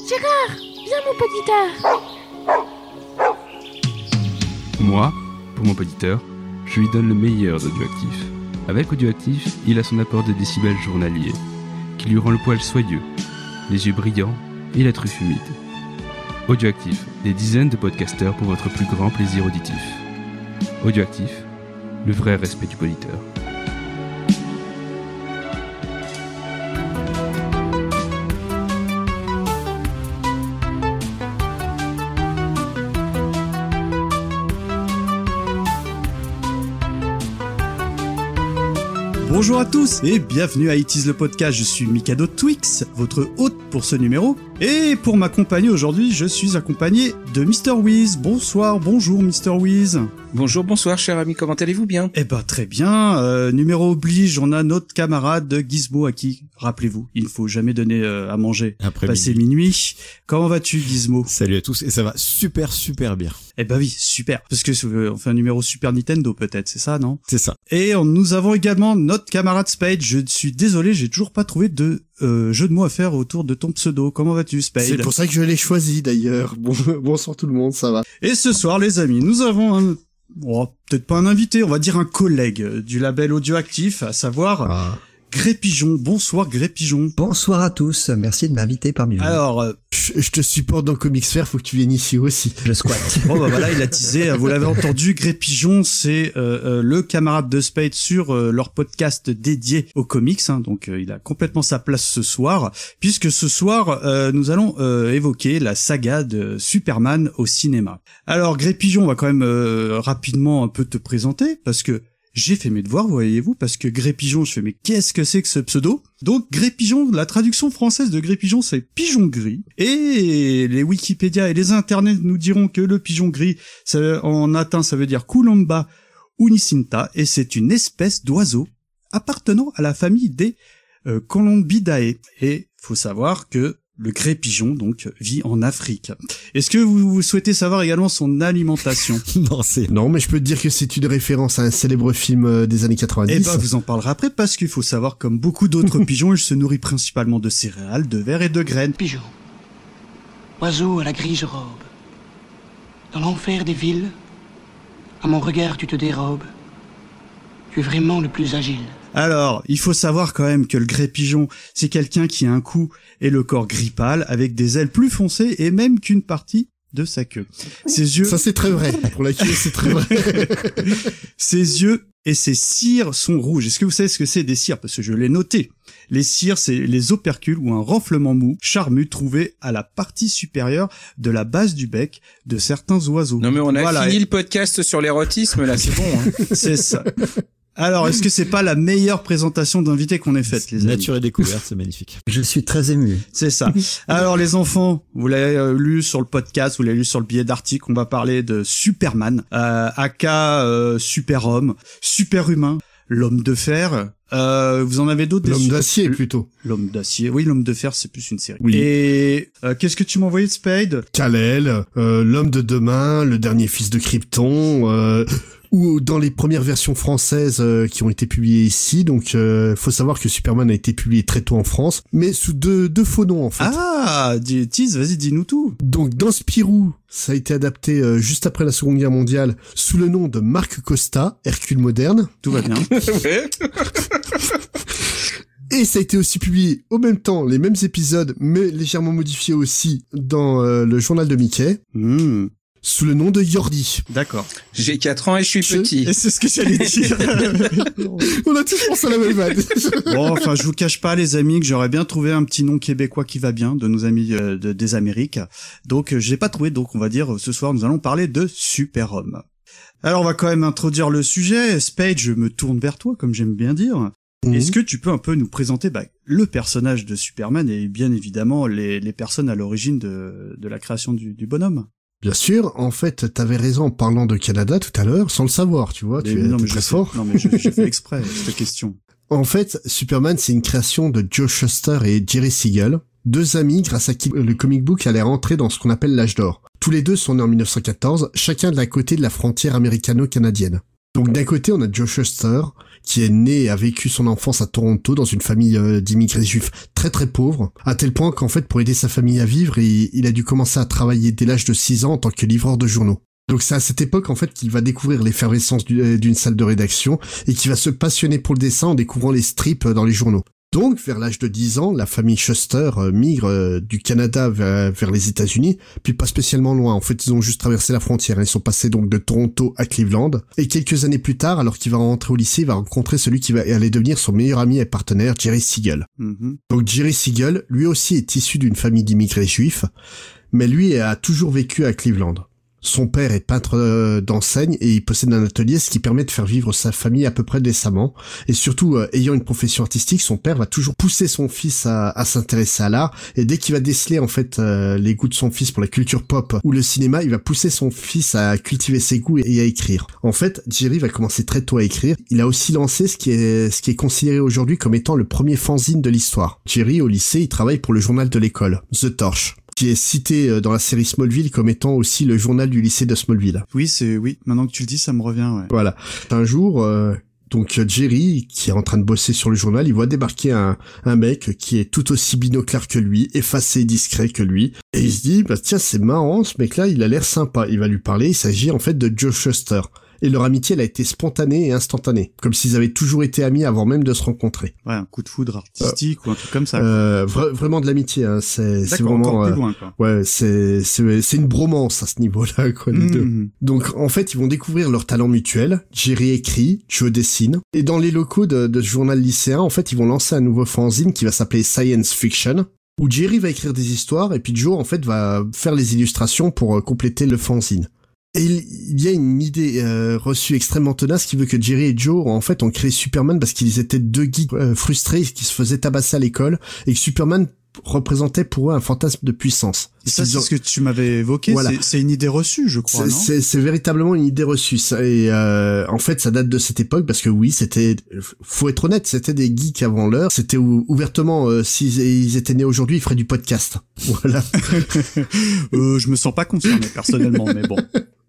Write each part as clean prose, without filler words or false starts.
Gérard, viens mon petit heure. Moi, pour mon poditeur, je lui donne le meilleur d'Audioactif. Avec Audioactif, il a son apport de décibels journalier, qui lui rend le poil soyeux, les yeux brillants et la truffe humide. Audioactif, des dizaines de podcasteurs pour votre plus grand plaisir auditif. Audioactif, le vrai respect du poditeur. Bonjour à tous et bienvenue à It Is le podcast, je suis Mikado Twix, votre hôte pour ce numéro. Et pour m'accompagner aujourd'hui, je suis accompagné de Mr. Wiz. Bonsoir, bonjour Mr. Wiz. Bonjour, bonsoir cher ami, comment allez-vous bien? Eh ben très bien, numéro oblige, on a notre camarade Gizmo à qui, rappelez-vous, il ne faut jamais donner à manger après passé minuit. Comment vas-tu Gizmo? Salut à tous, et ça va super bien. Eh ben oui, super, parce que on fait un numéro Super Nintendo peut-être, c'est ça, non? C'est ça. Et nous avons également notre camarade Spade. Je suis désolé, j'ai toujours pas trouvé de jeu de mots à faire autour de ton pseudo. Comment vas-tu, Spade? C'est pour ça que je l'ai choisi d'ailleurs. Bonsoir tout le monde, ça va. Et ce soir, les amis, nous avons peut-être pas un invité, on va dire un collègue du label Audioactif, à savoir Gré Pigeon. Bonsoir Gré Pigeon. Bonsoir à tous, merci de m'inviter parmi vous. Alors, je te supporte dans Comics Fair, faut que tu viennes ici aussi. Je squatte. Bon bah voilà, il a teasé, vous l'avez entendu, Gré Pigeon, c'est le camarade de Spade sur leur podcast dédié aux comics, hein, donc il a complètement sa place ce soir, puisque ce soir nous allons évoquer la saga de Superman au cinéma. Alors Gré Pigeon, on va quand même rapidement un peu te présenter, parce que j'ai fait mes devoirs, voyez-vous, parce que Gré Pigeon, je fais, mais qu'est-ce que c'est que ce pseudo? Donc, Gré Pigeon, la traduction française de Gré Pigeon, c'est pigeon gris. Et les Wikipédia et les internets nous diront que le pigeon gris, en latin, ça veut dire Columba unicinta, et c'est une espèce d'oiseau appartenant à la famille des Columbidae. Et faut savoir que le gré pigeon, donc, vit en Afrique. Est-ce que vous souhaitez savoir également son alimentation? Non, mais je peux te dire que c'est une référence à un célèbre film des années 90. Eh ben, vous en parlerez après, parce qu'il faut savoir, comme beaucoup d'autres pigeons, il se nourrit principalement de céréales, de vers et de graines. Pigeon, oiseau à la grise robe, dans l'enfer des villes, à mon regard tu te dérobes. Tu es vraiment le plus agile. Alors, il faut savoir quand même que le gré pigeon, c'est quelqu'un qui a un cou et le corps gris pâle, avec des ailes plus foncées et même qu'une partie de sa queue. Ses yeux... Ça c'est très vrai, pour la queue c'est très vrai. Ses yeux et ses cires sont rouges. Est-ce que vous savez ce que c'est des cires? Parce que je l'ai noté. Les cires, c'est les opercules ou un renflement mou, charnu, trouvé à la partie supérieure de la base du bec de certains oiseaux. Non mais on a fini le podcast sur l'érotisme là, c'est bon. Hein. C'est ça. Alors, est-ce que c'est pas la meilleure présentation d'invité qu'on ait faite, les amis? Nature et découverte, c'est magnifique. Je suis très ému. C'est ça. Alors, les enfants, vous l'avez lu sur le podcast, vous l'avez lu sur le billet d'article, on va parler de Superman, aka super-homme, super-humain, l'homme de fer. Vous en avez d'autres? L'homme d'acier, plutôt. L'homme d'acier. Oui, l'homme de fer, c'est plus une série. Oui. Et qu'est-ce que tu m'as envoyé de Spade? Kal-El, l'homme de demain, le dernier fils de Krypton, ou dans les premières versions françaises qui ont été publiées ici. Donc, faut savoir que Superman a été publié très tôt en France, mais sous deux faux noms, en fait. Ah, tease, vas-y, dis-nous tout. Donc, dans Spirou, ça a été adapté juste après la Seconde Guerre mondiale sous le nom de Marc Costa, Hercule moderne. Tout va bien. Ouais. Et ça a été aussi publié au même temps, les mêmes épisodes, mais légèrement modifiés aussi dans le journal de Mickey. Sous le nom de Yordi. D'accord. J'ai 4 ans et je suis petit. Et c'est ce que j'allais dire. On a tous pensé à la même vanne. Bon, enfin, je vous cache pas, les amis, que j'aurais bien trouvé un petit nom québécois qui va bien, de nos amis des Amériques. Donc, j'ai pas trouvé, donc on va dire, ce soir, nous allons parler de Super-Homme. Alors, on va quand même introduire le sujet. Spade, je me tourne vers toi, comme j'aime bien dire. Est-ce que tu peux un peu nous présenter le personnage de Superman et bien évidemment les personnes à l'origine de la création du bonhomme? Bien sûr, en fait, t'avais raison en parlant de Canada tout à l'heure, sans le savoir, tu vois, tu es très fort. Non, mais j'ai fait exprès, cette question. En fait, Superman, c'est une création de Joe Shuster et Jerry Siegel, deux amis grâce à qui le comic book allait rentrer dans ce qu'on appelle l'âge d'or. Tous les deux sont nés en 1914, chacun de la côté de la frontière américano-canadienne. Donc d'un côté, on a Joe Shuster, qui est né et a vécu son enfance à Toronto dans une famille d'immigrés juifs très très pauvres, à tel point qu'en fait pour aider sa famille à vivre, il a dû commencer à travailler dès l'âge de 6 ans en tant que livreur de journaux. Donc c'est à cette époque en fait qu'il va découvrir l'effervescence d'une salle de rédaction et qu'il va se passionner pour le dessin en découvrant les strips dans les journaux. Donc, vers l'âge de 10 ans, la famille Shuster migre du Canada vers les États-Unis, puis pas spécialement loin. En fait, ils ont juste traversé la frontière. Ils sont passés donc de Toronto à Cleveland. Et quelques années plus tard, alors qu'il va rentrer au lycée, il va rencontrer celui qui va aller devenir son meilleur ami et partenaire, Jerry Siegel. Donc, Jerry Siegel, lui aussi, est issu d'une famille d'immigrés juifs, mais lui a toujours vécu à Cleveland. Son père est peintre d'enseigne et il possède un atelier, ce qui permet de faire vivre sa famille à peu près décemment. Et surtout, ayant une profession artistique, son père va toujours pousser son fils à s'intéresser à l'art. Et dès qu'il va déceler en fait les goûts de son fils pour la culture pop ou le cinéma, il va pousser son fils à cultiver ses goûts et à écrire. En fait, Jerry va commencer très tôt à écrire. Il a aussi lancé ce qui est considéré aujourd'hui comme étant le premier fanzine de l'histoire. Jerry, au lycée, il travaille pour le journal de l'école, The Torch, qui est cité dans la série Smallville comme étant aussi le journal du lycée de Smallville. Oui, maintenant que tu le dis, ça me revient, ouais. Voilà. Un jour, donc Jerry, qui est en train de bosser sur le journal, il voit débarquer un mec qui est tout aussi binoclard que lui, effacé et discret que lui, et il se dit, bah tiens, c'est marrant, ce mec-là, il a l'air sympa. Il va lui parler, il s'agit en fait de Joe Shuster. Et leur amitié, elle a été spontanée et instantanée, comme s'ils avaient toujours été amis avant même de se rencontrer. Ouais, un coup de foudre artistique ou un truc comme ça. Vraiment de l'amitié, hein. C'est vraiment encore plus loin, quoi. Ouais, c'est une bromance à ce niveau-là, quoi, les deux. Donc en fait, ils vont découvrir leur talent mutuel. Jerry écrit, Joe dessine, et dans les locaux de ce journal lycéen, en fait, ils vont lancer un nouveau fanzine qui va s'appeler Science Fiction, où Jerry va écrire des histoires et puis Joe en fait va faire les illustrations pour compléter le fanzine. Et il y a une idée reçue extrêmement tenace qui veut que Jerry et Joe en fait ont créé Superman parce qu'ils étaient deux geeks frustrés qui se faisaient tabasser à l'école et que Superman représentait pour eux un fantasme de puissance. Et ça, c'est ce que tu m'avais évoqué. Voilà. C'est une idée reçue, je crois, non ? C'est véritablement une idée reçue. Et en fait, ça date de cette époque parce que oui, faut être honnête, c'était des geeks avant l'heure. C'était ouvertement, s'ils étaient nés aujourd'hui, ils feraient du podcast. Voilà. Je me sens pas concerné personnellement, mais bon.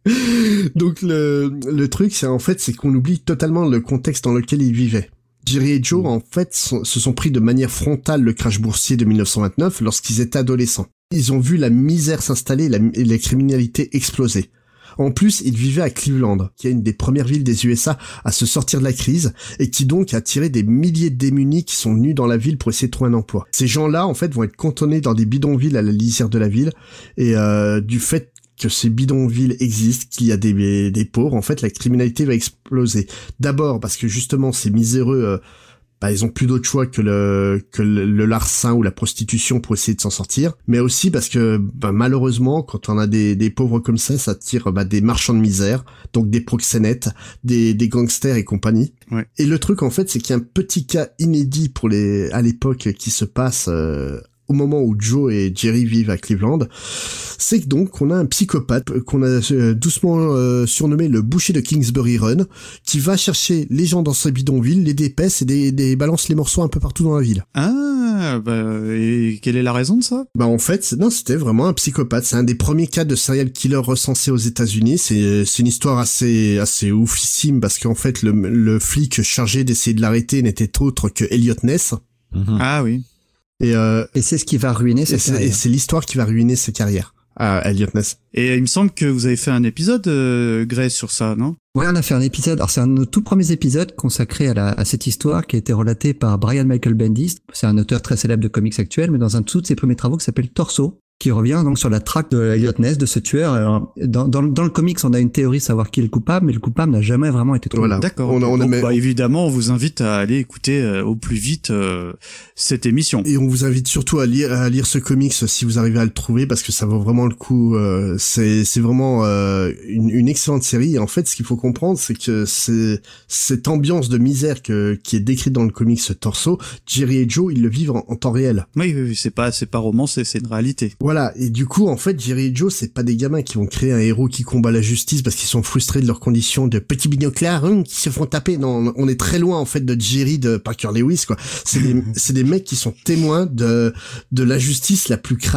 Donc le truc, c'est qu'on oublie totalement le contexte dans lequel ils vivaient. Jerry et Joe, en fait, se sont pris de manière frontale le crash boursier de 1929 lorsqu'ils étaient adolescents. Ils ont vu la misère s'installer et la criminalité exploser. En plus, ils vivaient à Cleveland, qui est une des premières villes des USA à se sortir de la crise et qui donc a attiré des milliers de démunis qui sont venus dans la ville pour essayer de trouver un emploi. Ces gens-là, en fait, vont être cantonnés dans des bidonvilles à la lisière de la ville et du fait que ces bidonvilles existent, qu'il y a des pauvres, en fait, la criminalité va exploser. D'abord parce que justement, ces miséreux, ils ont plus d'autre choix que le larcin ou la prostitution pour essayer de s'en sortir, mais aussi parce que malheureusement, quand on a des pauvres comme ça attire des marchands de misère, donc des proxénètes, des gangsters et compagnie. Ouais. Et le truc, en fait, c'est qu'il y a un petit cas inédit à l'époque qui se passe au moment où Joe et Jerry vivent à Cleveland, c'est que donc on a un psychopathe qu'on a doucement surnommé le boucher de Kingsbury Run, qui va chercher les gens dans ce bidonville, les dépaisse et des balance les morceaux un peu partout dans la ville. Ah, et quelle est la raison de ça ? En fait, c'était vraiment un psychopathe. C'est un des premiers cas de serial killer recensés aux États-Unis. C'est une histoire assez oufissime parce qu'en fait le flic chargé d'essayer de l'arrêter n'était autre que Elliot Ness. Ah oui. Et c'est ce qui va ruiner sa carrière. Et c'est l'histoire qui va ruiner sa carrière. Elliot Ness. Et il me semble que vous avez fait un épisode, Grey, sur ça, non ? Ouais, on a fait un épisode. Alors, c'est un de nos tout premiers épisodes consacré à cette histoire qui a été relatée par Brian Michael Bendis. C'est un auteur très célèbre de comics actuel, mais dans un de ses premiers travaux qui s'appelle Torso, qui revient donc sur la traque de Elliot Ness, de ce tueur. Alors, dans le comics, on a une théorie savoir qui est le coupable, mais le coupable n'a jamais vraiment été trouvé. Voilà. D'accord. Évidemment, on vous invite à aller écouter au plus vite cette émission. Et on vous invite surtout à lire ce comics si vous arrivez à le trouver, parce que ça vaut vraiment le coup. C'est vraiment une excellente série. Et en fait, ce qu'il faut comprendre, c'est que c'est cette ambiance de misère qui est décrite dans le comics Torso. Jerry et Joe, ils le vivent en temps réel. Oui, c'est pas romancé, c'est une réalité. Voilà, et du coup, en fait, Jerry et Joe, c'est pas des gamins qui vont créer un héros qui combat la justice parce qu'ils sont frustrés de leurs conditions de petits binoclars qui se font taper. Non, on est très loin, en fait, de Jerry de Parker Lewis, quoi. C'est des mecs qui sont témoins de la justice la plus crasse.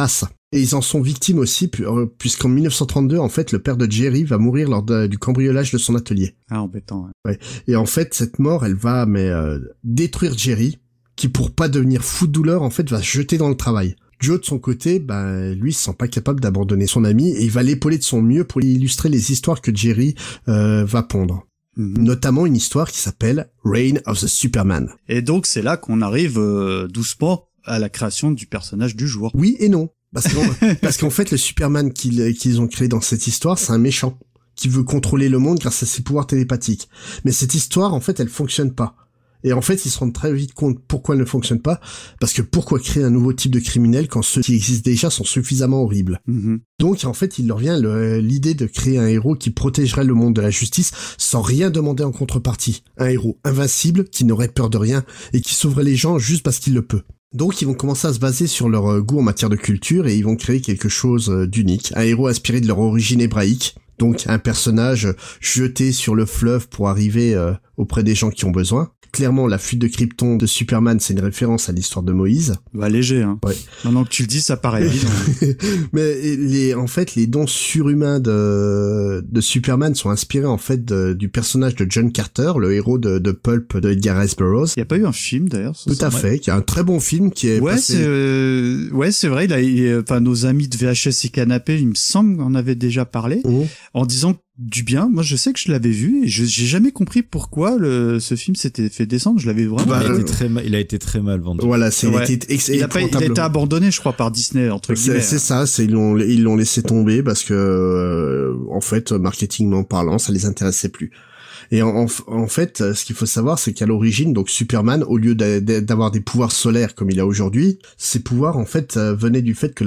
Et ils en sont victimes aussi, puisqu'en 1932, en fait, le père de Jerry va mourir lors du cambriolage de son atelier. Ah, embêtant. Ouais. Ouais. Et en fait, cette mort, elle va détruire Jerry, qui pour pas devenir fou de douleur, en fait, va se jeter dans le travail. Joe, de son côté, lui, se sent pas capable d'abandonner son ami, et il va l'épauler de son mieux pour illustrer les histoires que Jerry va pondre. Notamment une histoire qui s'appelle Reign of the Superman. Et donc c'est là qu'on arrive doucement à la création du personnage du jour. Oui et non, parce qu'en fait le Superman qu'ils ont créé dans cette histoire, c'est un méchant qui veut contrôler le monde grâce à ses pouvoirs télépathiques. Mais cette histoire, en fait, elle fonctionne pas. Et en fait, ils se rendent très vite compte pourquoi elle ne fonctionne pas, parce que pourquoi créer un nouveau type de criminel quand ceux qui existent déjà sont suffisamment horribles. Donc, en fait, il leur vient l'idée de créer un héros qui protégerait le monde de la justice sans rien demander en contrepartie. Un héros invincible, qui n'aurait peur de rien, et qui sauverait les gens juste parce qu'il le peut. Donc, ils vont commencer à se baser sur leur goût en matière de culture, et ils vont créer quelque chose d'unique. Un héros inspiré de leur origine hébraïque. Donc, un personnage jeté sur le fleuve pour arriver auprès des gens qui ont besoin. Clairement, la fuite de Krypton de Superman, c'est une référence à l'histoire de Moïse. Bah, léger, hein. Ouais. Maintenant que tu le dis, ça paraît évident. Mais en fait, les dons surhumains de Superman sont inspirés, en fait, du personnage de John Carter, le héros de Pulp de Edgar Rice Burroughs. Il y a pas eu un film, d'ailleurs? Tout à fait, qui est un très bon film qui est passé... c'est vrai, enfin, nos amis de VHS et Canapé, il me semble qu'on avait déjà parlé, en disant du bien. Moi, je sais que je l'avais vu et j'ai jamais compris pourquoi ce film s'était fait descendre. Je l'avais vraiment. Il a été très mal vendu. Voilà, il a été abandonné, je crois, par Disney, entre guillemets. C'est ça, ils l'ont laissé tomber parce que, en fait, marketingment parlant, ça les intéressait plus. Et en fait, ce qu'il faut savoir, c'est qu'à l'origine, donc Superman, au lieu d'avoir des pouvoirs solaires comme il a aujourd'hui, ses pouvoirs, en fait, venaient du fait que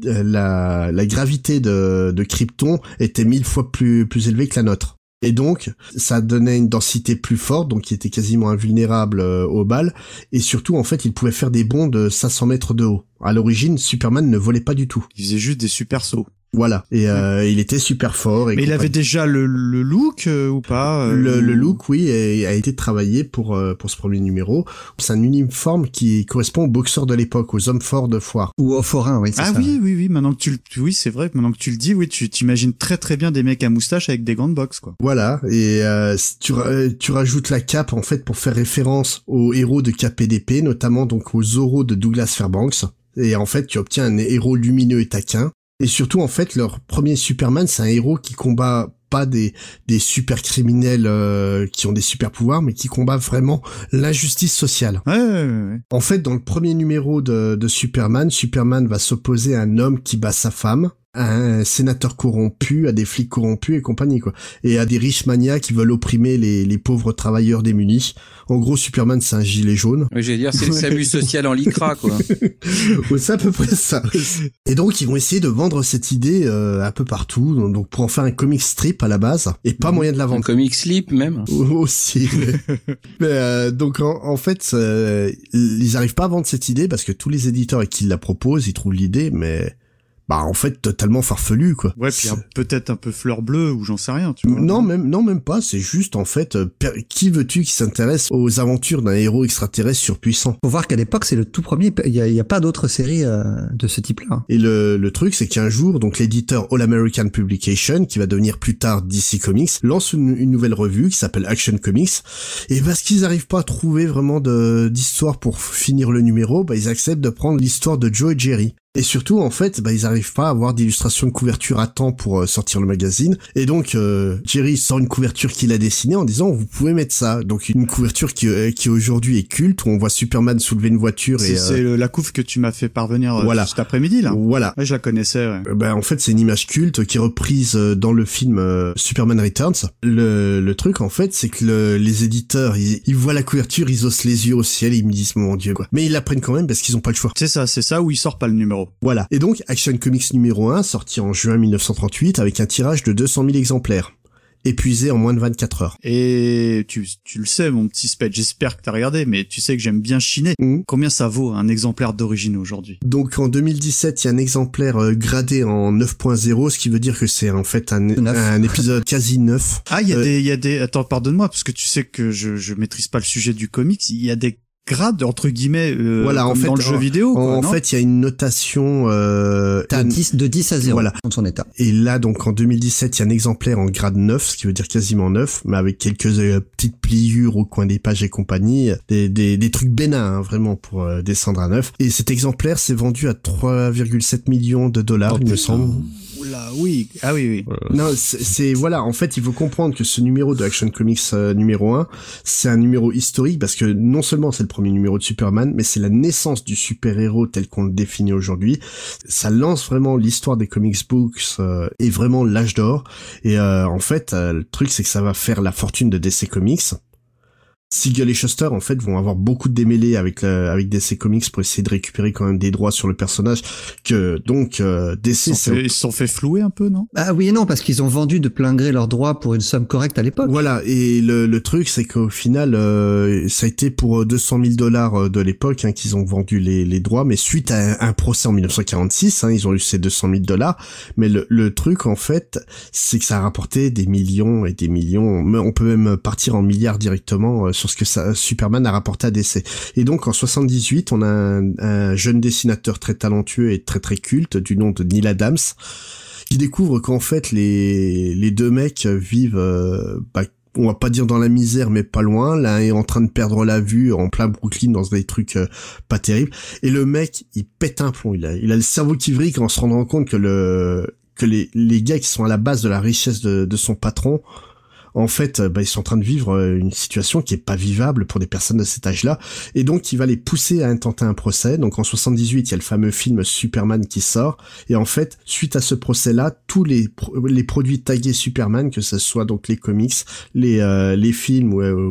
la gravité de Krypton était 1000 fois plus élevée que la nôtre. Et donc, ça donnait une densité plus forte, donc il était quasiment invulnérable aux balles, et surtout, en fait, il pouvait faire des bonds de 500 mètres de haut. À l'origine, Superman ne volait pas du tout. Il faisait juste des super sauts. Voilà, et il était super fort. Mais il avait déjà le look ou pas Le look, oui, a été travaillé pour ce premier numéro. C'est un uniforme qui correspond aux boxeurs de l'époque, aux hommes forts de foire. Ou aux forains, oui, c'est ça. Ah oui, maintenant que c'est vrai, maintenant que tu le dis, oui, tu t'imagines très très bien des mecs à moustache avec des gants de boxe, quoi. Voilà, et tu rajoutes la cape, en fait, pour faire référence aux héros de KPDP, notamment donc aux Zorro de Douglas Fairbanks. Et en fait, tu obtiens un héros lumineux et taquin. Et surtout, en fait, leur premier Superman, c'est un héros qui combat pas des super criminels qui ont des super pouvoirs, mais qui combat vraiment l'injustice sociale. Ouais. En fait, dans le premier numéro de Superman va s'opposer à un homme qui bat sa femme, à un sénateur corrompu, à des flics corrompus et compagnie, quoi. Et à des riches manias qui veulent opprimer les pauvres travailleurs démunis. En gros, Superman, c'est un gilet jaune. Oui, j'allais dire, c'est le salut social en lycra, quoi. C'est à peu près ça. Et donc, ils vont essayer de vendre cette idée un peu partout, donc pour en faire un comic strip à la base, et pas moyen de la vendre. Un comic slip, même. Aussi. Mais donc, en fait, ils arrivent pas à vendre cette idée parce que tous les éditeurs qui la proposent, ils trouvent l'idée, mais... en fait, totalement farfelu, quoi. Ouais, puis peut-être un peu fleur bleue, ou j'en sais rien, tu vois. Non, même pas. C'est juste, en fait, qui veux-tu qui s'intéresse aux aventures d'un héros extraterrestre surpuissant? Faut voir qu'à l'époque, c'est le tout premier. Il y a pas d'autres séries de ce type-là. Et le truc, c'est qu'un jour, donc l'éditeur All American Publication, qui va devenir plus tard DC Comics, lance une nouvelle revue qui s'appelle Action Comics. Et parce qu'ils arrivent pas à trouver vraiment d'histoire pour finir le numéro, ils acceptent de prendre l'histoire de Joe et Jerry. Et surtout, en fait, ils arrivent pas à avoir d'illustration de couverture à temps pour sortir le magazine. Et donc, Jerry sort une couverture qu'il a dessinée en disant, vous pouvez mettre ça. Donc, une couverture qui aujourd'hui est culte, où on voit Superman soulever une voiture. C'est la couve que tu m'as fait parvenir cet après-midi, là. Voilà. Ouais, je la connaissais, ouais. En fait, c'est une image culte qui est reprise dans le film Superman Returns. Le truc, en fait, c'est que les éditeurs, ils voient la couverture, ils haussent les yeux au ciel et ils me disent, mon Dieu, quoi. Mais ils la prennent quand même parce qu'ils ont pas le choix. C'est ça où il sort pas le numéro. Voilà. Et donc, Action Comics numéro 1, sorti en juin 1938, avec un tirage de 200 000 exemplaires. Épuisé en moins de 24 heures. Et tu le sais, mon petit Spade, j'espère que t'as regardé, mais tu sais que j'aime bien chiner. Combien ça vaut un exemplaire d'origine aujourd'hui? Donc en 2017, il y a un exemplaire gradé en 9.0, ce qui veut dire que c'est en fait un épisode quasi neuf. Ah, il y a des... Attends, pardonne-moi, parce que tu sais que je maîtrise pas le sujet du comics. Il y a des grade entre guillemets voilà, comme en fait, dans le jeu vidéo. Quoi, en non fait, il y a une notation de 10 à 0 voilà. dans son état. Et là, donc en 2017, il y a un exemplaire en grade 9, ce qui veut dire quasiment 9, mais avec quelques petites pliures au coin des pages et compagnie, des trucs bénins, hein, vraiment, pour descendre à 9. Et cet exemplaire s'est vendu à 3,7 millions de dollars, il me semble. Oula, oui. Ah oui. Non, c'est voilà, en fait, il faut comprendre que ce numéro de Action Comics numéro 1, c'est un numéro historique parce que non seulement c'est le premier numéro de Superman, mais c'est la naissance du super-héros tel qu'on le définit aujourd'hui. Ça lance vraiment l'histoire des comics books et vraiment l'âge d'or. Et en fait, le truc, c'est que ça va faire la fortune de DC Comics. Siegel et Shuster en fait vont avoir beaucoup de démêlés avec DC Comics pour essayer de récupérer quand même des droits sur le personnage que donc DC ils se sont fait flouer un peu, non? Ah oui et non, parce qu'ils ont vendu de plein gré leurs droits pour une somme correcte à l'époque. Voilà, et le truc c'est qu'au final ça a été pour 200 000 $ de l'époque hein, qu'ils ont vendu les droits, mais suite à un procès en 1946 hein, ils ont eu ces 200 000 $, mais le truc en fait c'est que ça a rapporté des millions et des millions, on peut même partir en milliards directement sur ce que Superman a rapporté à DC. Et donc en 78, on a un jeune dessinateur très talentueux et très très culte du nom de Neil Adams qui découvre qu'en fait les deux mecs vivent on va pas dire dans la misère mais pas loin. L'un est en train de perdre la vue en plein Brooklyn dans des trucs pas terribles, et le mec il pète un plomb, il a le cerveau qui vrille en se rendant compte que les gars qui sont à la base de la richesse de son patron, en fait, ils sont en train de vivre une situation qui est pas vivable pour des personnes de cet âge-là, et donc il va les pousser à intenter un procès. Donc en 78, il y a le fameux film Superman qui sort, et en fait, suite à ce procès-là, tous les produits tagués Superman, que ce soit donc les comics, les films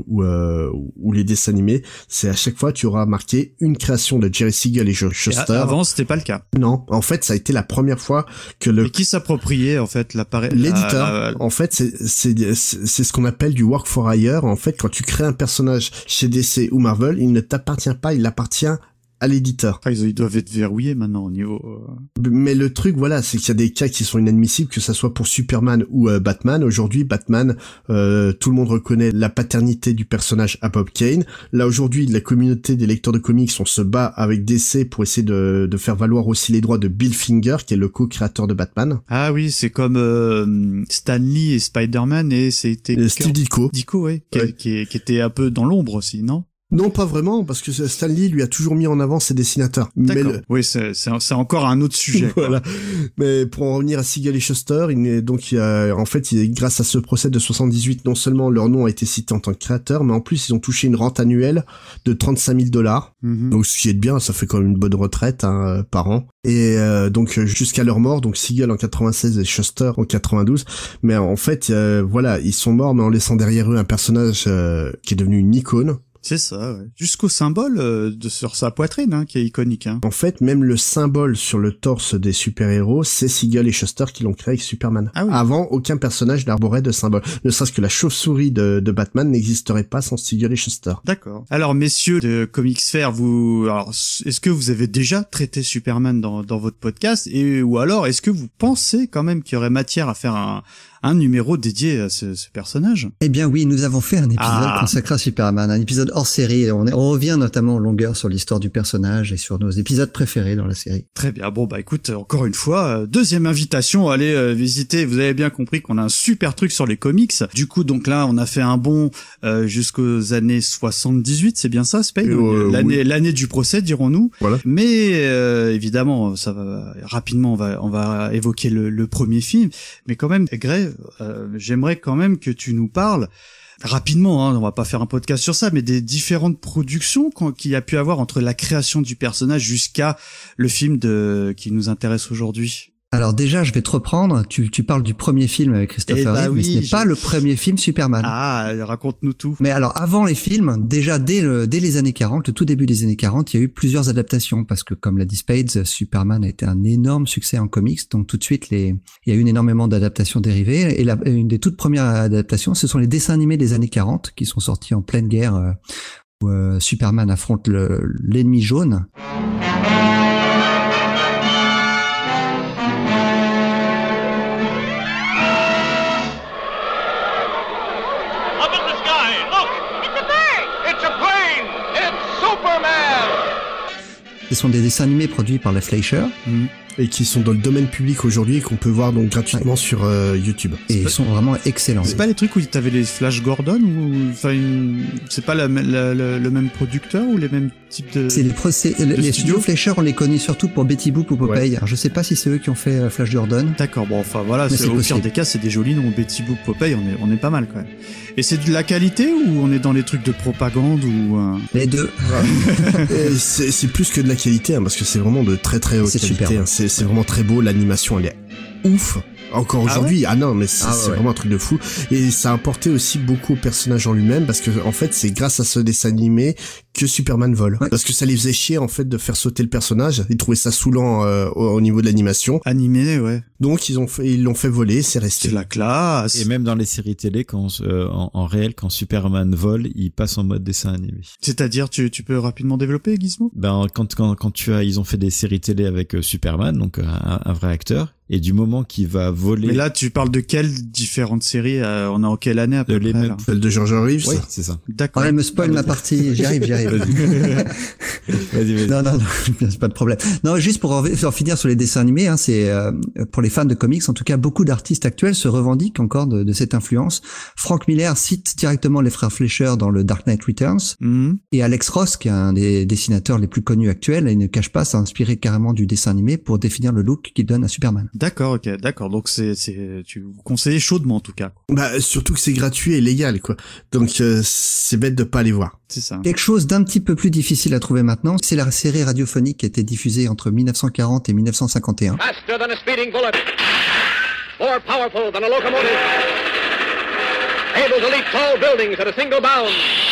ou les dessins animés, c'est à chaque fois tu auras marqué une création de Jerry Siegel et Joe Shuster. Avant, c'était pas le cas. Non, en fait, ça a été la première fois que Et qui s'appropriait en fait l'éditeur. En fait, c'est ce qu'on appelle du work for hire. En fait, quand tu crées un personnage chez DC ou Marvel, il ne t'appartient pas, il appartient à l'éditeur. Ils doivent être verrouillés maintenant au niveau... Mais le truc, voilà, c'est qu'il y a des cas qui sont inadmissibles, que ça soit pour Superman ou Batman. Aujourd'hui, Batman, tout le monde reconnaît la paternité du personnage à Bob Kane. Là, aujourd'hui, la communauté des lecteurs de comics, on se bat avec DC pour essayer de faire valoir aussi les droits de Bill Finger, qui est le co-créateur de Batman. Ah oui, c'est comme Stan Lee et Spider-Man, et c'était... Steve Ditko. Ditko, ouais. Qui était un peu dans l'ombre aussi, non? Non, pas vraiment, parce que Stan Lee lui a toujours mis en avant ses dessinateurs. D'accord. Oui, c'est encore un autre sujet. Voilà. Mais pour en revenir à Siegel et Shuster, grâce à ce procès de 78, non seulement leur nom a été cité en tant que créateur, mais en plus ils ont touché une rente annuelle de 35 000 $. Mm-hmm. Donc ce qui est bien, ça fait quand même une bonne retraite par an. Et donc jusqu'à leur mort, donc Siegel en 96 et Shuster en 92. Mais en fait, ils sont morts, mais en laissant derrière eux un personnage qui est devenu une icône. C'est ça, ouais. Jusqu'au symbole sur sa poitrine, hein, qui est iconique. Hein. En fait, même le symbole sur le torse des super-héros, c'est Siegel et Shuster qui l'ont créé avec Superman. Ah oui. Avant, aucun personnage n'arborait de symbole. Ne serait-ce que la chauve-souris de Batman n'existerait pas sans Siegel et Shuster. D'accord. Alors, messieurs de Comics Fair, est-ce que vous avez déjà traité Superman dans votre podcast, ou alors est-ce que vous pensez quand même qu'il y aurait matière à faire un numéro dédié à ce personnage? Eh bien oui, nous avons fait un épisode consacré à Superman, un épisode hors série. On revient notamment en longueur sur l'histoire du personnage et sur nos épisodes préférés dans la série. Très bien. Bon, écoute, encore une fois, deuxième invitation, allez visiter. Vous avez bien compris qu'on a un super truc sur les comics. Du coup, donc là, on a fait un bond jusqu'aux années 78, c'est bien ça, Spade? L'année du procès, dirons-nous. Voilà. Mais évidemment, ça va rapidement, on va évoquer le premier film. Mais quand même, Gray, j'aimerais quand même que tu nous parles rapidement, hein, on va pas faire un podcast sur ça, mais des différentes productions qu'il y a pu avoir entre la création du personnage jusqu'à le film qui nous intéresse aujourd'hui. Alors déjà, je vais te reprendre. Tu parles du premier film avec Christopher Reeve, mais ce n'est pas le premier film Superman. Ah, raconte-nous tout. Mais alors, avant les films, déjà dès les années 40, le tout début des années 40, il y a eu plusieurs adaptations parce que, comme l'a dit Spades, Superman a été un énorme succès en comics. Donc tout de suite, il y a eu énormément d'adaptations dérivées. Et une des toutes premières adaptations, ce sont les dessins animés des années 40 qui sont sortis en pleine guerre où Superman affronte l'ennemi jaune. Ce sont des dessins animés produits par la Fleischer. Et qui sont dans le domaine public aujourd'hui et qu'on peut voir donc gratuitement sur YouTube. Et ils sont vraiment excellents. C'est pas les trucs où t'avais les Flash Gordon ou enfin c'est pas le même producteur ou les mêmes types de. C'est les studios Fleischer, on les connaît surtout pour Betty Boop ou Popeye. Ouais. Alors, je sais pas si c'est eux qui ont fait Flash Gordon. D'accord, bon enfin voilà, c'est au pire des cas c'est des jolis noms. Betty Boop, Popeye, on est pas mal quand même. Et c'est de la qualité ou on est dans les trucs de propagande ou Les deux. C'est plus que de la qualité, hein, parce que c'est vraiment de très très haute qualité. Super, hein. C'est vraiment très beau, l'animation elle est ouf. Encore aujourd'hui, non, mais c'est vraiment un truc de fou. Et ça a apporté aussi beaucoup au personnage en lui-même, parce que en fait, c'est grâce à ce dessin animé que Superman vole. Ouais. Parce que ça les faisait chier en fait de faire sauter le personnage. Ils trouvaient ça saoulant au niveau de l'animation. Animé, ouais. Donc ils l'ont fait voler, c'est resté. C'est la classe. Et même dans les séries télé, quand en réel, quand Superman vole, il passe en mode dessin animé. C'est-à-dire, tu peux rapidement développer, Gizmo? Ben quand ils ont fait des séries télé avec Superman, donc un vrai acteur. Et du moment qu'il va voler... Mais là, tu parles de quelles différentes séries on est en quelle année à peu près là celle de George Reeves. Oui, c'est ça. D'accord. Elle me spoil ma partie. J'y arrive. Vas-y. Non, c'est pas de problème. Non, juste pour en finir sur les dessins animés, hein, c'est pour les fans de comics, en tout cas, beaucoup d'artistes actuels se revendiquent encore de cette influence. Frank Miller cite directement les frères Fleischer dans le Dark Knight Returns. Et Alex Ross, qui est un des dessinateurs les plus connus actuels, il ne cache pas, s'est inspiré carrément du dessin animé pour définir le look qu'il donne à Superman. D'accord, ok, d'accord. Donc tu vous conseillez chaudement en tout cas. Bah surtout que c'est gratuit et légal quoi. Donc c'est bête de pas aller voir. C'est ça. Quelque chose d'un petit peu plus difficile à trouver maintenant, c'est la série radiophonique qui a été diffusée entre 1940 et 1951. Faster than a speeding bullet. More powerful than a locomotive. Able to leap tall buildings at a single bound.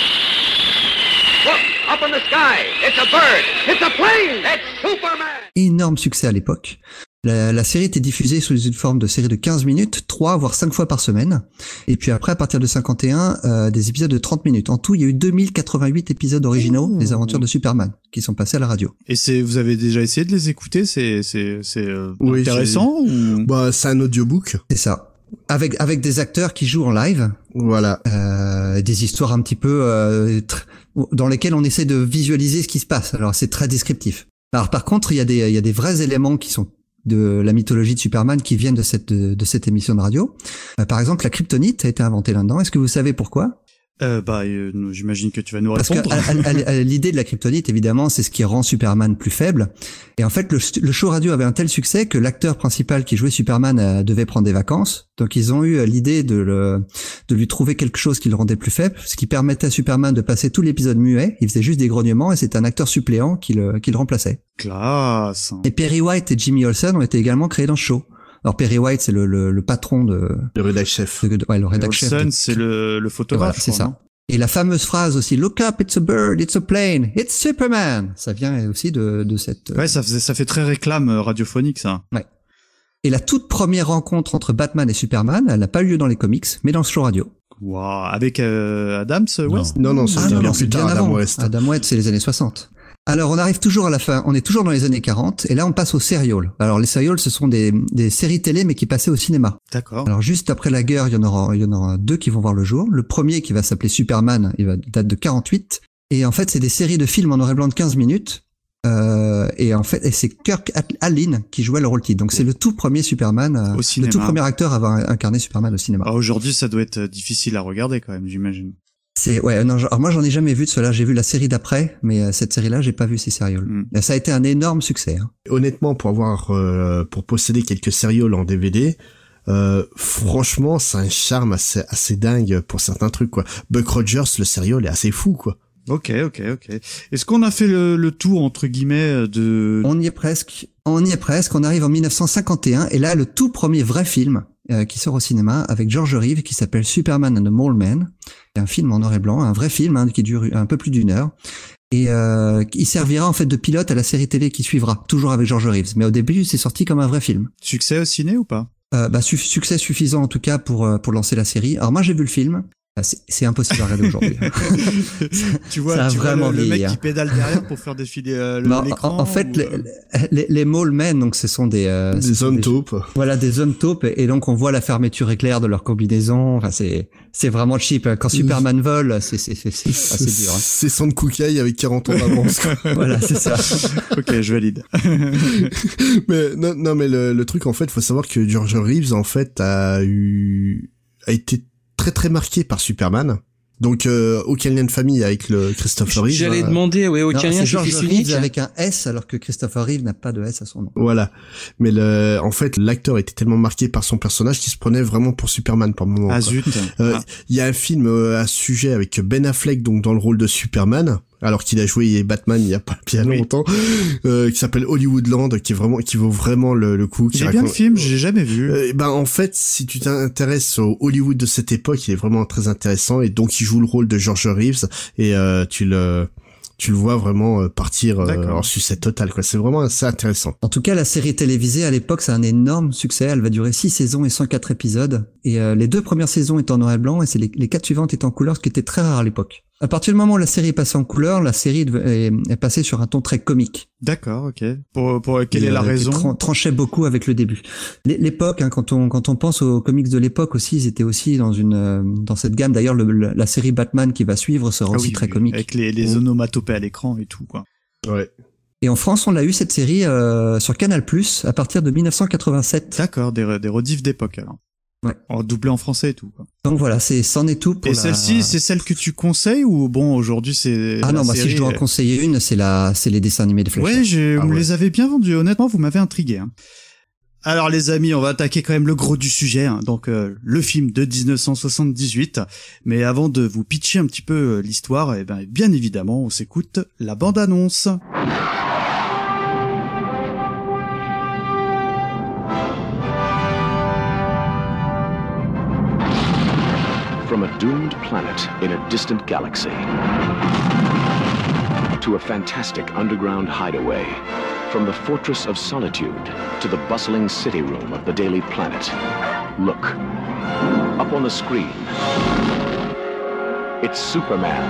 Look, up in the sky. It's a bird. It's a plane. It's Superman. Énorme succès à l'époque. La série était diffusée sous une forme de série de 15 minutes, 3 voire 5 fois par semaine. Et puis après, à partir de 51, des épisodes de 30 minutes. En tout, il y a eu 2088 épisodes originaux des aventures de Superman qui sont passés à la radio. Et vous avez déjà essayé de les écouter? C'est intéressant ou... Bah, c'est un audiobook. C'est ça. Avec des acteurs qui jouent en live. Voilà. Des histoires un petit peu dans lesquelles on essaie de visualiser ce qui se passe. Alors c'est très descriptif. Alors par contre, il y a des vrais éléments qui sont de la mythologie de Superman qui viennent de cette émission de radio. Par exemple, la kryptonite a été inventée là-dedans. Est-ce que vous savez pourquoi? J'imagine que tu vas nous répondre. Parce que l'idée de la kryptonite, évidemment, c'est ce qui rend Superman plus faible. Et en fait, le show radio avait un tel succès que l'acteur principal qui jouait Superman devait prendre des vacances. Donc, ils ont eu l'idée de lui trouver quelque chose qui le rendait plus faible, ce qui permettait à Superman de passer tout l'épisode muet. Il faisait juste des grognements et c'est un acteur suppléant qui le remplaçait. Classe. Et Perry White et Jimmy Olsen ont été également créés dans ce show. Alors Perry White, c'est le patron de... Le rédac chef. Ouais, le rédac chef. Olsen, c'est le photographe. Voilà, c'est ça. Et la fameuse phrase aussi, look up, it's a bird, it's a plane, it's Superman. Ça vient aussi de cette... Ouais, ça fait très réclame radiophonique, ça. Ouais. Et la toute première rencontre entre Batman et Superman, elle n'a pas eu lieu dans les comics, mais dans le show radio. Wow. Avec Adams West? Non, c'est bien plus tard, Adam West. Adam West, c'est les années 60. Alors, on arrive toujours à la fin. On est toujours dans les années 40. Et là, on passe aux serials. Alors, les serials, ce sont des séries télé, mais qui passaient au cinéma. D'accord. Alors, juste après la guerre, il y en aura 2 qui vont voir le jour. Le premier, qui va s'appeler Superman, il date de 48. Et en fait, c'est des séries de films en noir et blanc de 15 minutes. Et en fait, c'est Kirk Allen qui jouait le rôle titre. Donc, c'est le tout premier Superman, au cinéma. Le tout premier acteur à avoir incarné Superman au cinéma. Ah, aujourd'hui, ça doit être difficile à regarder quand même, j'imagine. Alors moi j'en ai jamais vu de cela, j'ai vu la série d'après, mais cette série-là j'ai pas vu ces serials. Ça a été un énorme succès. Hein. Honnêtement, pour posséder quelques serials en DVD, franchement c'est un charme assez dingue pour certains trucs quoi. Buck Rogers, le serial est assez fou quoi. Ok. Est-ce qu'on a fait le tour entre guillemets de... On y est presque. On arrive en 1951 et là le tout premier vrai film qui sort au cinéma avec George Reeves qui s'appelle Superman and the Mole Man. C'est un film en noir et blanc, un vrai film qui dure un peu plus d'1 heure. Et il servira en fait de pilote à la série télé qui suivra, toujours avec George Reeves. Mais au début, c'est sorti comme un vrai film. Succès au ciné ou pas? Succès suffisant en tout cas pour lancer la série. Alors moi j'ai vu le film. C'est impossible à regarder aujourd'hui. Tu vois le mec qui pédale derrière pour faire défiler l'écran. En fait, les mole men, donc ce sont des hommes taupes. Voilà, des hommes taupes, et donc on voit la fermeture éclair de leur combinaison. Enfin, c'est vraiment cheap. Quand Superman vole, c'est assez dur. Hein. C'est Son Kukai avec 40 ans d'avance. Voilà, c'est ça. Ok, je valide. Mais non, mais le truc, en fait, faut savoir que George Reeves, en fait, a été très très marqué par Superman. Donc aucun lien de famille avec le Christopher Reeve. J'allais demander, aucun lien. C'est George Reeves avec un S, alors que Christopher Reeve n'a pas de S à son nom. Voilà. Mais en fait, l'acteur était tellement marqué par son personnage qu'il se prenait vraiment pour Superman par moment. Ah zut. Il y a un film à ce sujet avec Ben Affleck, donc dans le rôle de Superman, alors qu'il a joué Batman il y a pas bien longtemps, qui s'appelle Hollywoodland, qui vaut vraiment le coup. Il est bien le film, j'ai jamais vu. En fait, si tu t'intéresses au Hollywood de cette époque, il est vraiment très intéressant, et donc il joue le rôle de George Reeves, et tu le vois vraiment partir en succès total, quoi. C'est vraiment assez intéressant. En tout cas, la série télévisée à l'époque, c'est un énorme succès. Elle va durer 6 saisons et 104 épisodes. Et les 2 premières saisons étaient en noir et blanc, et c'est les 4 suivantes étaient en couleur, ce qui était très rare à l'époque. À partir du moment où la série est passée en couleur, la série est passée sur un ton très comique. D'accord, ok. Pour quelle est la raison? Tranchait beaucoup avec le début. L'époque, hein, quand on pense aux comics de l'époque aussi, ils étaient aussi dans cette gamme. D'ailleurs, la série Batman qui va suivre sera aussi très comique. Avec les onomatopées à l'écran et tout, quoi. Ouais. Et en France, on l'a eu cette série sur Canal+ à partir de 1987. D'accord, des rediffs d'époque alors. Ouais. Doublé en français et tout, quoi. Donc voilà, c'en est tout pour Et celle-ci, c'est celle que tu conseilles, ou bon, aujourd'hui c'est moi si je dois en conseiller une, c'est les dessins animés de Fleischer. Ouais, vous me les avez bien vendus, honnêtement, vous m'avez intrigué, hein. Alors les amis, on va attaquer quand même le gros du sujet, hein. Donc le film de 1978. Mais avant de vous pitcher un petit peu l'histoire, bien évidemment, on s'écoute la bande-annonce. From a doomed planet in a distant galaxy to a fantastic underground hideaway, from the Fortress of Solitude to the bustling city room of the Daily Planet. Look, up on the screen, it's Superman.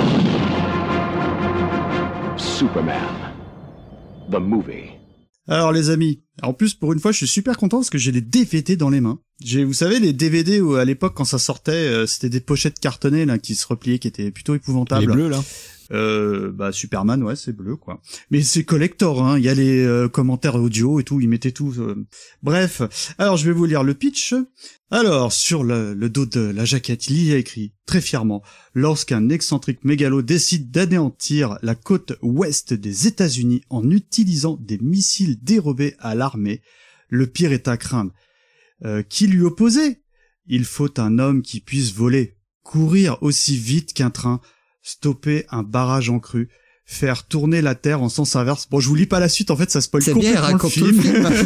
Superman, the movie. Alors les amis, en plus pour une fois je suis super content parce que j'ai les DVD dans les mains. Vous savez les DVD où à l'époque quand ça sortait, c'était des pochettes cartonnées là qui se repliaient, qui étaient plutôt épouvantables. Les bleus là. Superman, ouais, c'est bleu, quoi. Mais c'est collector, hein. Il y a les commentaires audio et tout, ils mettaient tout. Bref. Alors, je vais vous lire le pitch. Alors, sur le dos de la jaquette, il y a écrit, très fièrement, lorsqu'un excentrique mégalo décide d'anéantir la côte ouest des États-Unis en utilisant des missiles dérobés à l'armée, le pire est à craindre. Qui lui opposait? Il faut un homme qui puisse voler, courir aussi vite qu'un train, stopper un barrage en crue, faire tourner la Terre en sens inverse. Bon, je vous lis pas la suite, en fait, ça spoil complètement le film.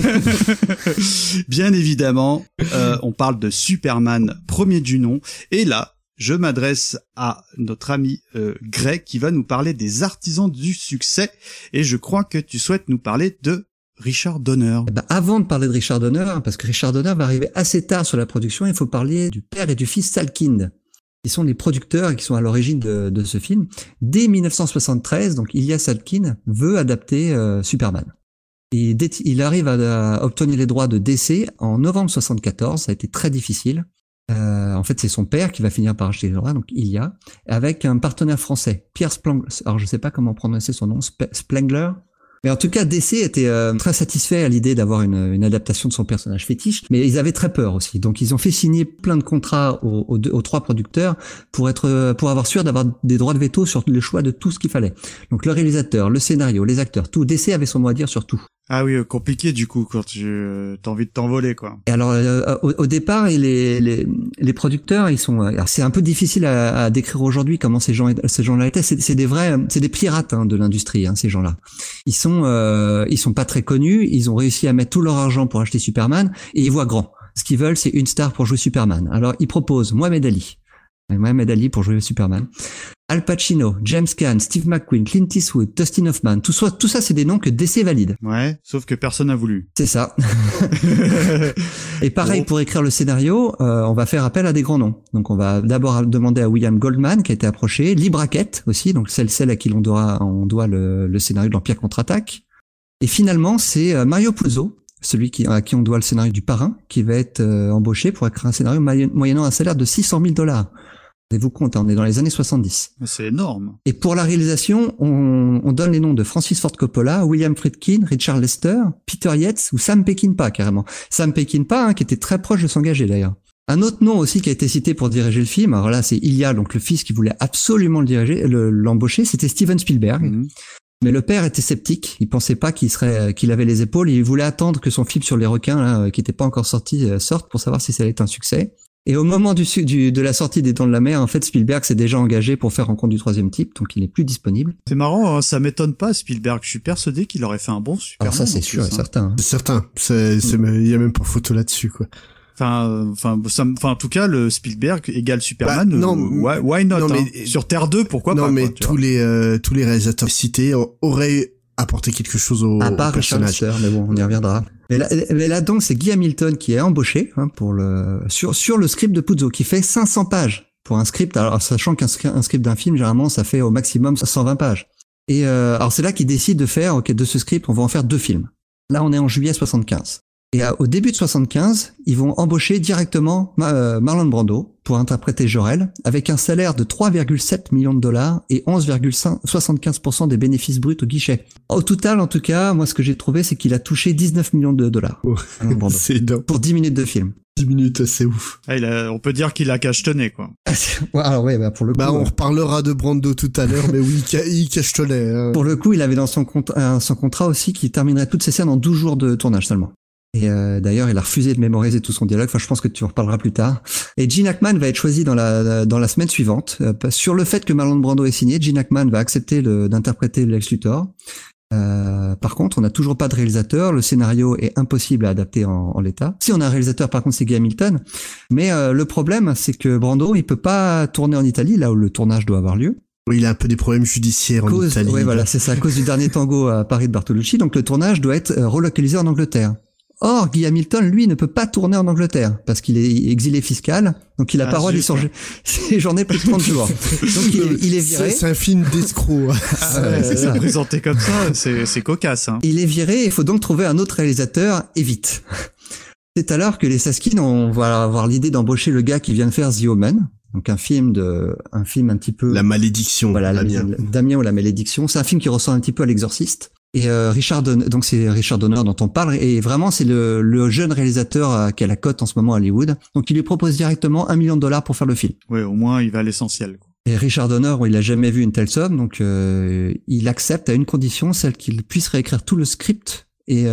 Bien évidemment, on parle de Superman, premier du nom, et là, je m'adresse à notre ami Greg, qui va nous parler des artisans du succès, et je crois que tu souhaites nous parler de Richard Donner. Avant de parler de Richard Donner, parce que Richard Donner va arriver assez tard sur la production, il faut parler du père et du fils Salkind. Ils sont les producteurs et qui sont à l'origine de ce film. Dès 1973, donc Ilya Salkind veut adapter Superman. Et il arrive à obtenir les droits de DC en novembre 74. Ça a été très difficile. En fait, c'est son père qui va finir par acheter les droits, donc Ilya, avec un partenaire français, Pierre Spengler. Alors, je sais pas comment prononcer son nom, Spengler. Mais en tout cas, DC était très satisfait à l'idée d'avoir une adaptation de son personnage fétiche, mais ils avaient très peur aussi. Donc ils ont fait signer plein de contrats aux 3 producteurs pour avoir sûr d'avoir des droits de veto sur le choix de tout ce qu'il fallait. Donc le réalisateur, le scénario, les acteurs, tout. DC avait son mot à dire sur tout. Ah oui, compliqué du coup quand t'as envie de t'envoler, quoi. Et alors au départ, les producteurs, ils sont, alors c'est un peu difficile à décrire aujourd'hui comment ces gens-là étaient. C'est des pirates hein, de l'industrie, hein, ces gens-là. Ils sont pas très connus. Ils ont réussi à mettre tout leur argent pour acheter Superman et ils voient grand. Ce qu'ils veulent, c'est une star pour jouer Superman. Alors ils proposent Mohamed Ali, Et Mohamed Ali pour jouer Superman. Al Pacino, James Caan, Steve McQueen, Clint Eastwood, Dustin Hoffman, tout ça c'est des noms que DC valide. Ouais, sauf que personne n'a voulu. C'est ça. Et pareil, pour écrire le scénario, on va faire appel à des grands noms. Donc on va d'abord demander à William Goldman qui a été approché, Lee Brackett aussi, donc celle à qui on doit le scénario de l'Empire contre-attaque. Et finalement, c'est Mario Puzo, celui à qui on doit le scénario du Parrain, qui va être embauché pour écrire un scénario moyennant un salaire de $600 000. Rendez-vous compte, on est dans les années 70. C'est énorme. Et pour la réalisation, on donne les noms de Francis Ford Coppola, William Friedkin, Richard Lester, Peter Yates ou Sam Peckinpah carrément. Sam Peckinpah, qui était très proche de s'engager d'ailleurs. Un autre nom aussi qui a été cité pour diriger le film, alors là c'est Ilya, donc le fils qui voulait absolument l'embaucher, c'était Steven Spielberg. Mmh. Mais le père était sceptique, il pensait pas qu'il avait les épaules, il voulait attendre que son film sur les requins, là, qui n'était pas encore sorti, sorte pour savoir si ça allait être un succès. Et au moment de la sortie des Dents de la Mer, en fait, Spielberg s'est déjà engagé pour faire Rencontre du troisième type, donc il n'est plus disponible. C'est marrant, hein, ça m'étonne pas, Spielberg. Je suis persuadé qu'il aurait fait un bon Superman. Alors ça, c'est sûr et certain. C'est certain. Il y a même pas photo là-dessus, quoi. Enfin, en tout cas, le Spielberg égale Superman. Bah, non, why not? Non, hein. mais, sur Terre 2, pourquoi pas? Non, mais tous les réalisateurs cités auraient apporté quelque chose au personnage. Richard Lester, mais bon, on y reviendra. Mais là donc, c'est Guy Hamilton qui est embauché pour sur le script de Puzo, qui fait 500 pages pour un script. Alors, sachant qu'un script d'un film, généralement, ça fait au maximum 120 pages. Et alors, c'est là qu'il décide de faire, de ce script, on va en faire 2 films. Là, on est en juillet 75. Et au début de 75, ils vont embaucher directement Marlon Brando pour interpréter Jor-El, avec un salaire de $3,7 millions et 11,75% des bénéfices bruts au guichet. Au total, en tout cas, moi, ce que j'ai trouvé, c'est qu'il a touché $19 millions. Oh, c'est énorme. Pour 10 minutes de film. 10 minutes, c'est ouf. Ah, on peut dire qu'il a cachetonné, quoi. Alors ouais, pour le coup. On reparlera de Brando tout à l'heure, mais oui, il cachetonnait. Hein. Pour le coup, il avait dans son contrat aussi qu'il terminerait toutes ses scènes en 12 jours de tournage seulement. Et d'ailleurs, il a refusé de mémoriser tout son dialogue. Enfin, je pense que tu en reparleras plus tard. Et Gene Hackman va être choisi dans la semaine suivante. Sur le fait que Marlon Brando est signé, Gene Hackman va accepter d'interpréter Lex Luthor. Par contre, on n'a toujours pas de réalisateur. Le scénario est impossible à adapter en l'état. Si on a un réalisateur, par contre, c'est Guy Hamilton. Mais le problème, c'est que Brando, il peut pas tourner en Italie, là où le tournage doit avoir lieu. Oui, il a un peu des problèmes judiciaires en Italie. Oui, voilà, c'est ça, à cause du dernier tango à Paris de Bartolucci. Donc le tournage doit être relocalisé en Angleterre. Or, Guy Hamilton, lui, ne peut pas tourner en Angleterre parce qu'il est exilé fiscal, donc il a pas le droit d'y séjourner plus de 30 jours. Donc il est viré. C'est un film d'escroc. C'est ça. Présenté comme ça, c'est cocasse. Hein. Il est viré et il faut donc trouver un autre réalisateur et vite. C'est alors que les Saskin vont avoir l'idée d'embaucher le gars qui vient de faire The Omen. Donc un film un petit peu. La malédiction. Voilà, Damien ou la malédiction. C'est un film qui ressemble un petit peu à l'Exorciste. Et donc c'est Richard Donner dont on parle, et vraiment c'est le jeune réalisateur qui a la cote en ce moment à Hollywood. Donc il lui propose directement $1 million pour faire le film. Oui, au moins il va à l'essentiel. Et Richard Donner, il a jamais vu une telle somme, donc il accepte à une condition, celle qu'il puisse réécrire tout le script. Et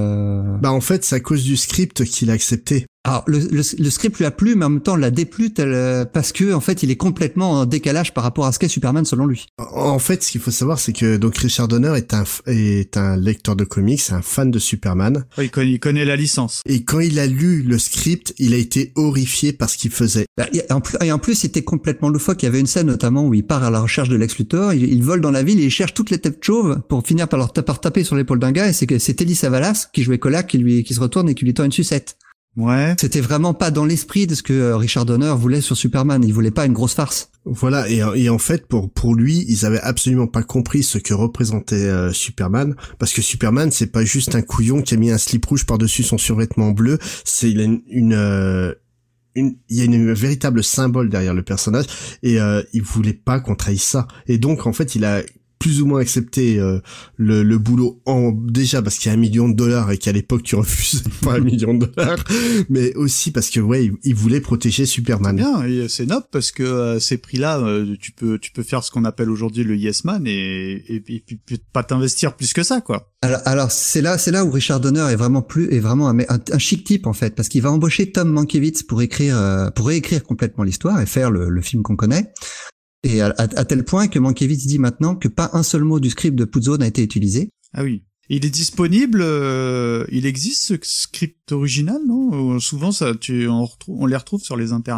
en fait, c'est à cause du script qu'il a accepté. Alors le script lui a plu, mais en même temps l'a déplu parce que en fait il est complètement en décalage par rapport à ce qu'est Superman selon lui. En fait, ce qu'il faut savoir, c'est que donc Richard Donner est un lecteur de comics, un fan de Superman. Oui, il connaît la licence. Et quand il a lu le script, il a été horrifié par ce qu'il faisait. Et en plus, c'était complètement loufoque. Il y avait une scène notamment où il part à la recherche de Lex Luthor, il vole dans la ville et il cherche toutes les têtes chauves pour finir par taper sur l'épaule d'un gars, et c'est Telly Savalas qui jouait Colac qui se retourne et qui lui tend une sucette. Ouais. C'était vraiment pas dans l'esprit de ce que Richard Donner voulait sur Superman. Il voulait pas une grosse farce. Voilà. Et en fait, pour lui, ils avaient absolument pas compris ce que représentait Superman. Parce que Superman, c'est pas juste un couillon qui a mis un slip rouge par-dessus son survêtement bleu. Il y a une véritable symbole derrière le personnage. Et il voulait pas qu'on trahisse ça. Et donc, en fait, il a plus ou moins accepté le boulot déjà parce qu'il y a $1 million et qu'à l'époque tu refusais pas $1 million, mais aussi parce que il voulait protéger Superman. Bien, et c'est noble parce que ces prix-là, tu peux faire ce qu'on appelle aujourd'hui le yes man et pas t'investir plus que ça, quoi. Alors c'est là où Richard Donner est vraiment un chic type en fait, parce qu'il va embaucher Tom Mankiewicz pour réécrire complètement l'histoire et faire le film qu'on connaît. Et à tel point que Mankiewicz dit maintenant que pas un seul mot du script de Puzo n'a été utilisé. Ah oui. Il est disponible, il existe ce script original, non? Souvent on les retrouve sur les internets.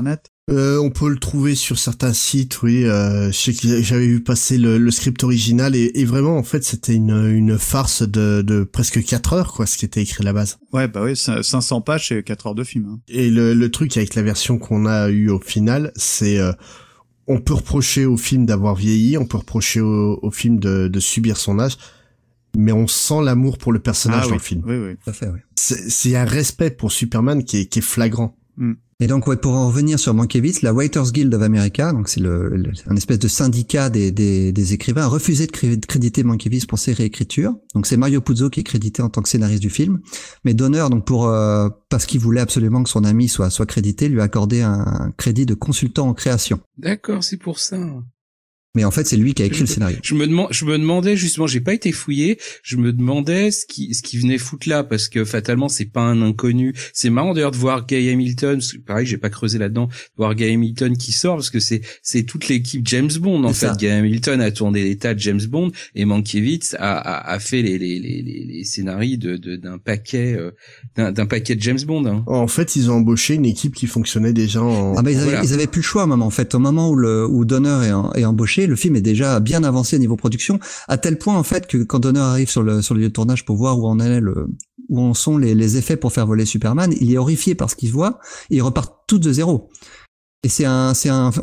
On peut le trouver sur certains sites, oui. Je sais que j'avais vu passer le script original et vraiment, en fait, c'était une farce de presque 4 heures, quoi, ce qui était écrit à la base. Ouais, bah oui, 500 pages et 4 heures de film. Hein. Et le truc avec la version qu'on a eue au final, c'est... on peut reprocher au film d'avoir vieilli, on peut reprocher au film de subir son âge, mais on sent l'amour pour le personnage dans le film. Oui, oui. Tout à fait, oui. C'est un respect pour Superman qui est flagrant. Et donc, ouais, pour en revenir sur Mankiewicz, la Writers Guild of America, donc c'est un espèce de syndicat des écrivains, a refusé de créditer Mankiewicz pour ses réécritures. Donc c'est Mario Puzo qui est crédité en tant que scénariste du film. Mais Donner, donc parce qu'il voulait absolument que son ami soit crédité, lui a accordé un crédit de consultant en création. D'accord, c'est pour ça. Mais en fait, c'est lui qui a écrit le scénario. Je me demandais justement, j'ai pas été fouillé, je me demandais ce qui venait foutre là, parce que fatalement c'est pas un inconnu. C'est marrant d'ailleurs de voir Guy Hamilton, pareil, j'ai pas creusé là-dedans, de voir Guy Hamilton qui sort, parce que c'est toute l'équipe James Bond en fait. Guy Hamilton a tourné des tas de James Bond et Mankiewicz a fait les scénarios d'un paquet de James Bond. Hein. En fait, ils ont embauché une équipe qui fonctionnait déjà en... Ah bah ils avaient plus le choix même en fait. Au moment où Donner est embauché, le film est déjà bien avancé niveau production, à tel point en fait que quand Donner arrive sur le lieu de tournage pour voir où en sont les effets pour faire voler Superman, il est horrifié par ce qu'il voit et ils repartent tous de zéro. Et c'est un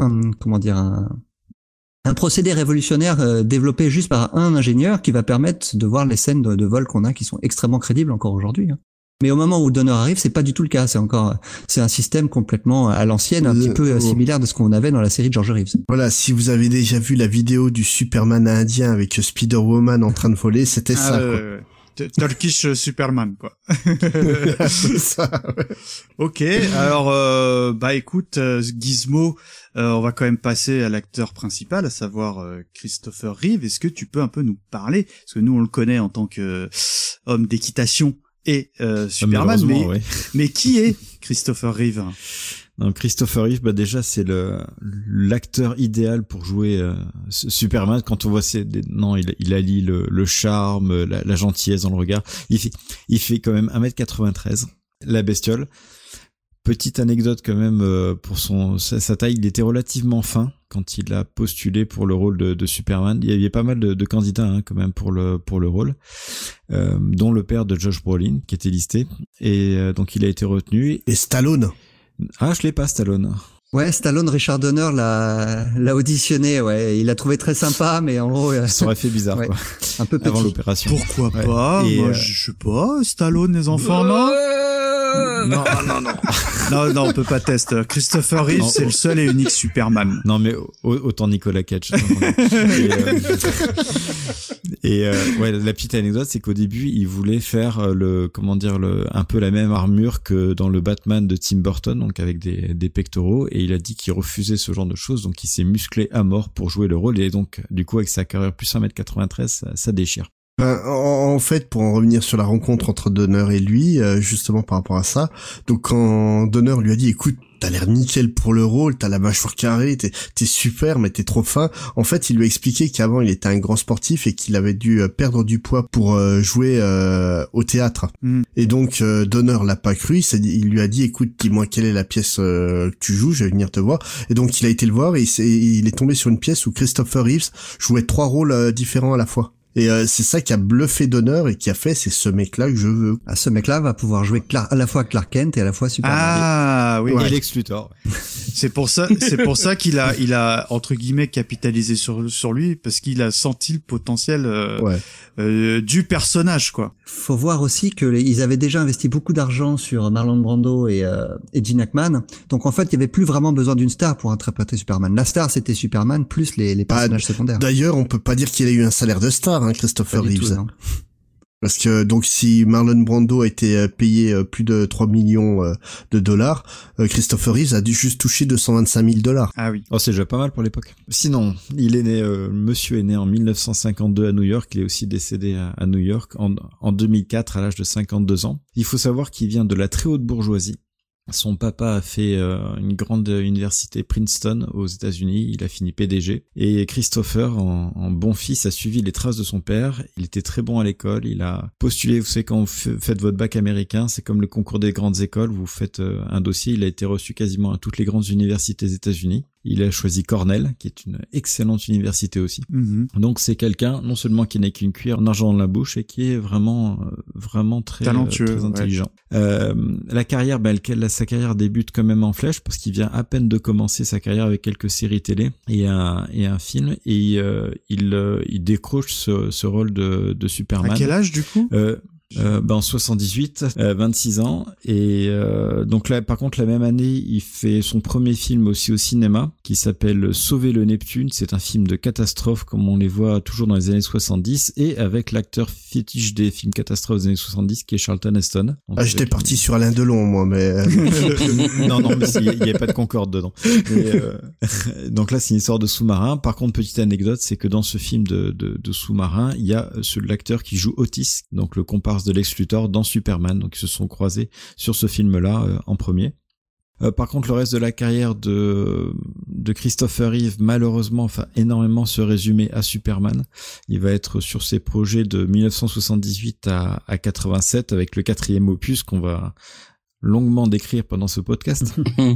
procédé révolutionnaire développé juste par un ingénieur qui va permettre de voir les scènes de vol qu'on a qui sont extrêmement crédibles encore aujourd'hui. Hein. Mais au moment où Donner arrive, c'est pas du tout le cas. C'est un système complètement à l'ancienne, un petit peu similaire de ce qu'on avait dans la série de George Reeves. Voilà, si vous avez déjà vu la vidéo du Superman indien avec Spider-Woman en train de voler, c'était ça, quoi. Turkish Superman, quoi. C'est ça, ouais. Ok, alors, bah écoute, Gizmo, on va quand même passer à l'acteur principal, à savoir Christopher Reeve. Est-ce que tu peux un peu nous parler? Parce que nous, on le connaît en tant que homme d'équitation et Superman, mais qui est Christopher Reeve? Non, Christopher Reeve, bah déjà c'est l'acteur idéal pour jouer Superman. Quand on voit il allie le charme, la gentillesse dans le regard. Il fait quand même 1m93, la bestiole. Petite anecdote quand même pour sa taille, il était relativement fin quand il a postulé pour le rôle de Superman. Il y avait pas mal de candidats quand même pour le rôle, dont le père de Josh Brolin qui était listé, et donc il a été retenu. Et Stallone. Ah, je l'ai pas, Stallone. Ouais, Stallone, Richard Donner l'a auditionné, ouais. Il l'a trouvé très sympa, mais en gros... Ça aurait fait bizarre, quoi. Un peu petit. Avant l'opération. Pourquoi pas? Et moi, je sais pas. Stallone, les enfants, non? Non, on peut pas tester. Christopher Reeve, c'est le seul et unique Superman. Non, mais autant Nicolas Cage. Ouais, la petite anecdote, c'est qu'au début, il voulait faire un peu la même armure que dans le Batman de Tim Burton, donc avec des pectoraux, et il a dit qu'il refusait ce genre de choses, donc il s'est musclé à mort pour jouer le rôle, et donc, du coup, avec sa carrière plus 1m93, ça déchire. En fait, pour en revenir sur la rencontre entre Donner et lui, justement par rapport à ça, donc quand Donner lui a dit, écoute, t'as l'air nickel pour le rôle, t'as la mâchoire carrée, t'es super, mais t'es trop fin. En fait, il lui a expliqué qu'avant, il était un grand sportif et qu'il avait dû perdre du poids pour jouer au théâtre. Et donc, Donner l'a pas cru, il lui a dit, écoute, dis-moi quelle est la pièce que tu joues, je vais venir te voir. Et donc, il a été le voir et il est tombé sur une pièce où Christopher Reeves jouait 3 rôles différents à la fois. Et c'est ça qui a bluffé Donner et qui a fait, c'est ce mec-là que je veux. Ah, ce mec-là va pouvoir jouer à la fois Clark Kent et à la fois Superman. Ah oui, et Lex Luthor. C'est pour ça qu'il a entre guillemets capitalisé sur lui, parce qu'il a senti le potentiel du personnage, quoi. Faut voir aussi que ils avaient déjà investi beaucoup d'argent sur Marlon Brando et Gene Hackman. Donc en fait, il y avait plus vraiment besoin d'une star pour interpréter Superman. La star, c'était Superman plus les personnages secondaires. D'ailleurs, on peut pas dire qu'il a eu un salaire de star, Christopher Reeves. Parce que donc si Marlon Brando a été payé plus de 3 millions de dollars, Christopher Reeves a dû juste toucher $225,000. Ah oui. Oh, c'est déjà pas mal pour l'époque. Sinon, il est né, monsieur est né en 1952 à New York. Il est aussi décédé à New York en 2004 à l'âge de 52 ans. Il faut savoir qu'il vient de la très haute bourgeoisie. Son papa a fait une grande université Princeton aux États-Unis, il a fini PDG. Et Christopher, en bon fils, a suivi les traces de son père. Il était très bon à l'école, il a postulé, vous savez, quand vous faites votre bac américain, c'est comme le concours des grandes écoles, vous faites un dossier, il a été reçu quasiment à toutes les grandes universités des États-Unis. Il a choisi Cornell, qui est une excellente université aussi. Donc c'est quelqu'un, non seulement qui n'est qu'une cuillère en argent dans la bouche, et qui est vraiment très talentueux, très intelligent. Ouais. La carrière, sa carrière débute quand même en flèche, parce qu'il vient à peine de commencer sa carrière avec quelques séries télé et un film, et il décroche ce rôle de Superman. À quel âge du coup en 78, 26 ans, et donc là, par contre, la même année, il fait son premier film aussi au cinéma, qui s'appelle Sauver le Neptune. C'est un film de catastrophe, comme on les voit toujours dans les années 70, et avec l'acteur fétiche des films catastrophes des années 70, qui est Charlton Heston. J'étais parti sur Alain Delon, moi, mais... non, mais il n'y a pas de Concorde dedans. Donc là, c'est une histoire de sous-marin. Par contre, petite anecdote, c'est que dans ce film de sous-marin, il y a l'acteur qui joue Otis, donc le comparse de Lex Luthor dans Superman, donc ils se sont croisés sur ce film-là en premier. Par contre, le reste de la carrière de Christopher Reeve, malheureusement, énormément se résumait à Superman. Il va être sur ses projets de 1978 à 87 avec le 4e opus qu'on va longuement décrire pendant ce podcast.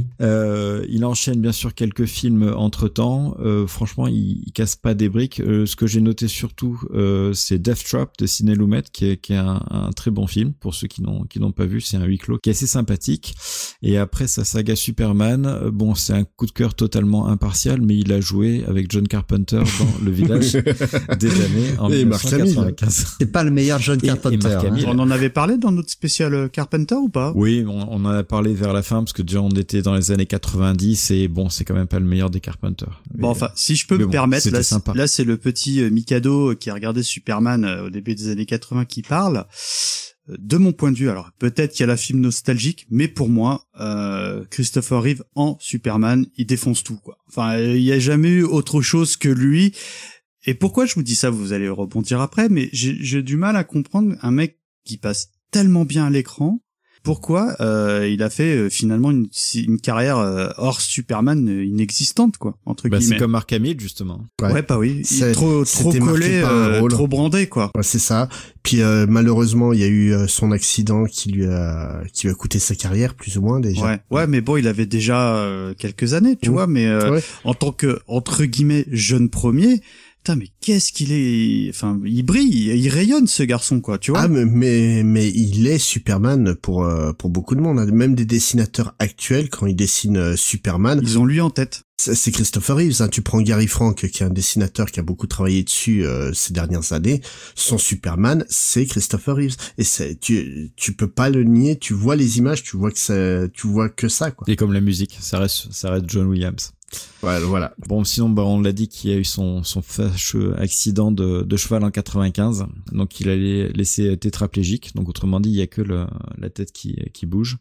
Il enchaîne bien sûr quelques films entre-temps. Franchement, il casse pas des briques. Ce que j'ai noté surtout, c'est Death Trap de Sidney Lumet, qui est un très bon film. Pour ceux qui n'ont pas vu, c'est un huis clos qui est assez sympathique. Et après sa saga Superman, c'est un coup de cœur totalement impartial, mais il a joué avec John Carpenter dans Le Village des années en 1995. C'est pas le meilleur John Carpenter. On en avait parlé dans notre spécial Carpenter ou pas? Oui, on en a parlé vers la fin parce que déjà on était dans les années 90 et c'est quand même pas le meilleur des Carpenter. Si je peux me permettre, là c'est le petit Mikado qui a regardé Superman au début des années 80 qui parle. De mon point de vue, alors peut-être qu'il y a la film nostalgique, mais pour moi, Christopher Reeve en Superman, il défonce tout, quoi. Il y a jamais eu autre chose que lui. Et pourquoi je vous dis ça, vous allez rebondir après, mais j'ai du mal à comprendre un mec qui passe tellement bien à l'écran. Pourquoi il a fait finalement une carrière hors Superman inexistante, quoi, entre guillemets. C'est comme Mark Hamill, justement. Ouais, oui. Il est trop collé, trop brandé, quoi. Ouais, c'est ça. Puis malheureusement, il y a eu son accident qui lui a coûté sa carrière, plus ou moins déjà. Ouais, mais bon, il avait déjà quelques années, tu vois, mais en tant que entre guillemets jeune premier. Putain, mais qu'est-ce qu'il est, il brille, il rayonne, ce garçon, quoi, tu vois. Ah, mais il est Superman pour beaucoup de monde, hein. Même des dessinateurs actuels, quand ils dessinent Superman. Ils ont lui en tête. C'est Christopher Reeves, hein. Tu prends Gary Frank, qui est un dessinateur qui a beaucoup travaillé dessus, ces dernières années. Son Superman, c'est Christopher Reeves. Et tu peux pas le nier, tu vois les images, tu vois que ça, quoi. Et comme la musique, ça reste John Williams. Voilà. Bon, sinon, on l'a dit qu'il y a eu son fâcheux accident de cheval en 95. Donc, il allait laisser tétraplégique. Donc, autrement dit, il y a que la tête qui bouge.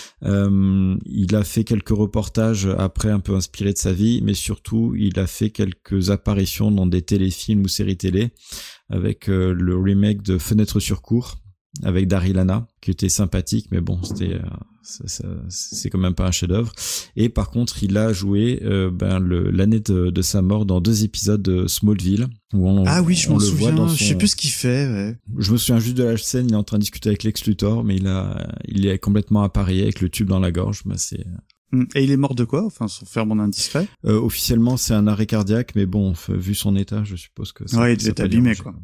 Il a fait quelques reportages après, un peu inspirés de sa vie, mais surtout, il a fait quelques apparitions dans des téléfilms ou séries télé avec le remake de Fenêtre sur cour avec Daryl Hannah, qui était sympathique, mais c'est quand même pas un chef-d'œuvre. Et par contre, il a joué l'année de sa mort dans 2 épisodes de Smallville, où je m'en souviens. Je sais plus ce qu'il fait. Ouais. Je me souviens juste de la scène. Il est en train de discuter avec Lex Luthor, mais il est complètement appareillé avec le tube dans la gorge. Et il est mort de quoi? Sans faire mon indiscret. Officiellement, c'est un arrêt cardiaque, mais vu son état, je suppose que ça. Ouais, il est abîmé, quoi.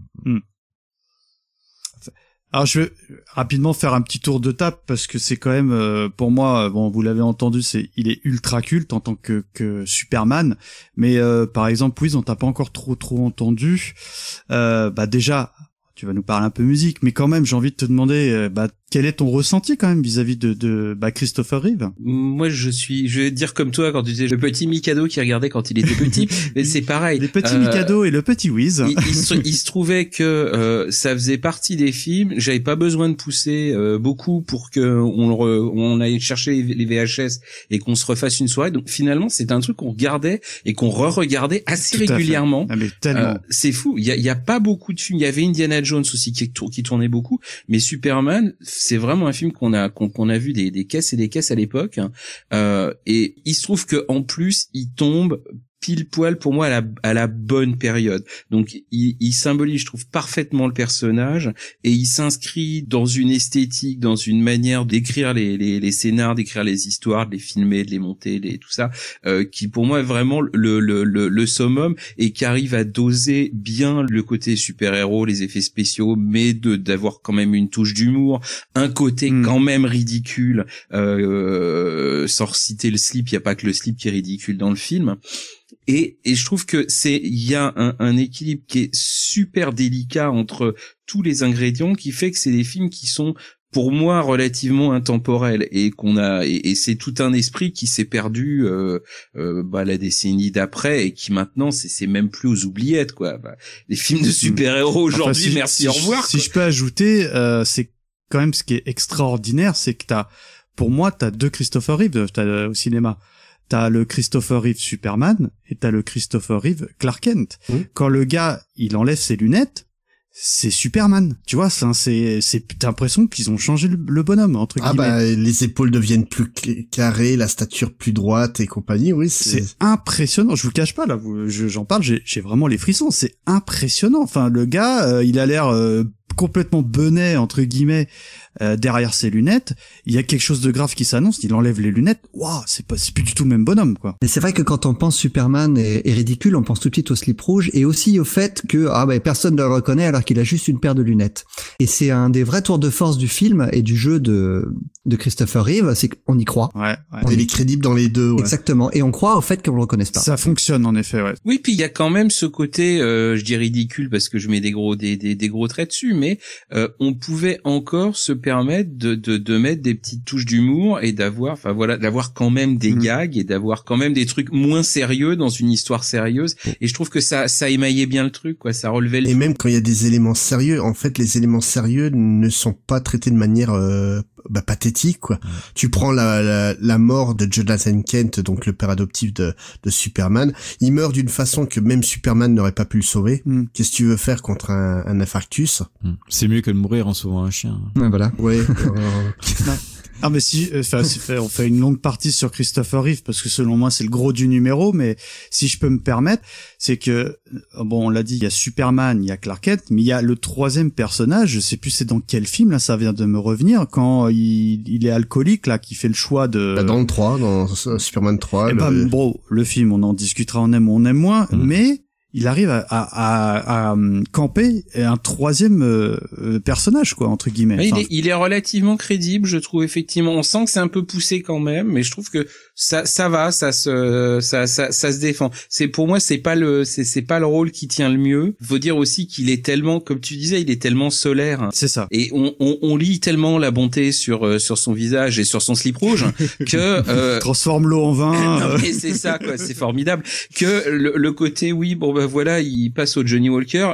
Alors je vais rapidement faire un petit tour de table parce que c'est quand même pour moi, vous l'avez entendu, il est ultra culte en tant que Superman, mais par exemple on t'a pas encore trop entendu. Déjà tu vas nous parler un peu musique, mais quand même j'ai envie de te demander quel est ton ressenti quand même vis-à-vis de Christopher Reeve? Moi, je vais dire comme toi quand tu disais le petit Mikado qui regardait quand il était petit, mais c'est pareil. Les petits Mikado et le petit Wiz. Il se trouvait que ça faisait partie des films. J'avais pas besoin de pousser beaucoup pour que on aille chercher les VHS et qu'on se refasse une soirée. Donc finalement, c'est un truc qu'on regardait et qu'on re-regardait assez régulièrement. Ah, mais tellement. C'est fou. Il y a pas beaucoup de films. Il y avait Indiana Jones aussi qui tournait beaucoup, mais Superman c'est vraiment un film qu'on a vu des caisses et des caisses à l'époque, et il se trouve que en plus il tombe pile poil pour moi à la bonne période. Donc il symbolise, je trouve, parfaitement le personnage, et il s'inscrit dans une esthétique, dans une manière d'écrire les scénars, d'écrire les histoires, de les filmer, de les monter, tout ça, qui pour moi est vraiment le summum, et qui arrive à doser bien le côté super-héros, les effets spéciaux, mais d'avoir quand même une touche d'humour, un côté quand même ridicule, sans citer le slip, il y a pas que le slip qui est ridicule dans le film. Et je trouve que il y a un équilibre qui est super délicat entre tous les ingrédients, qui fait que c'est des films qui sont, pour moi, relativement intemporels, et et c'est tout un esprit qui s'est perdu, la décennie d'après, et qui maintenant, c'est même plus aux oubliettes, quoi. Les films de super-héros aujourd'hui, merci, au revoir. Si je peux ajouter, c'est quand même ce qui est extraordinaire, c'est que pour moi, t'as deux Christopher Reeve au cinéma. T'as le Christopher Reeve Superman et t'as le Christopher Reeve Clark Kent. Quand le gars, il enlève ses lunettes, c'est Superman. Tu vois, t'as l'impression qu'ils ont changé le bonhomme, entre guillemets. Les épaules deviennent plus carrées, la stature plus droite et compagnie, oui. C'est impressionnant. Je vous le cache pas, là, j'en parle, j'ai vraiment les frissons. C'est impressionnant. Enfin, le gars, il a l'air complètement benet, entre guillemets, derrière ses lunettes. Il y a quelque chose de grave qui s'annonce, il enlève les lunettes. Waouh, c'est plus du tout le même bonhomme, quoi. Mais c'est vrai que quand on pense Superman est ridicule, on pense tout de suite au slip rouge, et aussi au fait que personne ne le reconnaît alors qu'il a juste une paire de lunettes. Et c'est un des vrais tours de force du film et du jeu de Christopher Reeve, c'est qu'on y croit. Ouais. Il est crédible dans les deux, ouais. Exactement. Et on croit au fait qu'on le reconnaisse pas. Ça fonctionne, en effet, ouais. Oui, puis il y a quand même ce côté, je dis ridicule parce que je mets des gros traits dessus, mais on pouvait encore se permettre de mettre des petites touches d'humour, et d'avoir quand même des gags, et d'avoir quand même des trucs moins sérieux dans une histoire sérieuse. Et je trouve que ça émaillait bien le truc, quoi. Ça relevait Et même quand il y a des éléments sérieux, en fait, les éléments sérieux ne sont pas traités de manière pathétique, quoi. Tu prends la mort de Jonathan Kent, donc le père adoptif de Superman. Il meurt d'une façon que même Superman n'aurait pas pu le sauver. Qu'est-ce que tu veux faire contre un infarctus? C'est mieux que de mourir en sauvant un chien. Ouais, voilà. Ouais. Ah, mais on fait une longue partie sur Christopher Reeve, parce que selon moi c'est le gros du numéro, mais si je peux me permettre, c'est que on l'a dit, il y a Superman, il y a Clark Kent, mais il y a le troisième personnage, je sais plus c'est dans quel film, là, ça vient de me revenir, quand il est alcoolique, là, qui fait le choix de... Dans le 3, dans Superman 3. Le film, on en discutera, on aime ou on aime moins, mais il arrive à camper un troisième personnage, quoi, entre guillemets. Il est relativement crédible, je trouve, effectivement. On sent que c'est un peu poussé quand même, mais je trouve que ça va, ça se défend. Pour moi, c'est pas le rôle qui tient le mieux. Faut dire aussi qu'il est tellement, comme tu disais, il est tellement solaire. C'est ça. Et on lit tellement la bonté sur son visage et sur son slip rouge que transforme l'eau en vin. Non, mais c'est ça, quoi, c'est formidable. Que le côté, oui, voilà, il passe au Johnny Walker,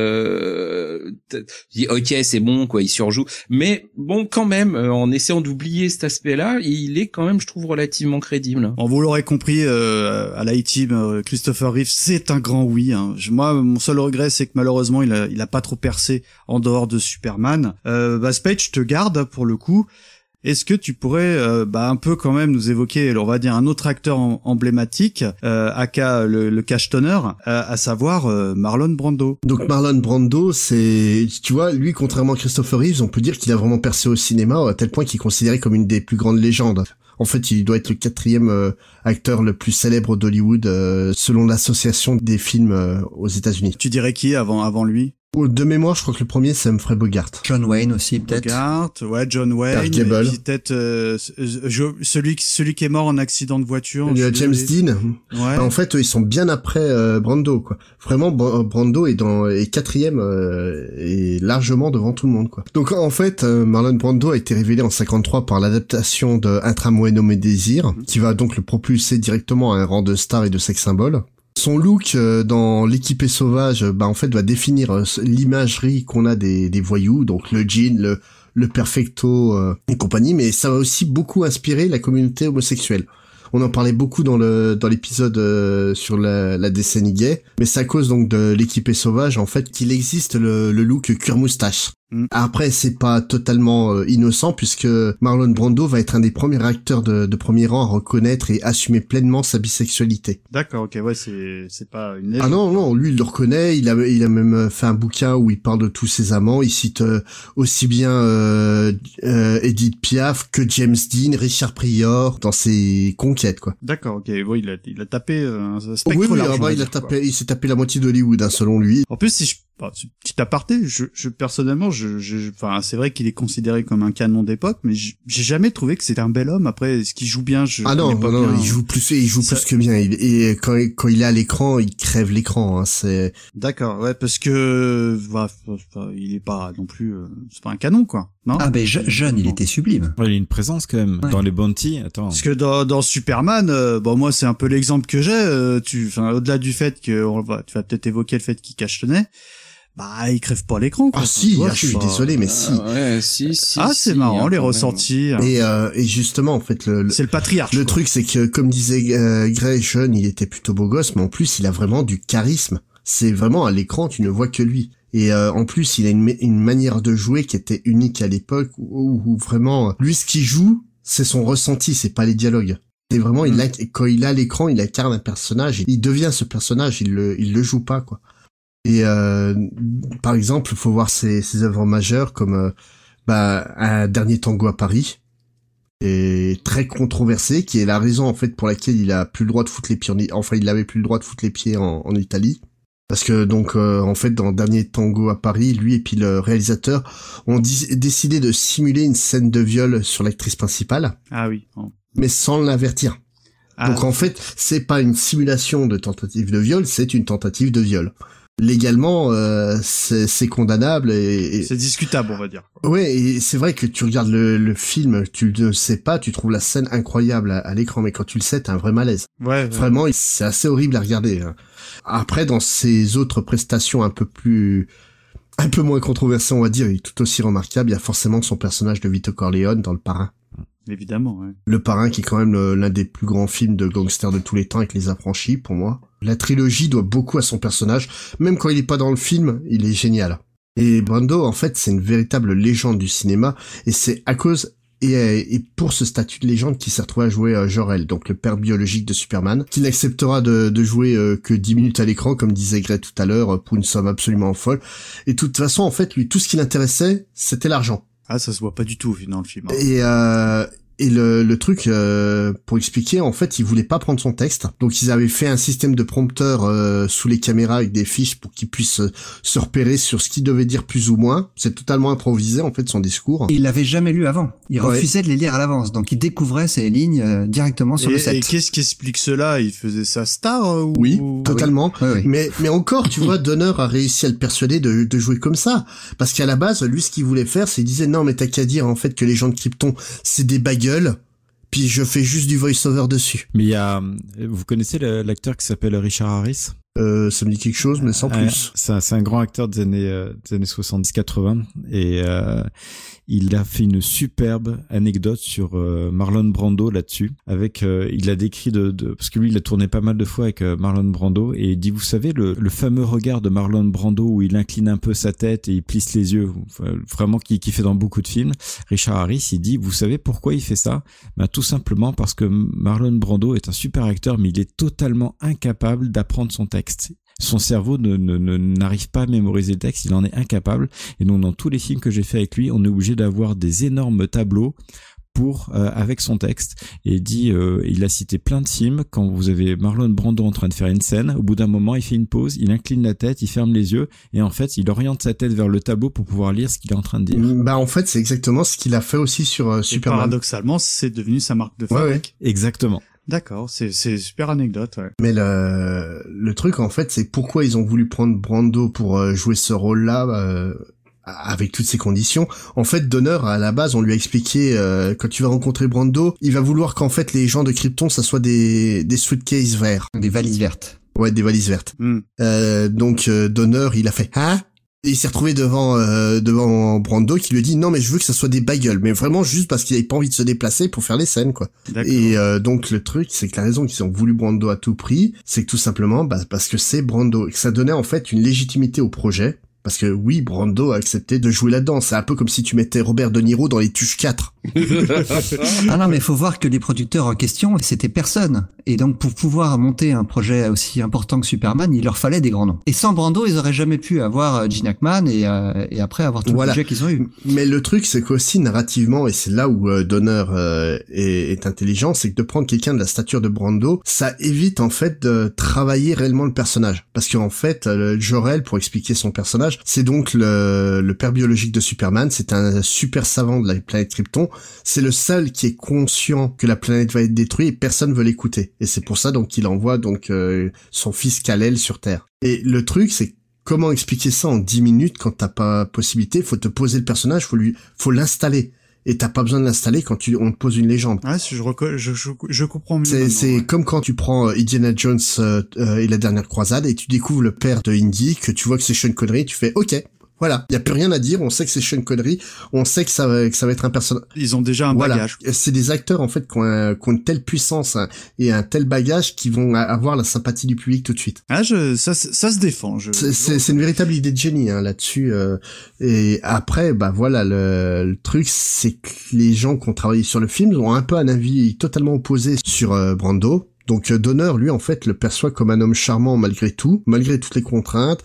dit ok, c'est bon, quoi, il surjoue, mais bon, quand même, en essayant d'oublier cet aspect-là, il est quand même, je trouve, relativement crédible. Vous l'aurez compris, à l'A-Team, Christopher Reeve, c'est un grand oui, hein. Moi, mon seul regret, c'est que malheureusement, il a pas trop percé en dehors de Superman. Spade, je te garde pour le coup. Est-ce que tu pourrais un peu quand même nous évoquer, on va dire, un autre acteur emblématique, aka le cachetoneur, à savoir Marlon Brando. Donc Marlon Brando, c'est, tu vois, lui, contrairement à Christopher Reeves, on peut dire qu'il a vraiment percé au cinéma à tel point qu'il est considéré comme une des plus grandes légendes. En fait, il doit être le 4e acteur le plus célèbre d'Hollywood selon l'association des films aux États-Unis. Tu dirais qui avant lui? De mémoire, je crois que le premier, c'est Humphrey Bogart. John Wayne aussi, peut-être. Bogart, ouais, John Wayne. Gable. Peut-être celui qui est mort en accident de voiture. Il y a James Dean. Ouais. En fait, ils sont bien après Brando, quoi. Vraiment, Brando est 4e et largement devant tout le monde, quoi. Donc en fait, Marlon Brando a été révélé en 53 par l'adaptation de Un tramway nommé Désir, qui va donc le propulser directement à un rang de star et de sex symbole. Son look dans L'équipé sauvage, en fait, va définir l'imagerie qu'on a des voyous, donc le jean, le perfecto et compagnie, mais ça va aussi beaucoup inspirer la communauté homosexuelle. On en parlait beaucoup dans l'épisode sur la décennie gay, mais c'est à cause donc de L'équipé sauvage, en fait, qu'il existe le look cuir-moustache. Après, c'est pas totalement innocent puisque Marlon Brando va être un des premiers acteurs de premier rang à reconnaître et assumer pleinement sa bisexualité. D'accord, ok, ouais, c'est pas une Ah non, lui il le reconnaît, il a même fait un bouquin où il parle de tous ses amants, il cite aussi bien Edith Piaf que James Dean, Richard Pryor dans ses conquêtes, quoi. D'accord, ok, ouais, il a tapé un spectre oui, large, il s'est tapé la moitié d'Hollywood, selon lui. En plus, si je petit aparté, je personnellement, enfin, c'est vrai qu'il est considéré comme un canon d'époque, mais j'ai jamais trouvé que c'était un bel homme. Après, est-ce qu'il joue bien? Non, il joue plus que bien. Et quand il est à l'écran, il crève l'écran. Hein, c'est. D'accord, ouais, parce que il est pas non plus, c'est pas un canon, quoi. Non. Ah ben jeune, il était sublime. Ouais, il a une présence quand même dans les Bounty. Attends. Parce que dans Superman, moi c'est un peu l'exemple que j'ai. Au-delà du fait que tu vas peut-être évoquer le fait qu'il cache le nez. Bah, il crève pas l'écran, quoi. Ah si, je suis désolé, mais si. Ouais, si. Ah, c'est marrant, les ressentis. Et justement, en fait, c'est le patriarche. Le truc, c'est que, comme disait Grey, jeune, il était plutôt beau gosse, mais en plus, il a vraiment du charisme. C'est vraiment à l'écran, tu ne vois que lui. Et en plus, il a une manière de jouer qui était unique à l'époque, où vraiment, lui, ce qu'il joue, c'est son ressenti, c'est pas les dialogues. C'est vraiment, quand il a l'écran, il incarne un personnage, il devient ce personnage, il le joue pas, quoi. Et par exemple, il faut voir ses œuvres majeures comme Un dernier tango à Paris, et très controversé, qui est la raison en fait pour laquelle il a plus le droit de foutre les pieds il avait plus le droit de foutre les pieds en Italie, parce que donc en fait dans Dernier tango à Paris, lui et puis le réalisateur ont décidé de simuler une scène de viol sur l'actrice principale. Ah oui. Mais sans l'avertir. Donc en fait, c'est pas une simulation de tentative de viol, c'est une tentative de viol. Légalement, c'est condamnable et c'est discutable, on va dire. Ouais, et c'est vrai que tu regardes le film, tu ne sais pas, tu trouves la scène incroyable à l'écran, mais quand tu le sais, t'as un vrai malaise. Ouais. Vraiment, c'est assez horrible à regarder. Après, dans ses autres prestations un peu moins controversées, on va dire, et tout aussi remarquable, il y a forcément son personnage de Vito Corleone dans Le Parrain. Évidemment, ouais. Le Parrain, qui est quand même l'un des plus grands films de gangsters de tous les temps avec Les Affranchis, pour moi. La trilogie doit beaucoup à son personnage. Même quand il est pas dans le film, il est génial. Et Brando, en fait, c'est une véritable légende du cinéma, et c'est à cause et pour ce statut de légende qu'il s'est retrouvé à jouer Jor-El, donc le père biologique de Superman, qui n'acceptera de jouer que 10 minutes à l'écran, comme disait Grey tout à l'heure, pour une somme absolument folle. Et de toute façon, en fait, lui, tout ce qui l'intéressait, c'était l'argent. Ah, ça se voit pas du tout dans le film. Hein. Et le truc, pour expliquer, en fait, ils voulaient pas prendre son texte. Donc, ils avaient fait un système de prompteur sous les caméras avec des fiches pour qu'ils puissent se repérer sur ce qu'il devait dire plus ou moins. C'est totalement improvisé, en fait, son discours. Il l'avait jamais lu avant. Il refusait de les lire à l'avance. Donc, il découvrait ces lignes directement sur le set. Et qu'est-ce qui explique cela? Il faisait sa star ou... Oui, totalement. Oui. Mais encore, tu vois, Donner a réussi à le persuader de jouer comme ça. Parce qu'à la base, lui, ce qu'il voulait faire, c'est qu'il disait, non, mais t'as qu'à dire, en fait, que les gens de Krypton, c'est des bagueules. Puis je fais juste du voice-over dessus. Mais il y a, vous connaissez l'acteur qui s'appelle Richard Harris? Ça me dit quelque chose, mais sans plus. C'est un grand acteur des années 70-80 et il a fait une superbe anecdote sur Marlon Brando là-dessus. Avec, il a décrit parce que lui il a tourné pas mal de fois avec Marlon Brando et il dit, vous savez le fameux regard de Marlon Brando où il incline un peu sa tête et il plisse les yeux, vraiment qui fait dans beaucoup de films. Richard Harris, il dit, vous savez pourquoi il fait ça? Ben tout simplement parce que Marlon Brando est un super acteur, mais il est totalement incapable d'apprendre son texte. Son cerveau n'arrive pas à mémoriser le texte, il en est incapable. Et donc dans tous les films que j'ai fait avec lui, on est obligé d'avoir des énormes tableaux avec son texte. Et il a cité plein de films. Quand vous avez Marlon Brando en train de faire une scène, au bout d'un moment il fait une pause, il incline la tête, il ferme les yeux et en fait il oriente sa tête vers le tableau pour pouvoir lire ce qu'il est en train de dire. Bah en fait c'est exactement ce qu'il a fait aussi sur Superman. Paradoxalement c'est devenu sa marque de fabrique. Ouais. Exactement. D'accord, c'est super anecdote, ouais. Mais le truc en fait, c'est pourquoi ils ont voulu prendre Brando pour jouer ce rôle-là avec toutes ces conditions. En fait, Donner à la base, on lui a expliqué quand tu vas rencontrer Brando, il va vouloir qu'en fait les gens de Krypton ça soit des suitcases verts, des valises vertes. Ouais, des valises vertes. Donc Donner, il a fait et il s'est retrouvé devant Brando qui lui dit non mais je veux que ça soit des bagels, mais vraiment juste parce qu'il avait pas envie de se déplacer pour faire les scènes quoi. Et donc le truc c'est que la raison qu'ils ont voulu Brando à tout prix, c'est que tout simplement parce que c'est Brando et que ça donnait en fait une légitimité au projet. Parce que oui, Brando a accepté de jouer là-dedans. C'est un peu comme si tu mettais Robert De Niro dans Les Tuches 4. Ah non, mais faut voir que les producteurs en question, c'était personne. Et donc, pour pouvoir monter un projet aussi important que Superman, il leur fallait des grands noms. Et sans Brando, ils auraient jamais pu avoir Gene Hackman et après avoir tout le budget qu'ils ont eu. Mais le truc, c'est qu'aussi narrativement, et c'est là où Donner est intelligent, c'est que de prendre quelqu'un de la stature de Brando, ça évite en fait de travailler réellement le personnage. Parce qu'en fait, Jor-El, pour expliquer son personnage, c'est donc le père biologique de Superman, c'est un super savant de la planète Krypton, c'est le seul qui est conscient que la planète va être détruite et personne veut l'écouter. Et c'est pour ça donc qu'il envoie donc son fils Kal-El sur Terre. Et le truc, c'est comment expliquer ça en 10 minutes quand t'as pas possibilité, faut te poser le personnage, faut l'installer. Et t'as pas besoin de l'installer quand on te pose une légende. Ouais, je comprends mieux. C'est comme quand tu prends Indiana Jones et la dernière croisade et tu découvres le père de Indy, que tu vois que c'est Sean Connery, tu fais OK. Voilà, il y a plus rien à dire, on sait que c'est Sean Connery, on sait que ça va être un personnage. Ils ont déjà un bagage. C'est des acteurs en fait qui ont une telle puissance et un tel bagage qui vont avoir la sympathie du public tout de suite. Ah, ça se défend. C'est une véritable idée de génie là-dessus. Et après, bah voilà, le truc, c'est que les gens qui ont travaillé sur le film ont un peu un avis totalement opposé sur Brando. Donc Donner, lui, en fait, le perçoit comme un homme charmant malgré tout, malgré toutes les contraintes.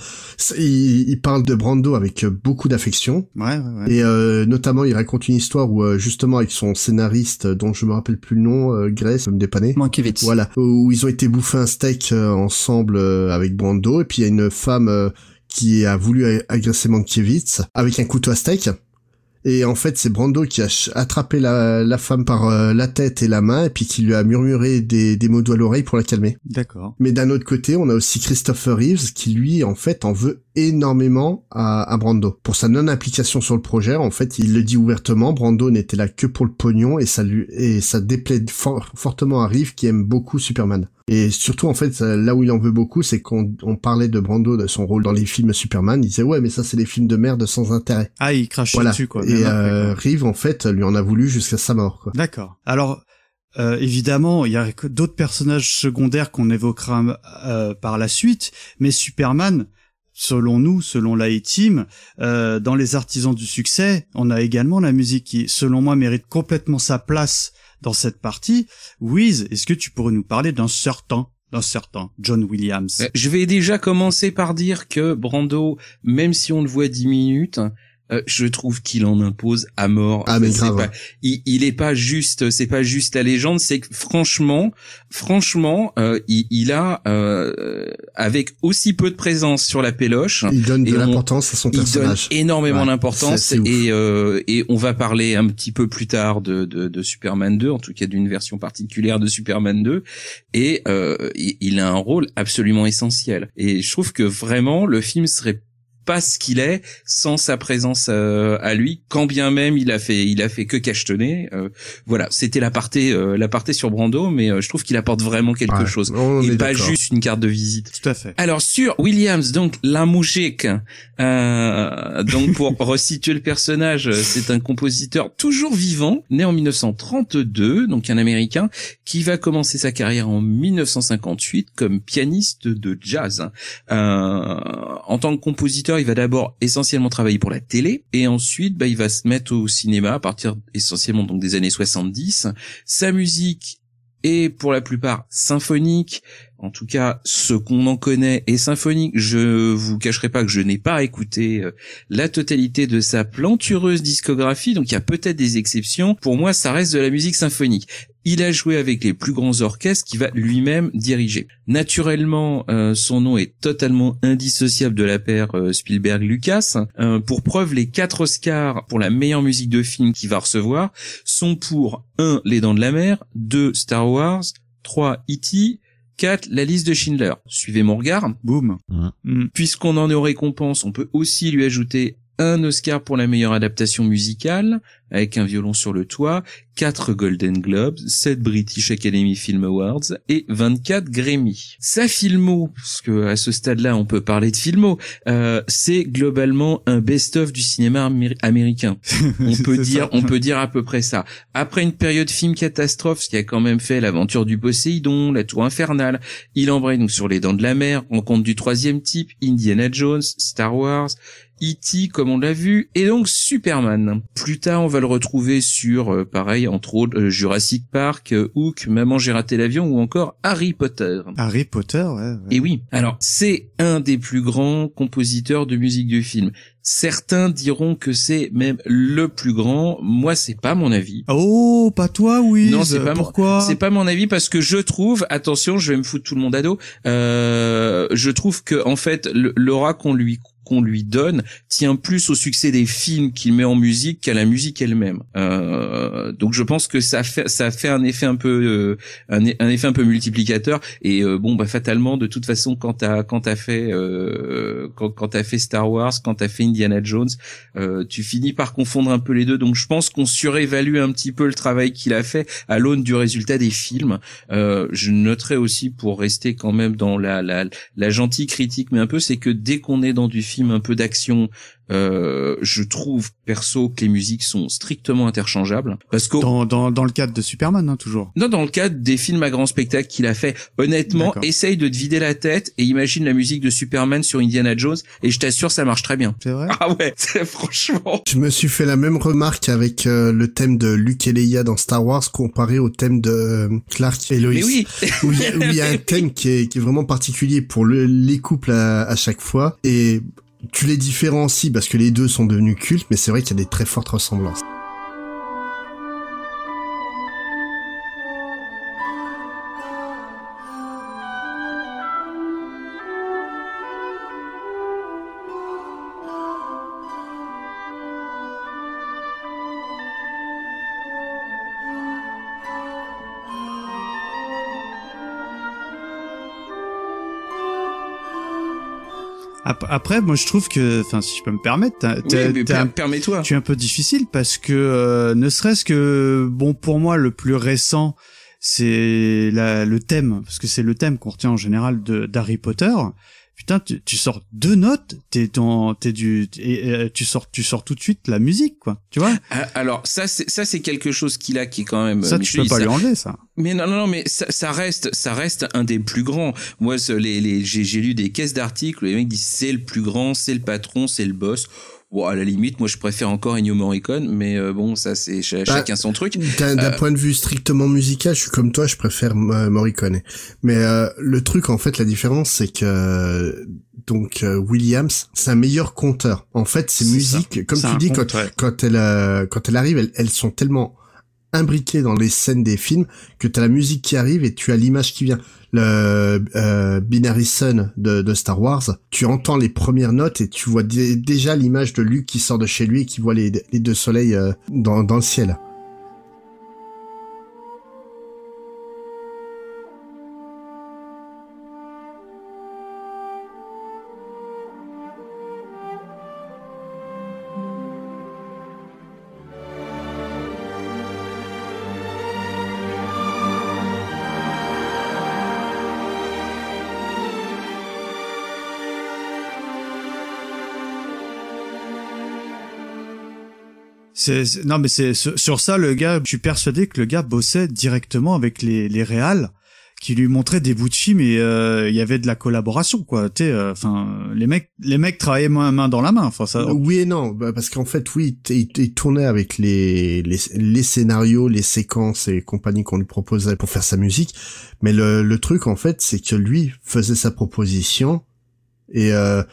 Il parle de Brando avec beaucoup d'affection. Ouais. Et notamment, il raconte une histoire où, justement, avec son scénariste, dont je me rappelle plus le nom, Grace, me dépanner. Mankiewicz. Voilà. Où ils ont été bouffer un steak ensemble avec Brando. Et puis, il y a une femme qui a voulu agresser Mankiewicz avec un couteau à steak. Et en fait, c'est Brando qui a attrapé la femme par la tête et la main, et puis qui lui a murmuré des mots doux à l'oreille pour la calmer. D'accord. Mais d'un autre côté, on a aussi Christopher Reeves, qui lui, en fait, en veut énormément à Brando. Pour sa non-implication sur le projet, en fait, il le dit ouvertement, Brando n'était là que pour le pognon, et ça déplaît fortement à Reeves, qui aime beaucoup Superman. Et surtout, en fait, là où il en veut beaucoup, c'est qu'on parlait de Brando, de son rôle dans les films Superman, il disait, ouais, mais ça, c'est des films de merde sans intérêt. Ah, il crachait dessus, quoi. Et Reeves, en fait, lui en a voulu jusqu'à sa mort, quoi. D'accord. Alors, évidemment, il y a d'autres personnages secondaires qu'on évoquera par la suite, mais Superman, selon la A-Team, dans les artisans du succès, on a également la musique qui, selon moi, mérite complètement sa place dans cette partie. Wiz, est-ce que tu pourrais nous parler d'un certain John Williams? Je vais déjà commencer par dire que Brando, même si on le voit 10 minutes, je trouve qu'il en impose à mort. Ah, mais grave. Il est pas juste, c'est pas juste la légende, c'est que franchement, il a, avec aussi peu de présence sur la péloche. Il donne de l'importance à son personnage. Il donne énormément d'importance et on va parler un petit peu plus tard de Superman 2, en tout cas d'une version particulière de Superman 2, et il a un rôle absolument essentiel. Et je trouve que vraiment, le film serait pas ce qu'il est sans sa présence à lui, quand bien même il a fait que cachetonner. Voilà, c'était l'aparté sur Brando, mais je trouve qu'il apporte vraiment quelque chose et pas juste une carte de visite. Tout à fait. Alors sur Williams, donc la musique, donc pour resituer le personnage, c'est un compositeur toujours vivant, né en 1932, donc un Américain qui va commencer sa carrière en 1958 comme pianiste de jazz. En tant que compositeur, il va d'abord essentiellement travailler pour la télé et ensuite il va se mettre au cinéma à partir essentiellement donc des années 70. Sa musique est pour la plupart symphonique, en tout cas ce qu'on en connaît est symphonique. Je vous cacherai pas que je n'ai pas écouté la totalité de sa plantureuse discographie, donc il y a peut-être des exceptions. Pour moi, ça reste de la musique symphonique. Il a joué avec les plus grands orchestres qu'il va lui-même diriger. Naturellement, son nom est totalement indissociable de la paire Spielberg-Lucas. Pour preuve, les 4 Oscars pour la meilleure musique de film qu'il va recevoir sont pour 1. Les Dents de la Mer, 2. Star Wars, 3. E.T., 4. La liste de Schindler. Suivez mon regard. Boum. Puisqu'on en est aux récompenses, on peut aussi lui ajouter un Oscar pour la meilleure adaptation musicale, avec un violon sur le toit, 4 Golden Globes, 7 British Academy Film Awards et 24 Grammy. Sa filmo, parce que à ce stade-là on peut parler de filmo, c'est globalement un best-of du cinéma américain. On peut dire à peu près ça. Après une période film catastrophe, ce qui a quand même fait L'aventure du Poséidon, La Tour infernale, il embraye donc sur Les Dents de la Mer, Rencontre du troisième type, Indiana Jones, Star Wars, E.T. comme on l'a vu, et donc Superman. Plus tard, on va le retrouver sur, pareil, entre autres, Jurassic Park, Hook, Maman j'ai raté l'avion, ou encore Harry Potter. Harry Potter, ouais. Et oui, alors c'est un des plus grands compositeurs de musique de film. Certains diront que c'est même le plus grand. Moi, c'est pas mon avis. Oh, pas toi, oui. Non, c'est pas pourquoi c'est pas mon avis parce que je trouve, attention, je vais me foutre tout le monde à dos. Je trouve que en fait, l'aura qu'on lui donne tient plus au succès des films qu'il met en musique qu'à la musique elle-même. Donc je pense que ça fait un effet un peu effet un peu multiplicateur et fatalement de toute façon quand t'as fait Star Wars, quand t'as fait Indiana Jones, tu finis par confondre un peu les deux. Donc je pense qu'on surévalue un petit peu le travail qu'il a fait à l'aune du résultat des films. Je noterai aussi, pour rester quand même dans la gentille critique, mais un peu, c'est que dès qu'on est dans du film un peu d'action, je trouve perso que les musiques sont strictement interchangeables parce que dans le cadre de Superman, hein, toujours. Non, dans le cadre des films à grand spectacle qu'il a fait, honnêtement, essaye de te vider la tête et imagine la musique de Superman sur Indiana Jones et je t'assure ça marche très bien. C'est vrai. Ah ouais, franchement. Je me suis fait la même remarque avec le thème de Luke et Leia dans Star Wars comparé au thème de Clark et Lois. Mais oui. où il y a un thème qui est vraiment particulier pour les couples à chaque fois et tu les différencies parce que les deux sont devenus cultes, mais c'est vrai qu'il y a des très fortes ressemblances. Après, moi, je trouve que, enfin, si je peux me permettre, permets-toi. Tu es un peu difficile parce que, ne serait-ce que, bon, pour moi, le plus récent, c'est le thème, parce que c'est le thème qu'on retient en général d'Harry Potter. Putain, tu sors 2 notes, tu sors tout de suite la musique, quoi. Tu vois? Alors, ça c'est quelque chose qu'il a qui est quand même, ça, tu peux pas lui enlever, ça. Mais non, mais ça reste un des plus grands. Moi, j'ai lu des caisses d'articles où les mecs disent c'est le plus grand, c'est le patron, c'est le boss. Bon, à la limite, moi, je préfère encore Ennio Morricone, mais bon, ça, c'est chacun son truc. D'un point de vue strictement musical, je suis comme toi, je préfère Morricone. Mais le truc, en fait, la différence, c'est que Williams, c'est un meilleur conteur. En fait, ces musiques, comme tu dis, quand elle arrive, elles sont tellement imbriquées dans les scènes des films que t'as la musique qui arrive et tu as l'image qui vient. Le Binary Sun de Star Wars, tu entends les premières notes et tu vois déjà l'image de Luke qui sort de chez lui et qui voit les 2 soleils dans le ciel. Non, mais c'est sur ça, le gars, je suis persuadé que le gars bossait directement avec les réals qui lui montraient des bouts de films et il y avait de la collaboration, quoi. Tu sais, enfin, les mecs travaillaient main dans la main. Enfin, ça. Oui et non, parce qu'en fait, oui, il tournait avec les scénarios, les séquences et compagnie qu'on lui proposait pour faire sa musique. Mais le truc, en fait, c'est que lui faisait sa proposition et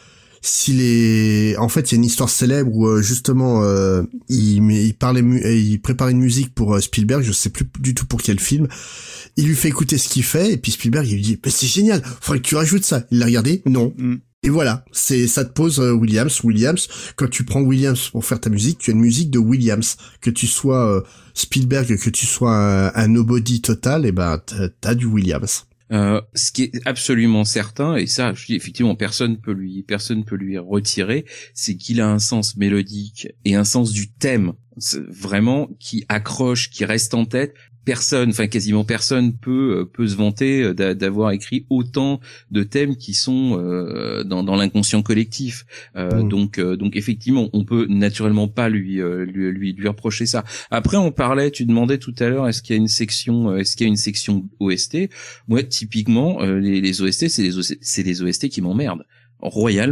en fait, il y a une histoire célèbre où justement il préparait une musique pour Spielberg, je sais plus du tout pour quel film. Il lui fait écouter ce qu'il fait et puis Spielberg il lui dit "Mais c'est génial, faudrait que tu rajoutes ça." Il l'a regardé, non. Et voilà, ça te pose Williams. Quand tu prends Williams pour faire ta musique, tu as une musique de Williams. Que tu sois Spielberg, que tu sois un nobody total, et ben t'as du Williams. Ce qui est absolument certain, et ça, je dis effectivement, personne peut lui retirer, c'est qu'il a un sens mélodique et un sens du thème, vraiment, qui accroche, qui reste en tête. Quasiment personne peut se vanter d'avoir écrit autant de thèmes qui sont dans l'inconscient collectif. Donc effectivement, on peut naturellement pas lui reprocher ça. Après, tu demandais tout à l'heure, est-ce qu'il y a une section OST? Moi, typiquement, les OST, c'est les OST qui m'emmerdent royalement.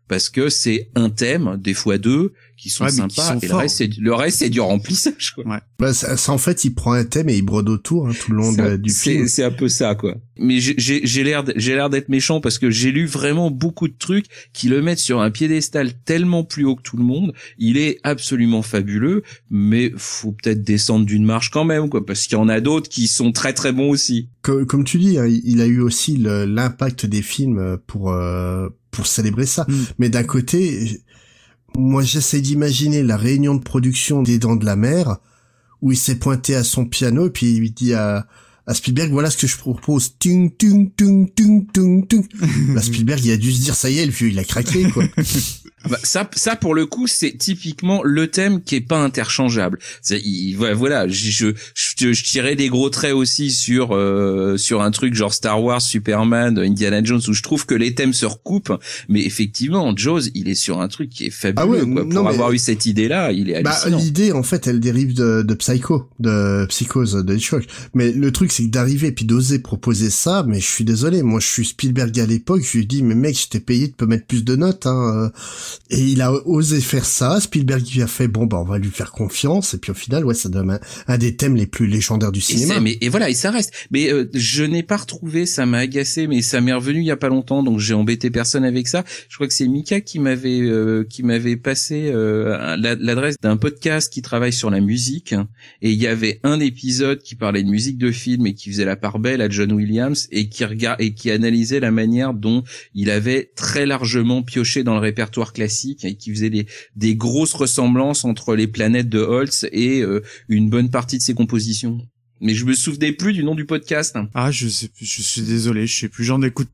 parce que c'est un thème, des fois deux, qui sont sympas, et le reste c'est du remplissage, quoi. Ouais. Bah, ça, en fait, il prend un thème et il brode autour, tout le long du film. C'est un peu ça, quoi. Mais j'ai l'air d'être méchant parce que j'ai lu vraiment beaucoup de trucs qui le mettent sur un piédestal tellement plus haut que tout le monde. Il est absolument fabuleux, mais faut peut-être descendre d'une marche quand même, quoi, parce qu'il y en a d'autres qui sont très très bons aussi. Comme tu dis, hein, il a eu aussi l'impact des films pour célébrer ça. Mais d'un côté, moi j'essaie d'imaginer la réunion de production des Dents de la Mer où il s'est pointé à son piano et puis il dit à Spielberg, voilà ce que je propose. Tung, tung, tung, tung, tung, tung. Là, Spielberg, il a dû se dire, ça y est, le vieux, il a craqué, quoi. Bah, ça, pour le coup, c'est typiquement le thème qui est pas interchangeable. Voilà, je tirais des gros traits aussi sur un truc genre Star Wars, Superman, Indiana Jones, où je trouve que les thèmes se recoupent. Mais effectivement, Jaws, il est sur un truc qui est fabuleux, quoi. Pour avoir eu cette idée-là, il est hallucinant. L'idée, en fait, elle dérive de Psychose de Hitchcock. Mais le truc, c'est que d'arriver puis d'oser proposer ça, mais je suis désolé, moi je suis Spielberg à l'époque, je lui dis mais mec, je t'ai payé, tu peux mettre plus de notes, hein. Et il a osé faire ça, Spielberg lui a fait bon bah on va lui faire confiance, et puis au final ouais ça donne un des thèmes les plus légendaires du cinéma. Et voilà, et ça reste. Mais je n'ai pas retrouvé, ça m'a agacé, mais ça m'est revenu il y a pas longtemps, donc j'ai embêté personne avec ça. Je crois que c'est Mika qui m'avait passé l'adresse d'un podcast qui travaille sur la musique, et il y avait un épisode qui parlait de musique de film et qui faisait la part belle à John Williams et qui analysait la manière dont il avait très largement pioché dans le répertoire classique et qui faisait des grosses ressemblances entre les planètes de Holtz et une bonne partie de ses compositions. Mais je me souvenais plus du nom du podcast. Ah, je suis désolé, je sais plus, j'en écoute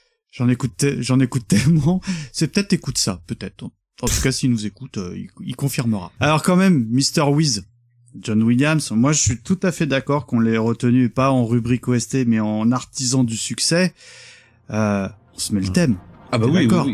tellement. C'est peut-être écoute ça, peut-être. En tout cas, s'il nous écoute, il confirmera. Alors quand même, Mr. Wiz, John Williams, moi je suis tout à fait d'accord qu'on l'ait retenu pas en rubrique OST mais en artisan du succès. On se met le thème. Ah bah oui, d'accord. Oui.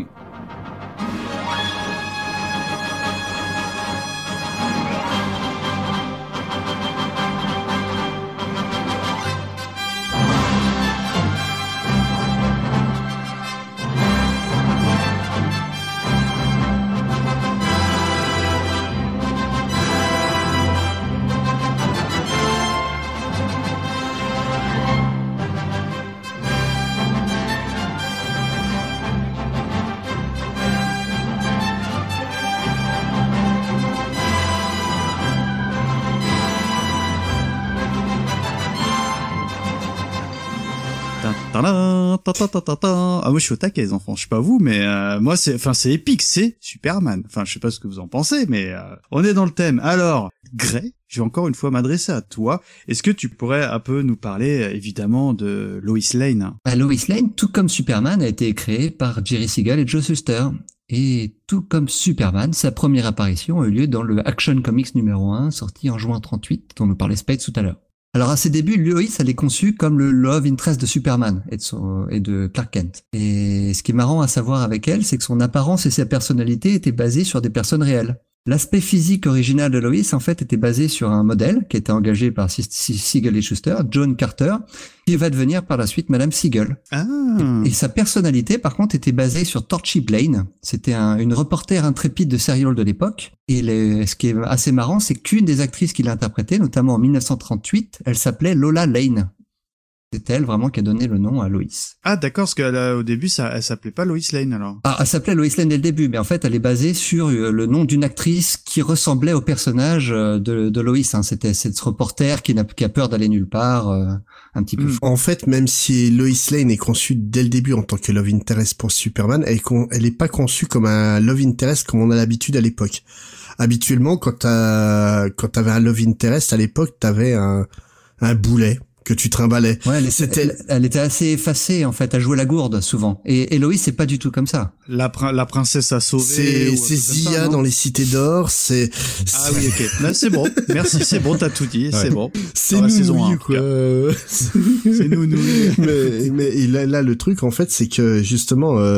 Ah moi je suis au taquet les enfants, je sais pas vous mais moi c'est épique, c'est Superman. Enfin je sais pas ce que vous en pensez mais on est dans le thème. Alors Gray, je vais encore une fois m'adresser à toi. Est-ce que tu pourrais un peu nous parler évidemment de Lois Lane? Lois Lane, tout comme Superman, a été créé par Jerry Siegel et Joe Shuster. Et tout comme Superman, sa première apparition a eu lieu dans le Action Comics numéro 1, sorti en juin 38, dont nous parlait Spade tout à l'heure. Alors à ses débuts, Lois, elle est conçue comme le love interest de Superman et de Clark Kent. Et ce qui est marrant à savoir avec elle, c'est que son apparence et sa personnalité étaient basées sur des personnes réelles. L'aspect physique original de Lois, en fait, était basé sur un modèle qui était engagé par Siegel et Shuster, Joan Carter, qui va devenir par la suite Madame Siegel. Ah. Et sa personnalité, par contre, était basée sur Torchy Blane. C'était une reporter intrépide de Serial de l'époque. Et ce qui est assez marrant, c'est qu'une des actrices qui l'a interprétée, notamment en 1938, elle s'appelait Lola Lane. C'est elle vraiment qui a donné le nom à Lois. Ah d'accord, parce qu'au début elle s'appelait pas Lois Lane alors. Ah, elle s'appelait Lois Lane dès le début, mais en fait elle est basée sur le nom d'une actrice qui ressemblait au personnage de Lois. Hein. C'était cette reporter qui a peur d'aller nulle part, un petit peu. En fait, même si Lois Lane est conçue dès le début en tant que love interest pour Superman, elle est pas conçue comme un love interest comme on a l'habitude à l'époque. Habituellement, quand t'avais un love interest à l'époque, t'avais un boulet que tu trimballais. Ouais, elle était assez effacée, en fait, à jouer la gourde, souvent. Et Lois, c'est pas du tout comme ça. La princesse a sauvé. C'est Zia dans les cités d'or, c'est... Ah oui, ok. Là, c'est bon. Merci, c'est bon, t'as tout dit, ouais. C'est bon. C'est nous, saison 1, quoi. C'est nous. mais là, le truc, en fait, c'est que, justement,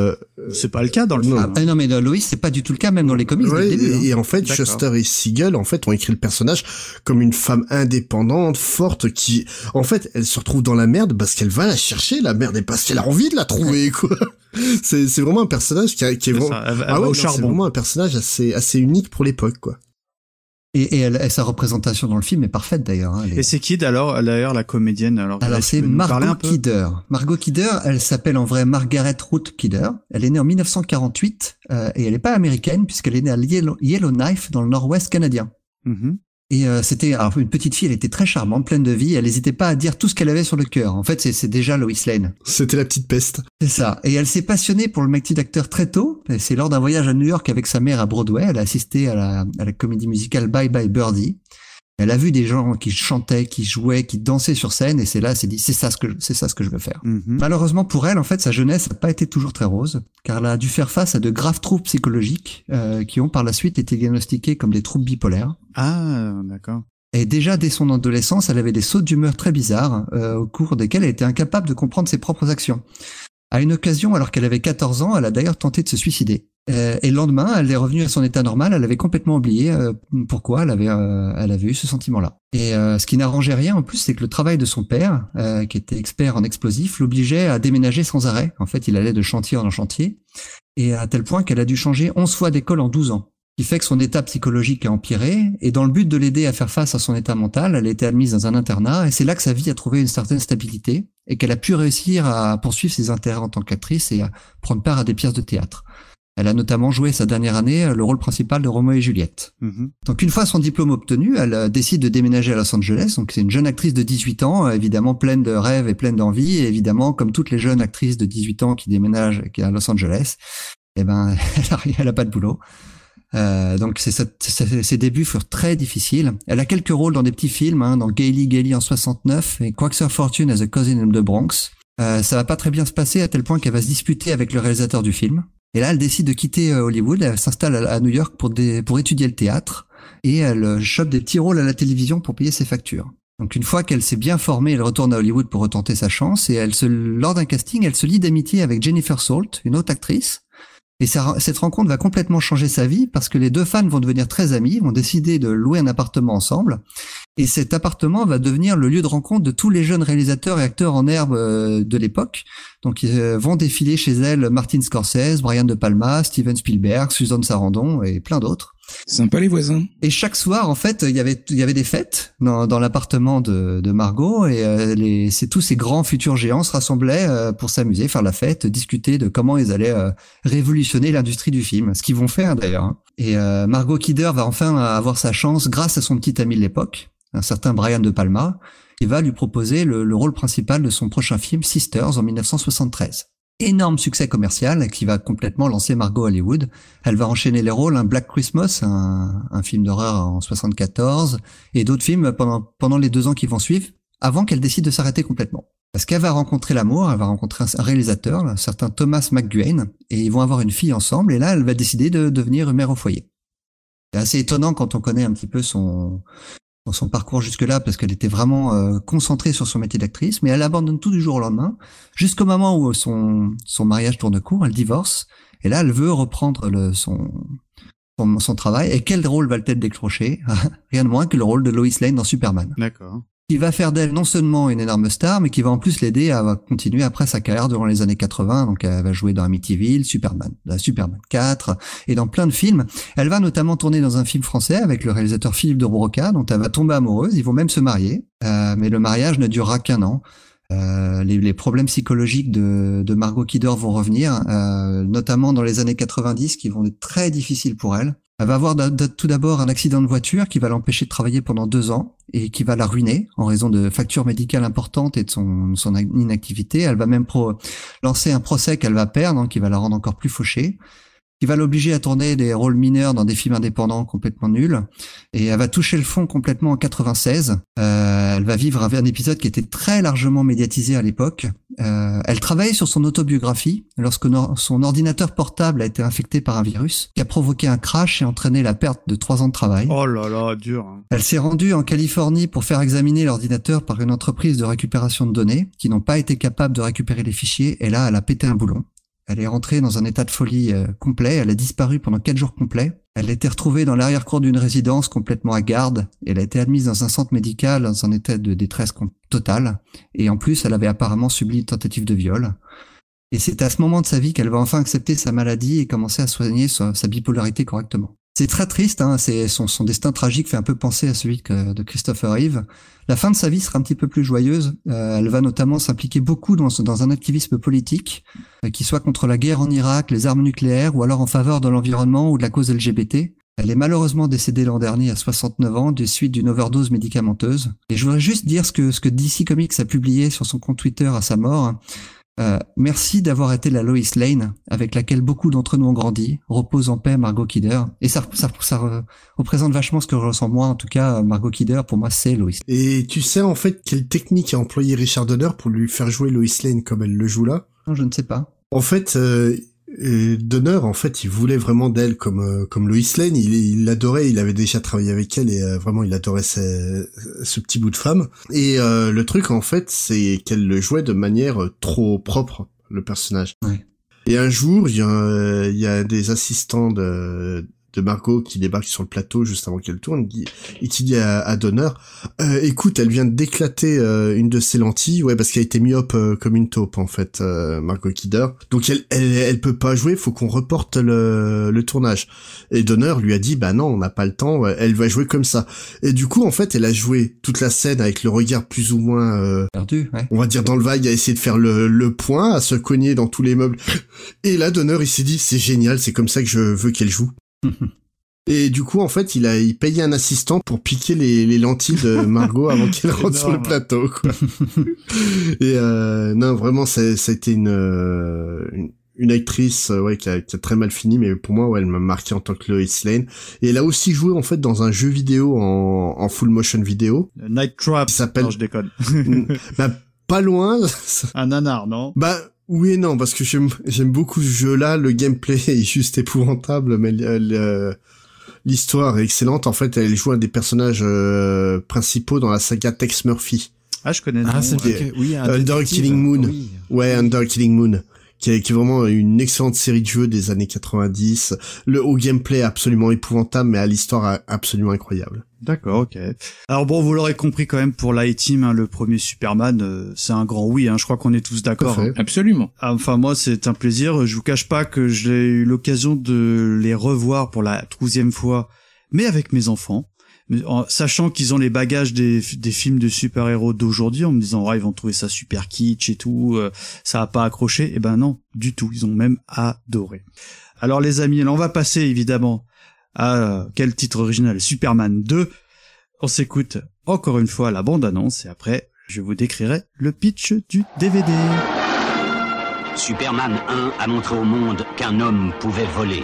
c'est pas le cas dans le film. Non, mais Lois, c'est pas du tout le cas, même dans les comics dès le début. Et en fait, D'accord. Shuster et Siegel, en fait, ont écrit le personnage comme une femme indépendante, forte, qui, en fait, elle se retrouve dans la merde parce qu'elle va la chercher, la merde, et parce qu'elle a envie de la trouver, quoi. C'est vraiment un personnage qui est vraiment, Elle va au c'est charbon. vraiment un personnage assez unique pour l'époque, quoi. Et sa représentation dans le film est parfaite d'ailleurs. Hein, Et c'est qui d'ailleurs la comédienne alors c'est tu peux nous parler un Margot peu Kidder. Margot Kidder, elle s'appelle en vrai Margaret Ruth Kidder. Elle est née en 1948 et elle n'est pas américaine puisqu'elle est née à Yellowknife dans le nord-ouest canadien. Mhm. Et c'était alors une petite fille, elle était très charmante, pleine de vie, elle n'hésitait pas à dire tout ce qu'elle avait sur le cœur. En fait, c'est déjà Lois Lane. C'était la petite peste. C'est ça. Et elle s'est passionnée pour le métier d'acteur très tôt. Et c'est lors d'un voyage à New York avec sa mère à Broadway. Elle a assisté à la comédie musicale Bye Bye Birdie. Elle a vu des gens qui chantaient, qui jouaient, qui dansaient sur scène. Et c'est là, elle s'est dit, c'est ça ce que je veux faire. Mhm. Malheureusement pour elle, en fait, sa jeunesse n'a pas été toujours très rose, car elle a dû faire face à de graves troubles psychologiques qui ont par la suite été diagnostiqués comme des troubles bipolaires. Ah, d'accord. Et déjà dès son adolescence, elle avait des sautes d'humeur très bizarres, au cours desquels elle était incapable de comprendre ses propres actions. À une occasion, alors qu'elle avait 14 ans, elle a d'ailleurs tenté de se suicider. Et le lendemain, elle est revenue à son état normal, elle avait complètement oublié pourquoi elle avait eu ce sentiment-là. Et ce qui n'arrangeait rien en plus, c'est que le travail de son père, qui était expert en explosifs, l'obligeait à déménager sans arrêt. En fait, il allait de chantier en chantier, et à tel point qu'elle a dû changer 11 fois d'école en 12 ans. Qui fait que son état psychologique a empiré, et dans le but de l'aider à faire face à son état mental, elle a été admise dans un internat, et c'est là que sa vie a trouvé une certaine stabilité, et qu'elle a pu réussir à poursuivre ses intérêts en tant qu'actrice et à prendre part à des pièces de théâtre. Elle a notamment joué sa dernière année le rôle principal de Roméo et Juliette. Mhm. Donc une fois son diplôme obtenu, elle décide de déménager à Los Angeles. Donc c'est une jeune actrice de 18 ans, évidemment pleine de rêves et pleine d'envie, et évidemment comme toutes les jeunes actrices de 18 ans qui déménagent à Los Angeles, elle a pas de boulot. Donc ses débuts furent très difficiles. Elle a quelques rôles dans des petits films, dans Gaily en 69 et Quaxer Fortune as a Cousin of the Bronx. Ça va pas très bien se passer à tel point qu'elle va se disputer avec le réalisateur du film. Et là, elle décide de quitter Hollywood. Elle s'installe à New York pour étudier le théâtre et elle chope des petits rôles à la télévision pour payer ses factures. Donc une fois qu'elle s'est bien formée, elle retourne à Hollywood pour retenter sa chance et lors d'un casting, elle se lie d'amitié avec Jennifer Salt, une autre actrice. Et cette rencontre va complètement changer sa vie parce que les deux fans vont devenir très amis, vont décider de louer un appartement ensemble. Et cet appartement va devenir le lieu de rencontre de tous les jeunes réalisateurs et acteurs en herbe de l'époque. Donc ils vont défiler chez elle Martin Scorsese, Brian De Palma, Steven Spielberg, Susan Sarandon et plein d'autres. Sympa les voisins. Et chaque soir, en fait, il y avait des fêtes dans l'appartement de Margot et tous ces grands futurs géants se rassemblaient pour s'amuser, faire la fête, discuter de comment ils allaient révolutionner l'industrie du film, ce qu'ils vont faire d'ailleurs. Hein. Et Margot Kidder va enfin avoir sa chance grâce à son petit ami de l'époque, un certain Brian De Palma, qui va lui proposer le rôle principal de son prochain film Sisters en 1973. Énorme succès commercial qui va complètement lancer Margot Hollywood. Elle va enchaîner les rôles, Black Christmas, un film d'horreur en 74, et d'autres films pendant les 2 ans qui vont suivre, avant qu'elle décide de s'arrêter complètement. Parce qu'elle va rencontrer l'amour, elle va rencontrer un réalisateur, un certain Thomas McGuane, et ils vont avoir une fille ensemble, et là, elle va décider de devenir mère au foyer. C'est assez étonnant quand on connaît un petit peu son parcours jusque-là, parce qu'elle était vraiment concentrée sur son métier d'actrice, mais elle abandonne tout du jour au lendemain, jusqu'au moment où son mariage tourne court, elle divorce, et là elle veut reprendre son travail, et quel rôle va-t-elle décrocher? Rien de moins que le rôle de Lois Lane dans Superman. D'accord. Qui va faire d'elle non seulement une énorme star, mais qui va en plus l'aider à continuer après sa carrière durant les années 80. Donc elle va jouer dans Amityville, Superman 4 et dans plein de films. Elle va notamment tourner dans un film français avec le réalisateur Philippe de Broca, dont elle va tomber amoureuse. Ils vont même se marier, mais le mariage ne durera qu'1 an. Les problèmes psychologiques de Margot Kidder vont revenir, notamment dans les années 90, qui vont être très difficiles pour elle. Elle va avoir tout d'abord un accident de voiture qui va l'empêcher de travailler pendant 2 ans et qui va la ruiner en raison de factures médicales importantes et de son inactivité. Elle va même lancer un procès qu'elle va perdre, qui va la rendre encore plus fauchée, qui va l'obliger à tourner des rôles mineurs dans des films indépendants complètement nuls. Et elle va toucher le fond complètement en 96. Elle va vivre un épisode qui était très largement médiatisé à l'époque. Elle travaillait sur son autobiographie lorsque son ordinateur portable a été infecté par un virus qui a provoqué un crash et entraîné la perte de 3 ans de travail. Oh là là, dur. Elle s'est rendue en Californie pour faire examiner l'ordinateur par une entreprise de récupération de données qui n'ont pas été capables de récupérer les fichiers, et là, elle a pété un boulon. Elle est rentrée dans un état de folie complet. Elle a disparu pendant 4 jours complets. Elle a été retrouvée dans l'arrière-cour d'une résidence complètement hagarde. Elle a été admise dans un centre médical dans un état de détresse totale. Et en plus, elle avait apparemment subi une tentative de viol. Et c'est à ce moment de sa vie qu'elle va enfin accepter sa maladie et commencer à soigner sa bipolarité correctement. C'est très triste, hein, son destin tragique fait un peu penser à celui de Christopher Reeve. La fin de sa vie sera un petit peu plus joyeuse. Elle va notamment s'impliquer beaucoup dans un activisme politique, qui soit contre la guerre en Irak, les armes nucléaires, ou alors en faveur de l'environnement ou de la cause LGBT. Elle est malheureusement décédée l'an dernier à 69 ans des suites d'une overdose médicamenteuse. Et je voudrais juste dire ce que DC Comics a publié sur son compte Twitter à sa mort. Merci d'avoir été la Lois Lane avec laquelle beaucoup d'entre nous ont grandi. Repose en paix, Margot Kidder. Et ça représente vachement ce que je ressens moi. En tout cas, Margot Kidder, pour moi, c'est Lois. Et tu sais en fait quelle technique a employé Richard Donner pour lui faire jouer Lois Lane comme elle le joue là? Non, je ne sais pas. En fait, Donner, en fait, il voulait vraiment d'elle comme Lois Lane. Il l'adorait. Il avait déjà travaillé avec elle et vraiment, il adorait ce petit bout de femme. Et le truc, en fait, c'est qu'elle le jouait de manière trop propre, le personnage. Ouais. Et un jour, il y a des assistants de Margot qui débarquent sur le plateau juste avant qu'elle tourne. Il dit à Donner, écoute, elle vient d'éclater une de ses lentilles, ouais, parce qu'elle a été myope comme une taupe en fait, Margot Kidder. Donc elle peut pas jouer, faut qu'on reporte le tournage. Et Donner lui a dit, bah non, on n'a pas le temps, elle va jouer comme ça. Et du coup, en fait, elle a joué toute la scène avec le regard plus ou moins perdu, ouais. On va dire dans le vague, à essayer de faire le point, à se cogner dans tous les meubles. Et là, Donner, il s'est dit, c'est génial, c'est comme ça que je veux qu'elle joue. Et du coup, en fait, il payé un assistant pour piquer les lentilles de Margot avant qu'elle rentre sur le plateau, quoi. Et non, vraiment, ça a été une actrice, ouais, qui a très mal fini, mais pour moi, ouais, elle m'a marqué en tant que Lois Lane. Et elle a aussi joué, en fait, dans un jeu vidéo en full motion vidéo. Night Trap. Qui s'appelle... Non, je déconne. Bah, pas loin. Un nanar, non? Bah, oui et non, parce que j'aime beaucoup ce jeu-là, le gameplay est juste épouvantable, mais l'histoire est excellente. En fait, elle joue un des personnages principaux dans la saga Tex Murphy. Ah, je connais. Ah, c'est oui, Under Killing Moon. Oui. Ouais, Under Killing Moon. Qui est vraiment une excellente série de jeux des années 90. Au gameplay absolument épouvantable, mais à l'histoire absolument incroyable. D'accord, ok. Alors bon, vous l'aurez compris quand même pour l'I-Team, hein, le premier Superman, c'est un grand oui, hein, je crois qu'on est tous d'accord. Hein. Absolument. Enfin, moi, c'est un plaisir. Je vous cache pas que j'ai eu l'occasion de les revoir pour la 12e fois, mais avec mes enfants. Sachant qu'ils ont les bagages des films de super-héros d'aujourd'hui, en me disant ils vont trouver ça super kitsch et tout, ça a pas accroché. Eh ben non, du tout, ils ont même adoré. Alors les amis, là on va passer évidemment à quel titre original, Superman 2. On s'écoute encore une fois la bande-annonce et après je vous décrirai le pitch du DVD. Superman 1 a montré au monde qu'un homme pouvait voler.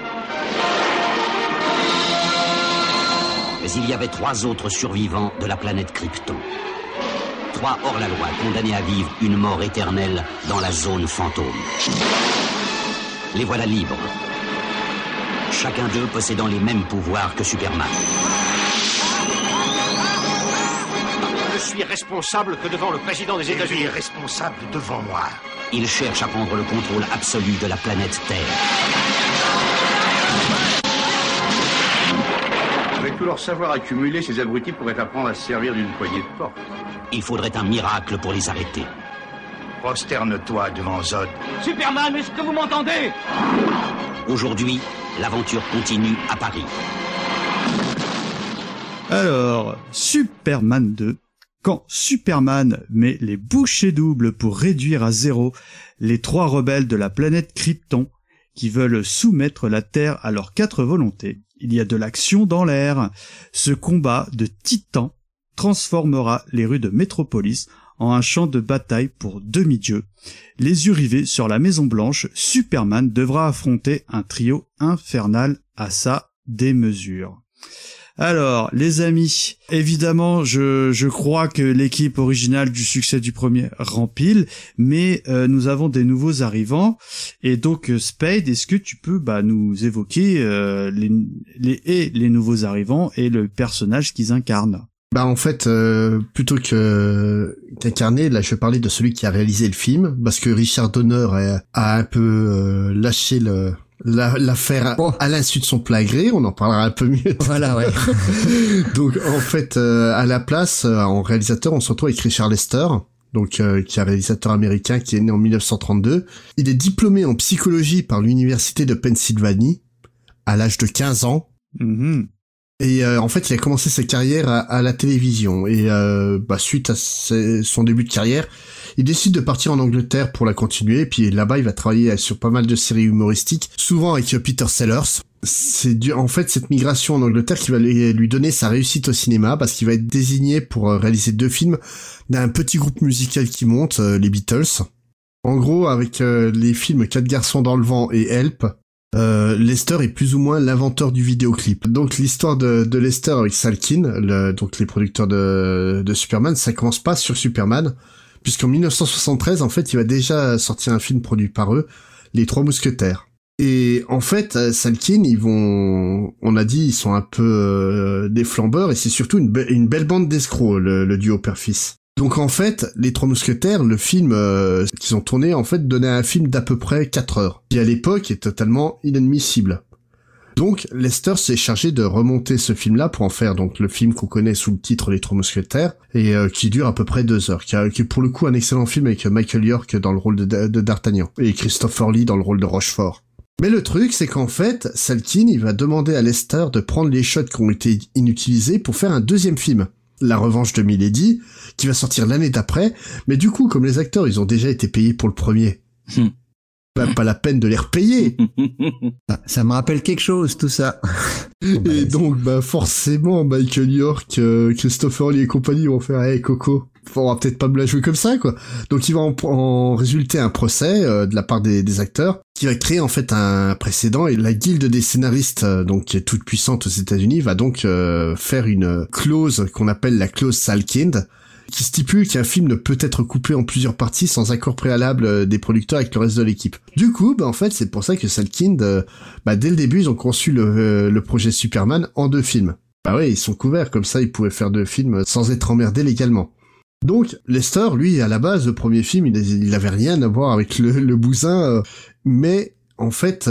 Mais il y avait 3 autres survivants de la planète Krypton. 3 hors-la-loi condamnés à vivre une mort éternelle dans la zone fantôme. Les voilà libres. Chacun d'eux possédant les mêmes pouvoirs que Superman. Je suis responsable que devant le président des États-Unis. Il est responsable devant moi. Ils cherchent à prendre le contrôle absolu de la planète Terre. Avec tout leur savoir accumulé, ces abrutis pourraient apprendre à se servir d'une poignée de porte. Il faudrait un miracle pour les arrêter. Prosterne-toi devant Zod. Superman, est-ce que vous m'entendez? Aujourd'hui, l'aventure continue à Paris. Alors, Superman 2. Quand Superman met les bouchées doubles pour réduire à 0 les 3 rebelles de la planète Krypton qui veulent soumettre la Terre à leurs 4 volontés, il y a de l'action dans l'air. Ce combat de titans transformera les rues de Métropolis en un champ de bataille pour demi-dieux. Les yeux rivés sur la Maison Blanche, Superman devra affronter un trio infernal à sa démesure. Alors, les amis, évidemment, je crois que l'équipe originale du succès du premier rempile, mais nous avons des nouveaux arrivants, et donc Spade, est-ce que tu peux nous évoquer les nouveaux arrivants et le personnage qu'ils incarnent? Bah en fait, plutôt qu'incarner, là je vais parler de celui qui a réalisé le film, parce que Richard Donner a un peu lâché l'affaire à l'insu de son plein gré, on en parlera un peu mieux. Voilà, ouais. Donc en fait, à la place, en réalisateur, on se retrouve avec Richard Lester, donc qui est un réalisateur américain qui est né en 1932. Il est diplômé en psychologie par l'université de Pennsylvanie à l'âge de 15 ans. Mm-hmm. Et en fait, il a commencé sa carrière à la télévision. Et suite à son début de carrière, il décide de partir en Angleterre pour la continuer. Et puis là-bas, il va travailler sur pas mal de séries humoristiques, souvent avec Peter Sellers. C'est en fait cette migration en Angleterre qui va lui donner sa réussite au cinéma, parce qu'il va être désigné pour réaliser 2 films d'un petit groupe musical qui monte, les Beatles. En gros, avec les films 4 garçons dans le vent et Help, Lester est plus ou moins l'inventeur du vidéoclip. Donc l'histoire de Lester avec Salkind, donc les producteurs de Superman, ça commence pas sur Superman, puisqu'en 1973, en fait, il va déjà sortir un film produit par eux, Les Trois Mousquetaires. Et en fait, Salkind, on a dit, ils sont un peu des flambeurs, et c'est surtout une belle bande d'escrocs, le duo père-fils. Donc en fait, Les Trois Mousquetaires, le film qu'ils ont tourné, en fait, donnait un film d'à peu près 4 heures, qui à l'époque est totalement inadmissible. Donc Lester s'est chargé de remonter ce film-là pour en faire donc le film qu'on connaît sous le titre Les Trois Mousquetaires, et qui dure à peu près 2 heures, qui est pour le coup un excellent film avec Michael York dans le rôle de D'Artagnan, et Christopher Lee dans le rôle de Rochefort. Mais le truc, c'est qu'en fait, Salkind, il va demander à Lester de prendre les shots qui ont été inutilisés pour faire un 2e film. La Revanche de Milady, qui va sortir l'année d'après, mais du coup, comme les acteurs, ils ont déjà été payés pour le premier, pas la peine de les repayer. Ça me rappelle quelque chose, tout ça. Et donc, forcément, Michael York, Christopher Lee et compagnie vont faire, hey, Coco, on va peut-être pas me la jouer comme ça, quoi. Donc, il va en résulter un procès, de la part des acteurs, qui va créer, en fait, un précédent, et la guilde des scénaristes, donc, qui est toute puissante aux États-Unis, va donc, faire une clause qu'on appelle la clause Salkind, qui stipule qu'un film ne peut être coupé en plusieurs parties sans accord préalable des producteurs avec le reste de l'équipe. Du coup, en fait, c'est pour ça que Salkind, dès le début, ils ont conçu le projet Superman en 2 films. Bah ouais, ils sont couverts, comme ça, ils pouvaient faire 2 films sans être emmerdés légalement. Donc, Lester, lui, à la base, le premier film, il avait rien à voir avec le bousin, mais en fait,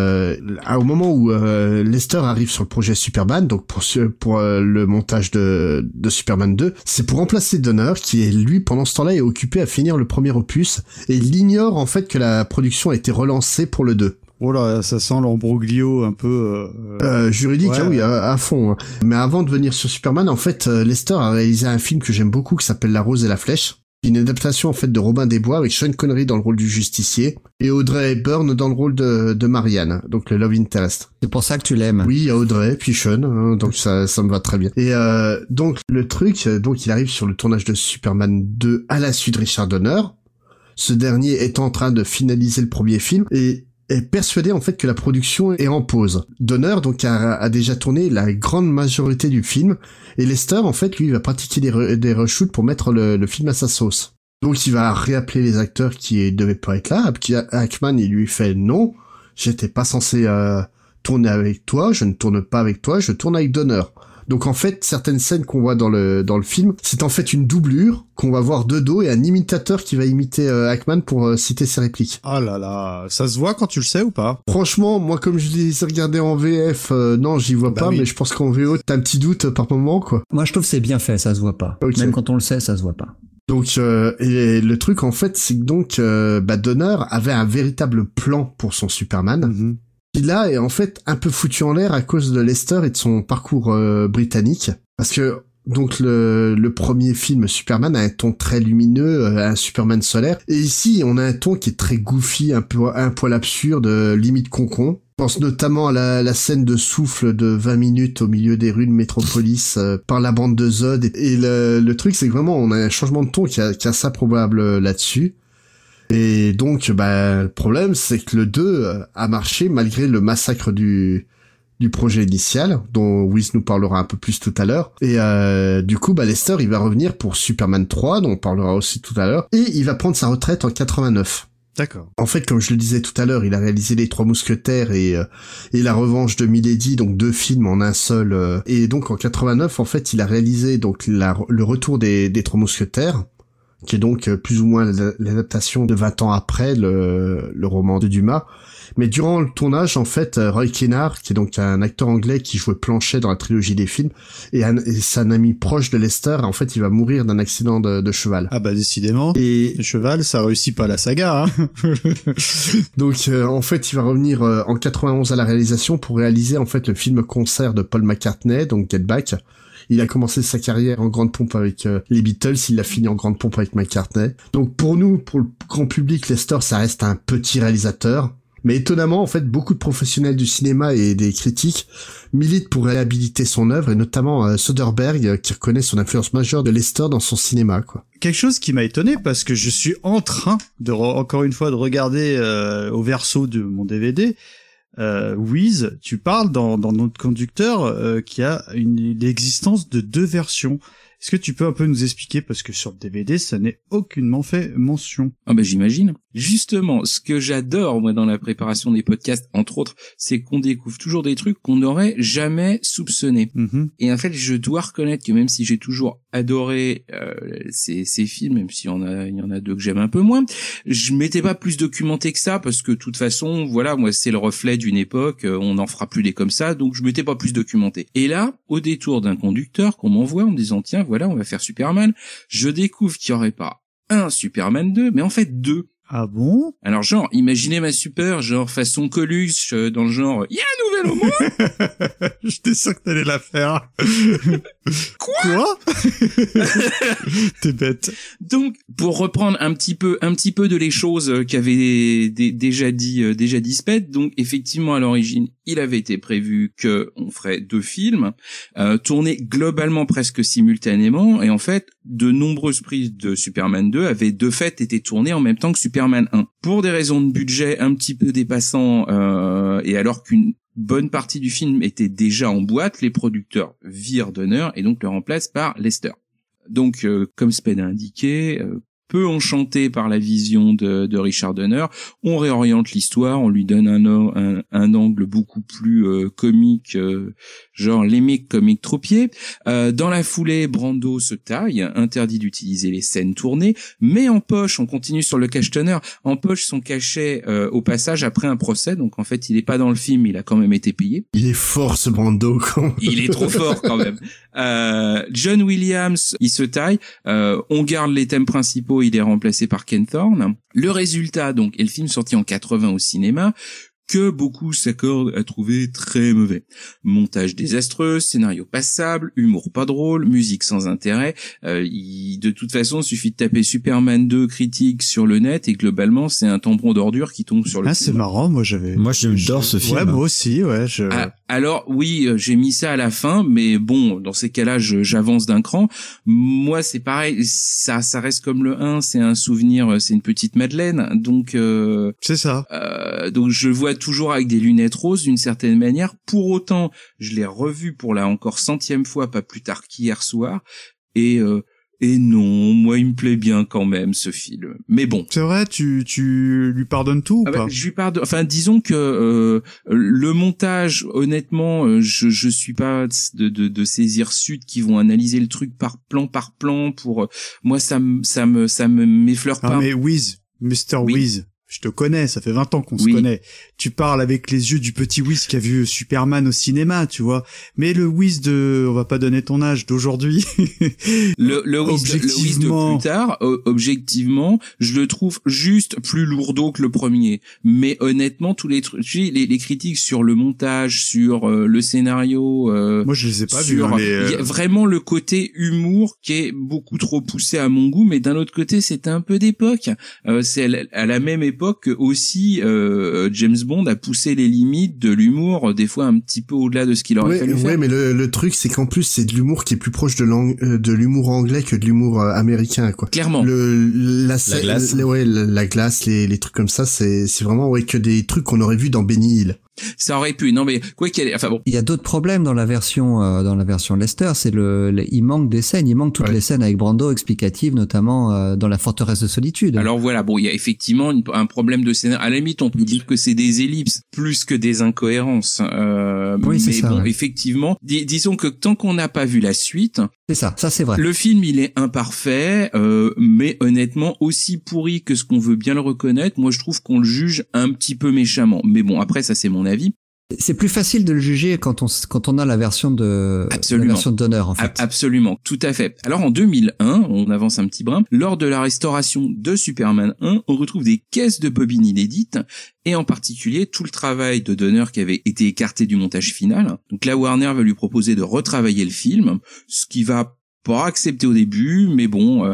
au moment où Lester arrive sur le projet Superman, donc pour le montage de Superman 2, c'est pour remplacer Donner, qui est lui pendant ce temps-là est occupé à finir le premier opus, et il ignore en fait que la production a été relancée pour le 2. Oh là, ça sent l'embroglio un peu... juridique, ouais. Ah oui, à fond. Hein. Mais avant de venir sur Superman, en fait, Lester a réalisé un film que j'aime beaucoup qui s'appelle La Rose et la Flèche. Une adaptation en fait de Robin des Bois avec Sean Connery dans le rôle du justicier et Audrey Hepburn dans le rôle de Marianne, donc le Love Interest. C'est pour ça que tu l'aimes. Oui, il y a Audrey puis Sean, hein, donc ça me va très bien. Et donc le truc, donc il arrive sur le tournage de Superman 2 à la suite de Richard Donner. Ce dernier est en train de finaliser le premier film et est persuadé en fait que la production est en pause. Donner donc a déjà tourné la grande majorité du film et Lester en fait lui va pratiquer des reshoots pour mettre le film à sa sauce. Donc il va réappeler les acteurs qui devaient pas être là. Hackman il lui fait non, j'étais pas censé tourner avec toi, je ne tourne pas avec toi, je tourne avec Donner. Donc en fait, certaines scènes qu'on voit dans le film, c'est en fait une doublure qu'on va voir de dos et un imitateur qui va imiter Hackman pour citer ses répliques. Ah là là, ça se voit quand tu le sais ou pas? Franchement, moi comme je les ai regardés en VF, non, j'y vois pas, oui. Mais je pense qu'en VO, t'as un petit doute par moment, quoi. Moi je trouve que c'est bien fait, ça se voit pas. Okay. Même quand on le sait, ça se voit pas. Donc et le truc en fait, c'est que donc Donner avait un véritable plan pour son Superman. Mm-hmm. Là est en fait un peu foutu en l'air à cause de Lester et de son parcours britannique, parce que donc le premier film Superman a un ton très lumineux, un Superman solaire, et ici on a un ton qui est très goofy, un poil absurde, limite concon. Je pense notamment à la scène de souffle de 20 minutes au milieu des rues de Métropolis par la bande de Zod, et le truc c'est que vraiment on a un changement de ton qui a ça probable là-dessus. Et donc, le problème, c'est que le 2 a marché malgré le massacre du projet initial, dont Wiz nous parlera un peu plus tout à l'heure. Et du coup, Lester, il va revenir pour Superman 3, dont on parlera aussi tout à l'heure, et il va prendre sa retraite en 89. D'accord. En fait, comme je le disais tout à l'heure, il a réalisé Les Trois Mousquetaires et La Revanche de Milady, donc 2 films en un seul. Et donc en 89, en fait, il a réalisé donc le retour des Trois Mousquetaires, qui est donc plus ou moins l'adaptation de 20 ans après le roman de Dumas. Mais durant le tournage, en fait, Roy Kinnear, qui est donc un acteur anglais qui jouait Planchet dans la trilogie des films, et c'est un ami proche de Lester, en fait, il va mourir d'un accident de cheval. Ah bah décidément, et le cheval, ça réussit pas la saga, hein. Donc, en fait, il va revenir en 91 à la réalisation pour réaliser, en fait, le film concert de Paul McCartney, donc Get Back. Il a commencé sa carrière en grande pompe avec les Beatles, il l'a fini en grande pompe avec McCartney. Donc pour nous, pour le grand public, Lester, ça reste un petit réalisateur. Mais étonnamment, en fait, beaucoup de professionnels du cinéma et des critiques militent pour réhabiliter son œuvre, et notamment Soderbergh, qui reconnaît son influence majeure de Lester dans son cinéma, quoi. Quelque chose qui m'a étonné, parce que je suis en train de encore une fois de regarder au verso de mon DVD. Wiz, tu parles dans notre conducteur qu'il y a l'existence de 2 versions. Est-ce que tu peux un peu nous expliquer, parce que sur le DVD, ça n'est aucunement fait mention. Ah bah j'imagine. Justement, ce que j'adore moi dans la préparation des podcasts, entre autres, c'est qu'on découvre toujours des trucs qu'on n'aurait jamais soupçonnés. Mm-hmm. Et en fait, je dois reconnaître que même si j'ai toujours adoré ces films, même s'il y en a 2 que j'aime un peu moins, je m'étais pas plus documenté que ça, parce que de toute façon, voilà, moi c'est le reflet d'une époque, on n'en fera plus des comme ça, donc je m'étais pas plus documenté. Et là, au détour d'un conducteur qu'on m'envoie en me disant tiens, voilà, on va faire Superman, je découvre qu'il y aurait pas un Superman 2, mais en fait 2. Ah bon? Alors genre, imaginez ma super, genre façon Coluche, dans le genre, il y a un nouvel au monde. J'étais sûr que t'allais la faire. Quoi? T'es bête. Donc, pour reprendre un petit peu de les choses qu'avait déjà dit Sped, donc effectivement à l'origine, il avait été prévu que on ferait 2 films, tournés globalement presque simultanément, et en fait, de nombreuses prises de Superman 2 avaient de fait été tournées en même temps que Superman 1. Pour des raisons de budget un petit peu dépassant, et alors qu'une bonne partie du film était déjà en boîte, les producteurs virent Donner et donc le remplacent par Lester. Donc, comme Spade a indiqué, peu enchanté par la vision de Richard Donner, on réoriente l'histoire, on lui donne un angle beaucoup plus comique, genre les comiques troupiers. Dans la foulée, Brando se taille, interdit d'utiliser les scènes tournées, mais en poche, on continue sur le cache-teneur, en poche son cachet au passage après un procès, donc en fait il est pas dans le film, il a quand même été payé. Il est fort ce Brando quand même. Il est trop fort quand même. John Williams, il se taille, on garde les thèmes principaux, il est remplacé par Ken Thorne. Le résultat, donc, est le film sorti en 80 au cinéma, que beaucoup s'accordent à trouver très mauvais. Montage désastreux, scénario passable, humour pas drôle, musique sans intérêt. De toute façon, il suffit de taper Superman 2 critique sur le net et globalement, c'est un tampon d'ordure qui tombe sur le film. Ah, c'est marrant, moi j'adore ce film. Ouais, moi aussi, ouais. Alors oui, j'ai mis ça à la fin, mais bon, dans ces cas-là, j'avance d'un cran. Moi, c'est pareil, ça reste comme le 1, c'est un souvenir, c'est une petite Madeleine, donc c'est ça. Donc je vois toujours avec des lunettes roses d'une certaine manière. Pour autant, je l'ai revu pour la encore 100e fois, pas plus tard qu'hier soir, et non, moi il me plaît bien quand même ce film. Mais bon. C'est vrai, tu lui pardonnes tout ou pas? Je lui pardonne. Enfin, disons que le montage, honnêtement, je suis pas de ces hirsutes qui vont analyser le truc par plan pour moi ça m'effleure pas. Ah mais Wiz, Mr. Wiz. Je te connais, ça fait 20 ans qu'on se connaît. Tu parles avec les yeux du petit Wiz qui a vu Superman au cinéma, tu vois. Mais le Wiz on va pas donner ton âge, d'aujourd'hui. le Wiz de plus tard, objectivement, je le trouve juste plus lourdeau que le premier. Mais honnêtement, tous les trucs, les critiques sur le montage, sur le scénario, moi je les ai pas vus. Il y a vraiment le côté humour qui est beaucoup trop poussé à mon goût, mais d'un autre côté, c'était un peu d'époque. C'est à la même époque que aussi James Bond a poussé les limites de l'humour, des fois un petit peu au-delà de ce qu'il aurait fallu faire. Ouais, mais le truc, c'est qu'en plus, c'est de l'humour qui est plus proche de l'humour anglais que de l'humour américain, quoi. Clairement. La glace. La glace, les trucs comme ça, c'est vraiment que des trucs qu'on aurait vu dans Benny Hill. Ça aurait pu. Non, mais quoi qu'il y ait, enfin bon. Il y a d'autres problèmes dans la version Lester, c'est il manque des scènes, il manque toutes les scènes avec Brando explicatives, notamment dans la forteresse de solitude. Alors voilà, bon, il y a effectivement un problème de scénario. À la limite, on peut dire que c'est des ellipses plus que des incohérences. Oui, c'est mais ça, bon, ouais. Effectivement, disons que tant qu'on n'a pas vu la suite, c'est ça c'est vrai. Le film, il est imparfait, mais honnêtement aussi pourri que ce qu'on veut bien le reconnaître. Moi, je trouve qu'on le juge un petit peu méchamment. Mais bon, après, ça c'est mon avis. C'est plus facile de le juger quand on a la version de Donner, en fait. Absolument, tout à fait. Alors en 2001, on avance un petit brin, lors de la restauration de Superman 1, on retrouve des caisses de bobines inédites et en particulier tout le travail de Donner qui avait été écarté du montage final. Donc la Warner va lui proposer de retravailler le film, ce qui va pas accepté au début, mais bon,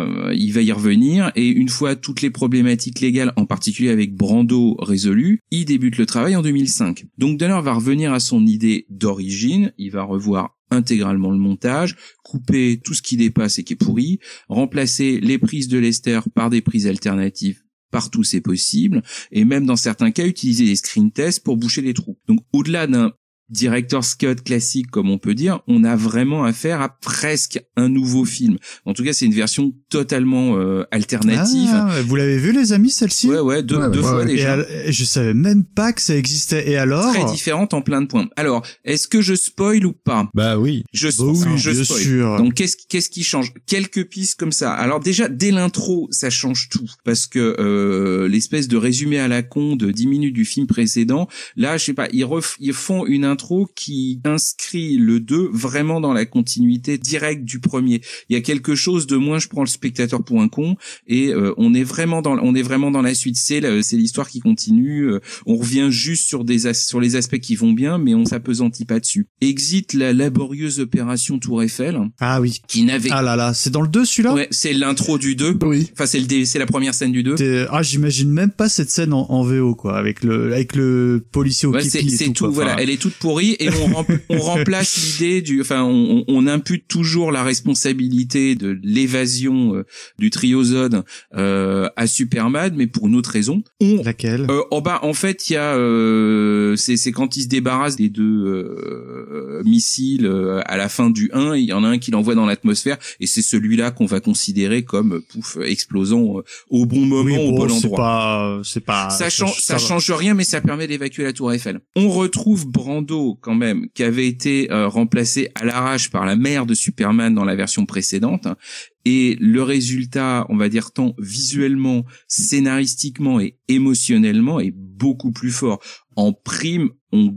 il va y revenir, et une fois toutes les problématiques légales, en particulier avec Brando, résolues, il débute le travail en 2005. Donc Donner va revenir à son idée d'origine, il va revoir intégralement le montage, couper tout ce qui dépasse et qui est pourri, remplacer les prises de Lester par des prises alternatives partout c'est possible, et même dans certains cas utiliser des screen tests pour boucher les trous. Donc au-delà d'un director's cut classique, comme on peut dire, on a vraiment affaire à presque un nouveau film. En tout cas, c'est une version totalement alternative. Ah, vous l'avez vu, les amis, celle-ci? Ouais, deux fois déjà. Et je savais même pas que ça existait. Et alors? Très différente en plein de points. Alors, est-ce que je spoil ou pas? Bah oui. Je spoil. Sûr. Donc, qu'est-ce qui change? Quelques pistes comme ça. Alors déjà, dès l'intro, ça change tout. Parce que l'espèce de résumé à la con de 10 minutes du film précédent, là, je sais pas, ils font une intro qui inscrit le 2 vraiment dans la continuité directe du premier. Il y a quelque chose de moins, je prends le spectateur pour un con, et on est vraiment dans la suite. C'est l'histoire qui continue. On revient juste sur les aspects qui vont bien, mais on s'appesantit pas dessus. Exit la laborieuse opération Tour Eiffel. Ah oui. Qui n'avait. Ah là là, c'est dans le 2 celui-là? Ouais, c'est l'intro du 2. Oui. Enfin, c'est la première scène du 2. Ah, j'imagine même pas cette scène en VO, quoi, avec le policier au képi c'est et tout, quoi. voilà. Enfin... Elle est toute pourrie, et on remplace l'idée on impute toujours la responsabilité de l'évasion du trio Zod à Superman, mais pour une autre raison. Laquelle? En fait, il y a c'est quand il se débarrasse des deux missiles à la fin du 1, il y en a un qui l'envoie dans l'atmosphère, et c'est celui-là qu'on va considérer comme explosant au bon moment, au bon endroit. Ça change rien, mais ça permet d'évacuer la Tour Eiffel. On retrouve Brando quand même, qui avait été remplacé à l'arrache par la mère de Superman dans la version précédente, et le résultat, on va dire tant visuellement, scénaristiquement et émotionnellement, est beaucoup plus fort. En prime,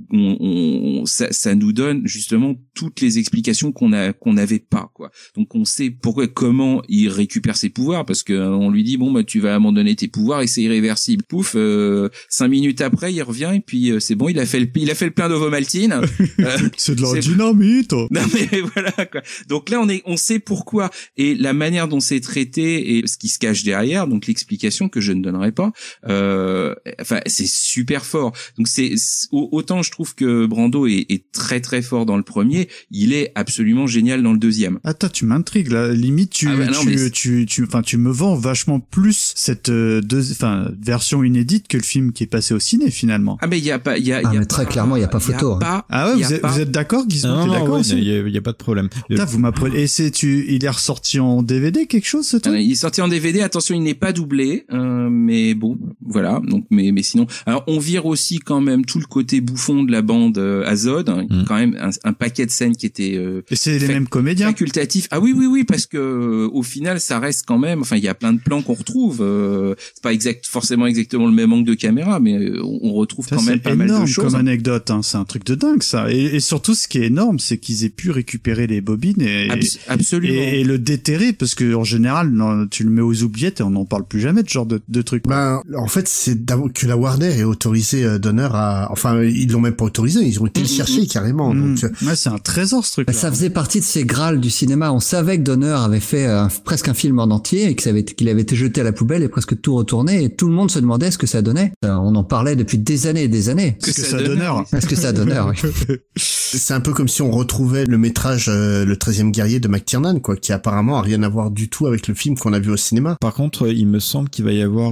ça nous donne justement toutes les explications qu'on n'avait pas, quoi. Donc on sait comment il récupère ses pouvoirs, parce que on lui dit bon bah tu vas abandonner tes pouvoirs et c'est irréversible. Pouf, 5 minutes après il revient et puis c'est bon, il a fait le plein d'ovomaltine. C'est de la dynamite. Non mais voilà, quoi. Donc là on sait pourquoi, et la manière dont c'est traité et ce qui se cache derrière, donc l'explication que je ne donnerai pas, c'est super fort. Donc autant je trouve que Brando est très très fort dans le premier, il est absolument génial dans le deuxième. Attends, tu m'intrigues là. Limite, tu me vends vachement plus cette version inédite que le film qui est passé au ciné finalement. Ah mais il y a très clairement il y a pas photo. Ah ouais, vous êtes d'accord, Gizmo? T'es d'accord aussi? Il y a pas de problème. Putain, vous m'apprenez. Et il est ressorti en DVD quelque chose, ce truc? Il est sorti en DVD. Attention, il n'est pas doublé, mais bon, voilà. Donc mais sinon, alors on vire aussi quand même tout le côté bouffon de la bande à Zod, quand même un paquet de scènes qui étaient et c'est les mêmes comédiens facultatifs. Ah oui, parce que au final ça reste quand même, enfin il y a plein de plans qu'on retrouve, c'est pas forcément exactement le même angle de caméra, mais on retrouve quand même pas mal de choses. Comme anecdote, hein, c'est un truc de dingue ça. Et surtout ce qui est énorme, c'est qu'ils aient pu récupérer les bobines absolument et le déterrer, parce que en général tu le mets aux oubliettes et on n'en parle plus jamais de ce genre de truc. En fait c'est que la Warner ait autorisé Donner à, enfin ils l'ont même pas autorisé, ils ont été le chercher carrément. Donc ouais, c'est un trésor ce truc. Ça faisait partie de ces grâles du cinéma. On savait que Donner avait fait presque un film en entier et qu'il avait été jeté à la poubelle et presque tout retourné, et tout le monde se demandait ce que ça donnait. On en parlait depuis des années et des années. Est-ce que ça donnait? Est-ce que ça donnait? Oui. C'est un peu comme si on retrouvait le métrage Le 13e guerrier de McTiernan, quoi, qui apparemment a rien à voir du tout avec le film qu'on a vu au cinéma. Par contre, il me semble qu'il va y avoir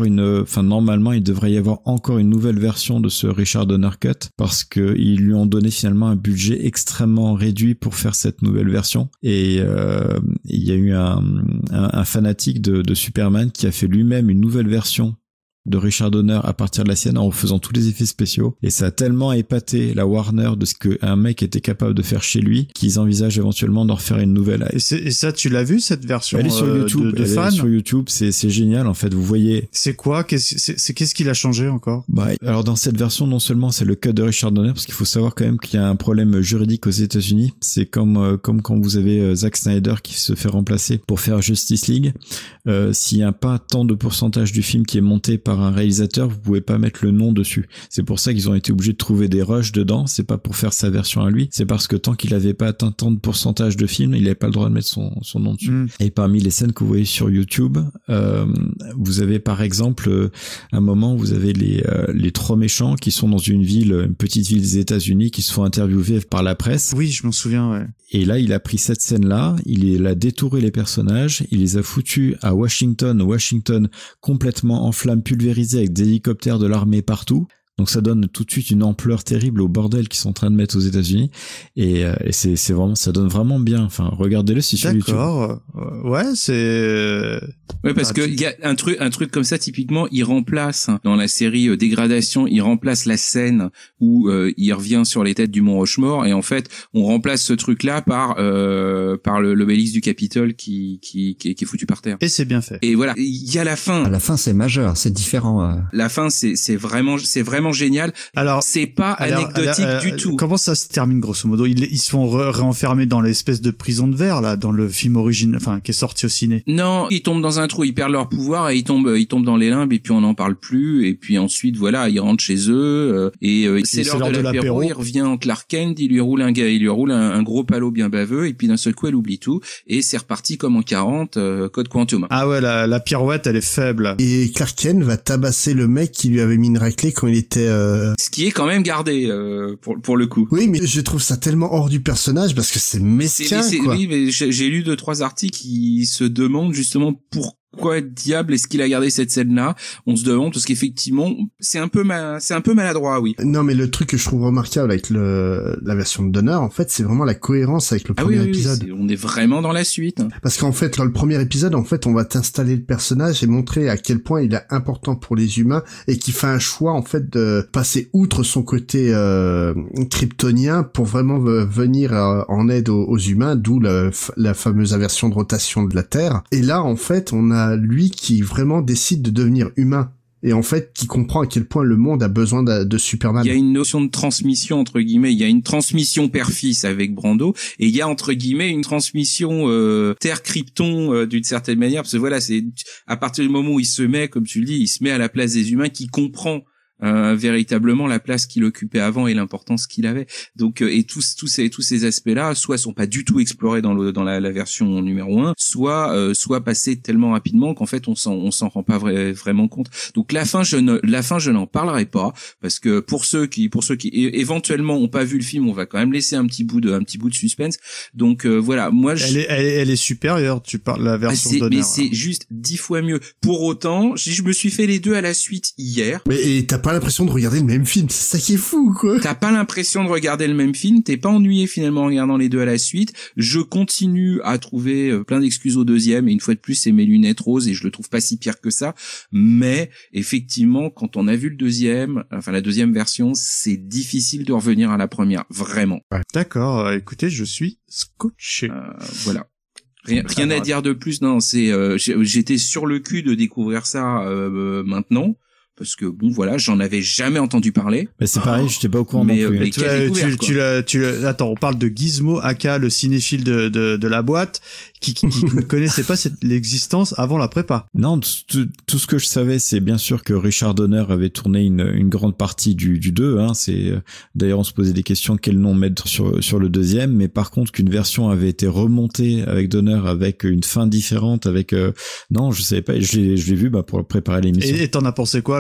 normalement, il devrait y avoir encore une nouvelle version de ce Richard Donner Cut parce que ils lui ont donné finalement un budget extrêmement réduit pour faire cette nouvelle version. Et il y a eu un fanatique de Superman qui a fait lui-même une nouvelle version de Richard Donner à partir de la sienne en refaisant tous les effets spéciaux, et ça a tellement épaté la Warner de ce qu'un mec était capable de faire chez lui qu'ils envisagent éventuellement d'en refaire une nouvelle. Et ça, tu l'as vu, cette version? Elle est sur YouTube, de fan? sur YouTube, c'est génial en fait, vous voyez. C'est quoi? Qu'est-ce qu'il a changé encore? Alors dans cette version, non seulement c'est le cut de Richard Donner, parce qu'il faut savoir quand même qu'il y a un problème juridique aux États-Unis. C'est comme quand vous avez Zack Snyder qui se fait remplacer pour faire Justice League. S'il n'y a pas tant de pourcentage du film qui est monté par un réalisateur, vous pouvez pas mettre le nom dessus. C'est pour ça qu'ils ont été obligés de trouver des rushs dedans. C'est pas pour faire sa version à lui, c'est parce que tant qu'il avait pas atteint tant de pourcentage de film, il avait pas le droit de mettre son nom dessus. Et parmi les scènes que vous voyez sur YouTube, vous avez par exemple un moment où vous avez les trois méchants qui sont dans une petite ville des États-Unis, qui se font interviewer par la presse. Oui, je m'en souviens, ouais. Et là, il a pris cette scène-là, il a détouré les personnages, il les a foutus à Washington complètement en flammes pulvérisées avec des hélicoptères de l'armée partout. Donc ça donne tout de suite une ampleur terrible au bordel qu'ils sont en train de mettre aux États-Unis, et c'est vraiment, ça donne vraiment bien. Enfin, regardez-le si sur YouTube. D'accord. Ouais, c'est. Ouais, parce que il y a un truc comme ça, typiquement, il remplace dans la série Dégradation, il remplace la scène où il revient sur les têtes du Mont Rushmore, et en fait, on remplace ce truc-là par l'obélisque du Capitole qui est foutu par terre. Et c'est bien fait. Et voilà, il y a la fin. À la fin, c'est majeur, c'est différent. La fin, c'est vraiment génial. Alors, c'est pas anecdotique du tout. Comment ça se termine grosso modo? Ils se font réenfermer dans l'espèce de prison de verre là, dans le film original, qui est sorti au ciné. Non, ils tombent dans un trou, ils perdent leur pouvoir et ils tombent dans les limbes, et puis on n'en parle plus, et puis ensuite voilà, ils rentrent chez eux et c'est l'heure de l'apéro. Il revient en Clark Kent, il lui roule un gros palo bien baveux, et puis d'un seul coup elle oublie tout et c'est reparti comme en 40, Code Quantum. Ah ouais, la pirouette elle est faible. Et Clark Kent va tabasser le mec qui lui avait mis une raclée quand il était ce qui est quand même gardé pour le coup. Oui, mais je trouve ça tellement hors du personnage parce que c'est mesquin, quoi. Oui, mais j'ai lu 2-3 articles qui se demandent justement pourquoi diable est-ce qu'il a gardé cette scène-là? On se demande, parce qu'effectivement, c'est un peu maladroit, oui. Non, mais le truc que je trouve remarquable avec la version de Donner, en fait, c'est vraiment la cohérence avec le premier épisode. On est vraiment dans la suite. Parce qu'en fait, dans le premier épisode, en fait, on va t'installer le personnage et montrer à quel point il est important pour les humains et qu'il fait un choix, en fait, de passer outre son côté kryptonien pour vraiment venir en aide aux humains, d'où la fameuse inversion de rotation de la Terre. Et là, en fait, on a lui qui vraiment décide de devenir humain, et en fait qui comprend à quel point le monde a besoin de Superman. Il y a une notion de transmission entre guillemets, il y a une transmission père-fils avec Brando, et il y a entre guillemets une transmission Terre-Krypton d'une certaine manière, parce que voilà, c'est à partir du moment où il se met, comme tu le dis, il se met à la place des humains, qui comprend véritablement la place qu'il occupait avant et l'importance qu'il avait. Donc et tous ces aspects-là soit sont pas du tout explorés dans la version numéro 1, soit passés tellement rapidement qu'en fait on s'en rend pas vraiment compte. Donc la fin je n'en parlerai pas, parce que pour ceux qui éventuellement ont pas vu le film, on va quand même laisser un petit bout de suspense. Donc voilà, moi elle est supérieure, tu parles la version Donner. Mais c'est juste 10 fois mieux. Pour autant, je me suis fait les deux à la suite hier. Mais t'as pas l'impression de regarder le même film, c'est ça qui est fou, quoi. T'as pas l'impression de regarder le même film, t'es pas ennuyé finalement en regardant les deux à la suite. Je continue à trouver plein d'excuses au deuxième, et une fois de plus c'est mes lunettes roses et je le trouve pas si pire que ça, mais effectivement quand on a vu la deuxième version, c'est difficile de revenir à la première, vraiment. D'accord, écoutez, je suis scotché. Voilà. Rien à dire de plus, non, j'étais sur le cul de découvrir ça maintenant. Parce que bon, voilà, j'en avais jamais entendu parler. Mais c'est pareil, j'étais pas au courant non plus. Mais attends, on parle de Gizmo, aka le cinéphile de la boîte, qui ne connaissait pas l'existence avant la prépa. Non, tout ce que je savais, c'est bien sûr que Richard Donner avait tourné une grande partie du 2, hein. D'ailleurs, on se posait des questions, quel nom mettre sur le deuxième, mais par contre, qu'une version avait été remontée avec Donner, avec une fin différente, non, je savais pas, je l'ai vu, pour préparer l'émission. Et t'en as pensé quoi, alors?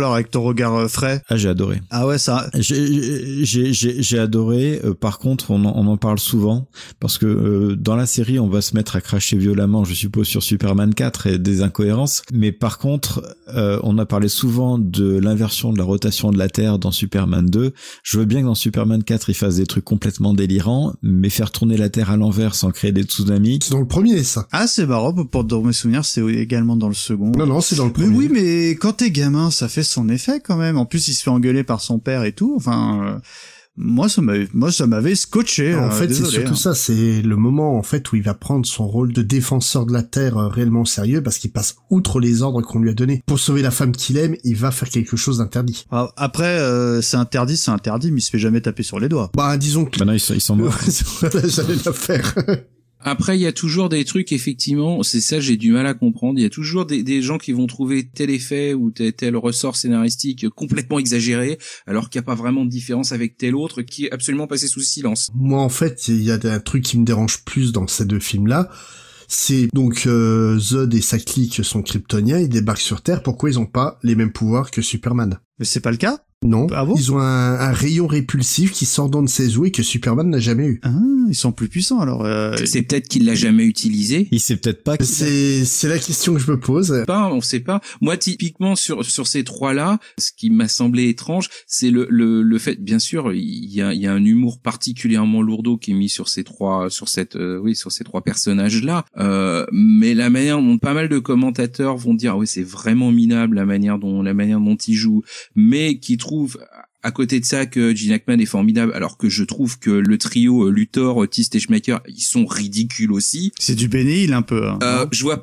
alors avec ton regard frais? Ah, j'ai adoré. Ah ouais, ça. J'ai adoré. Par contre, on en parle souvent parce que dans la série, on va se mettre à cracher violemment, je suppose, sur Superman 4 et des incohérences. Mais par contre, on a parlé souvent de l'inversion de la rotation de la Terre dans Superman 2. Je veux bien que dans Superman 4, ils fassent des trucs complètement délirants, mais faire tourner la Terre à l'envers sans créer des tsunamis. C'est dans le premier, ça. Ah, c'est marrant, pour dans mes souvenirs, c'est également dans le second. Non, c'est dans le premier. Mais oui, mais quand t'es gamin, ça fait son effet quand même. En plus, il se fait engueuler par son père et tout. Enfin, moi, ça m'avait scotché. En fait, désolé, c'est surtout ça. C'est le moment, en fait, où il va prendre son rôle de défenseur de la Terre réellement au sérieux parce qu'il passe outre les ordres qu'on lui a donnés. Pour sauver la femme qu'il aime, il va faire quelque chose d'interdit. Après, c'est interdit, mais il se fait jamais taper sur les doigts. Bah, disons que... Maintenant, ils sont morts. J'allais la faire. Après, il y a toujours des trucs, effectivement, c'est ça, j'ai du mal à comprendre. Il y a toujours des gens qui vont trouver tel effet ou tel ressort scénaristique complètement exagéré, alors qu'il n'y a pas vraiment de différence avec tel autre qui est absolument passé sous silence. Moi, en fait, il y a un truc qui me dérange plus dans ces deux films-là. C'est donc Zod et sa clique sont kryptoniens, ils débarquent sur Terre. Pourquoi ils ont pas les mêmes pouvoirs que Superman? Mais c'est pas le cas? Non, ah bon, ils ont un rayon répulsif qui sort d'on ne sait où et que Superman n'a jamais eu. Ah, ils sont plus puissants alors. C'est peut-être qu'il l'a jamais utilisé. Il sait peut-être pas. C'est la question que je me pose. On sait pas. Moi, typiquement sur ces trois-là, ce qui m'a semblé étrange, c'est le fait, bien sûr, il y a un humour particulièrement lourdeau qui est mis sur ces trois personnages-là. Mais la manière dont pas mal de commentateurs vont dire, oui, c'est vraiment minable la manière dont ils jouent, mais qui trouvent à côté de ça que Gene Hackman est formidable, alors que je trouve que le trio Luthor, Tist et Schumacher, ils sont ridicules aussi. C'est du Benny Hill un peu. Hein. Je vois.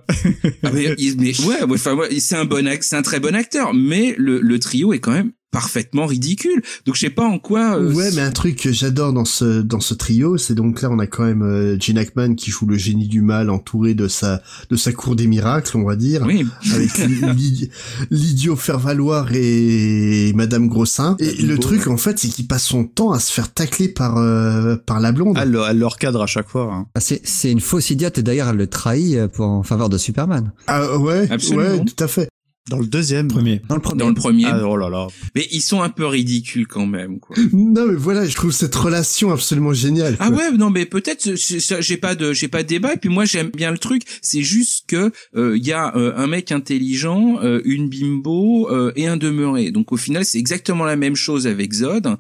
C'est un très bon acteur, mais le trio est quand même parfaitement ridicule. Donc je sais pas en quoi. Ouais, mais un truc que j'adore dans ce trio, c'est donc là on a quand même Gene Hackman qui joue le génie du mal entouré de sa cour des miracles, on va dire, oui. Avec l'idiot faire valoir et Madame Grossin. Et le truc en fait, c'est qu'il passe son temps à se faire tacler par la blonde. Elle leur cadre à chaque fois. Hein. C'est une fausse idiote et d'ailleurs elle le trahit en faveur de Superman. Ah ouais, absolument. Ouais, tout à fait. Dans le deuxième. Premier. Dans le premier. Ah, oh là là. Mais ils sont un peu ridicules quand même, quoi. Non, mais voilà, je trouve cette relation absolument géniale. Quoi. Ah ouais, non, mais peut-être, j'ai pas de débat. Et puis moi, j'aime bien le truc. C'est juste que, y a un mec intelligent, une bimbo, et un demeuré. Donc au final, c'est exactement la même chose avec Zod.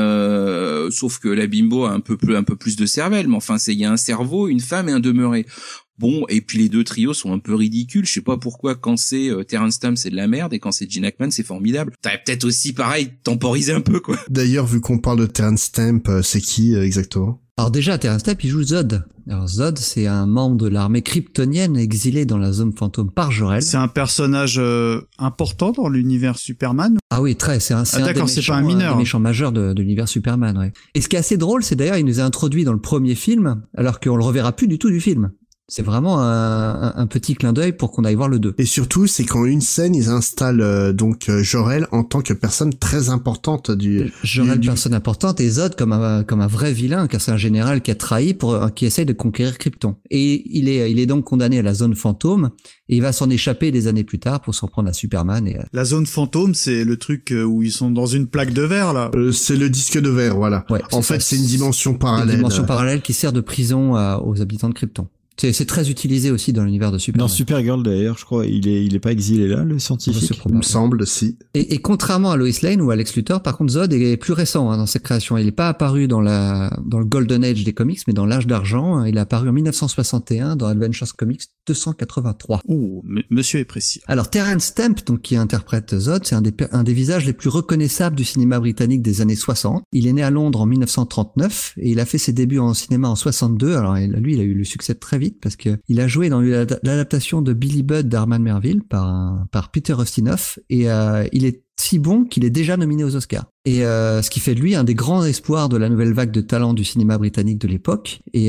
Sauf que la bimbo a un peu plus de cervelle. Mais enfin, il y a un cerveau, une femme et un demeuré. Bon, et puis les deux trios sont un peu ridicules. Je sais pas pourquoi quand c'est Terrence Stamp c'est de la merde et quand c'est Gene Hackman c'est formidable. T'aurais peut-être aussi pareil temporisé un peu quoi. D'ailleurs, vu qu'on parle de Terrence Stamp, c'est qui exactement? Alors déjà, Terrence Stamp il joue Zod. Alors Zod, c'est un membre de l'armée kryptonienne exilé dans la zone fantôme par Jor-El. C'est un personnage important dans l'univers Superman. Ah oui, très. C'est un des méchants majeurs de l'univers Superman. Ouais. Et ce qui est assez drôle, c'est d'ailleurs il nous a introduit dans le premier film, alors qu'on le reverra plus du tout du film. C'est vraiment un petit clin d'œil pour qu'on aille voir le 2. Et surtout, c'est qu'en une scène, ils installent donc Jor-El en tant que personne très importante Jor-El, personne importante, et Zod comme un vrai vilain, car c'est un général qui a trahi qui essaye de conquérir Krypton. Et il est donc condamné à la zone fantôme, et il va s'en échapper des années plus tard pour s'en prendre à Superman. La zone fantôme, c'est le truc où ils sont dans une plaque de verre, là. C'est le disque de verre, voilà. Ouais, en fait, c'est une dimension parallèle. Une dimension parallèle qui sert de prison aux habitants de Krypton. C'est très utilisé aussi dans l'univers de Superman. Dans Supergirl d'ailleurs, je crois, il est pas exilé là, le scientifique. Il me semble, si. Et contrairement à Lois Lane ou à Lex Luthor, par contre Zod est plus récent dans cette création. Il est pas apparu dans le Golden Age des comics, mais dans l'âge d'argent. Il est apparu en 1961 dans Adventures Comics 283. Oh, monsieur est précis. Alors Terrence Stamp, donc qui interprète Zod, c'est un des visages les plus reconnaissables du cinéma britannique des années 60. Il est né à Londres en 1939 et il a fait ses débuts en cinéma en 62. Alors lui, il a eu le succès très vite parce que il a joué dans l'adaptation de Billy Budd d'Herman Melville par Peter Ustinov et il est si bon qu'il est déjà nominé aux Oscars. Et ce qui fait de lui un des grands espoirs de la nouvelle vague de talent du cinéma britannique de l'époque. Et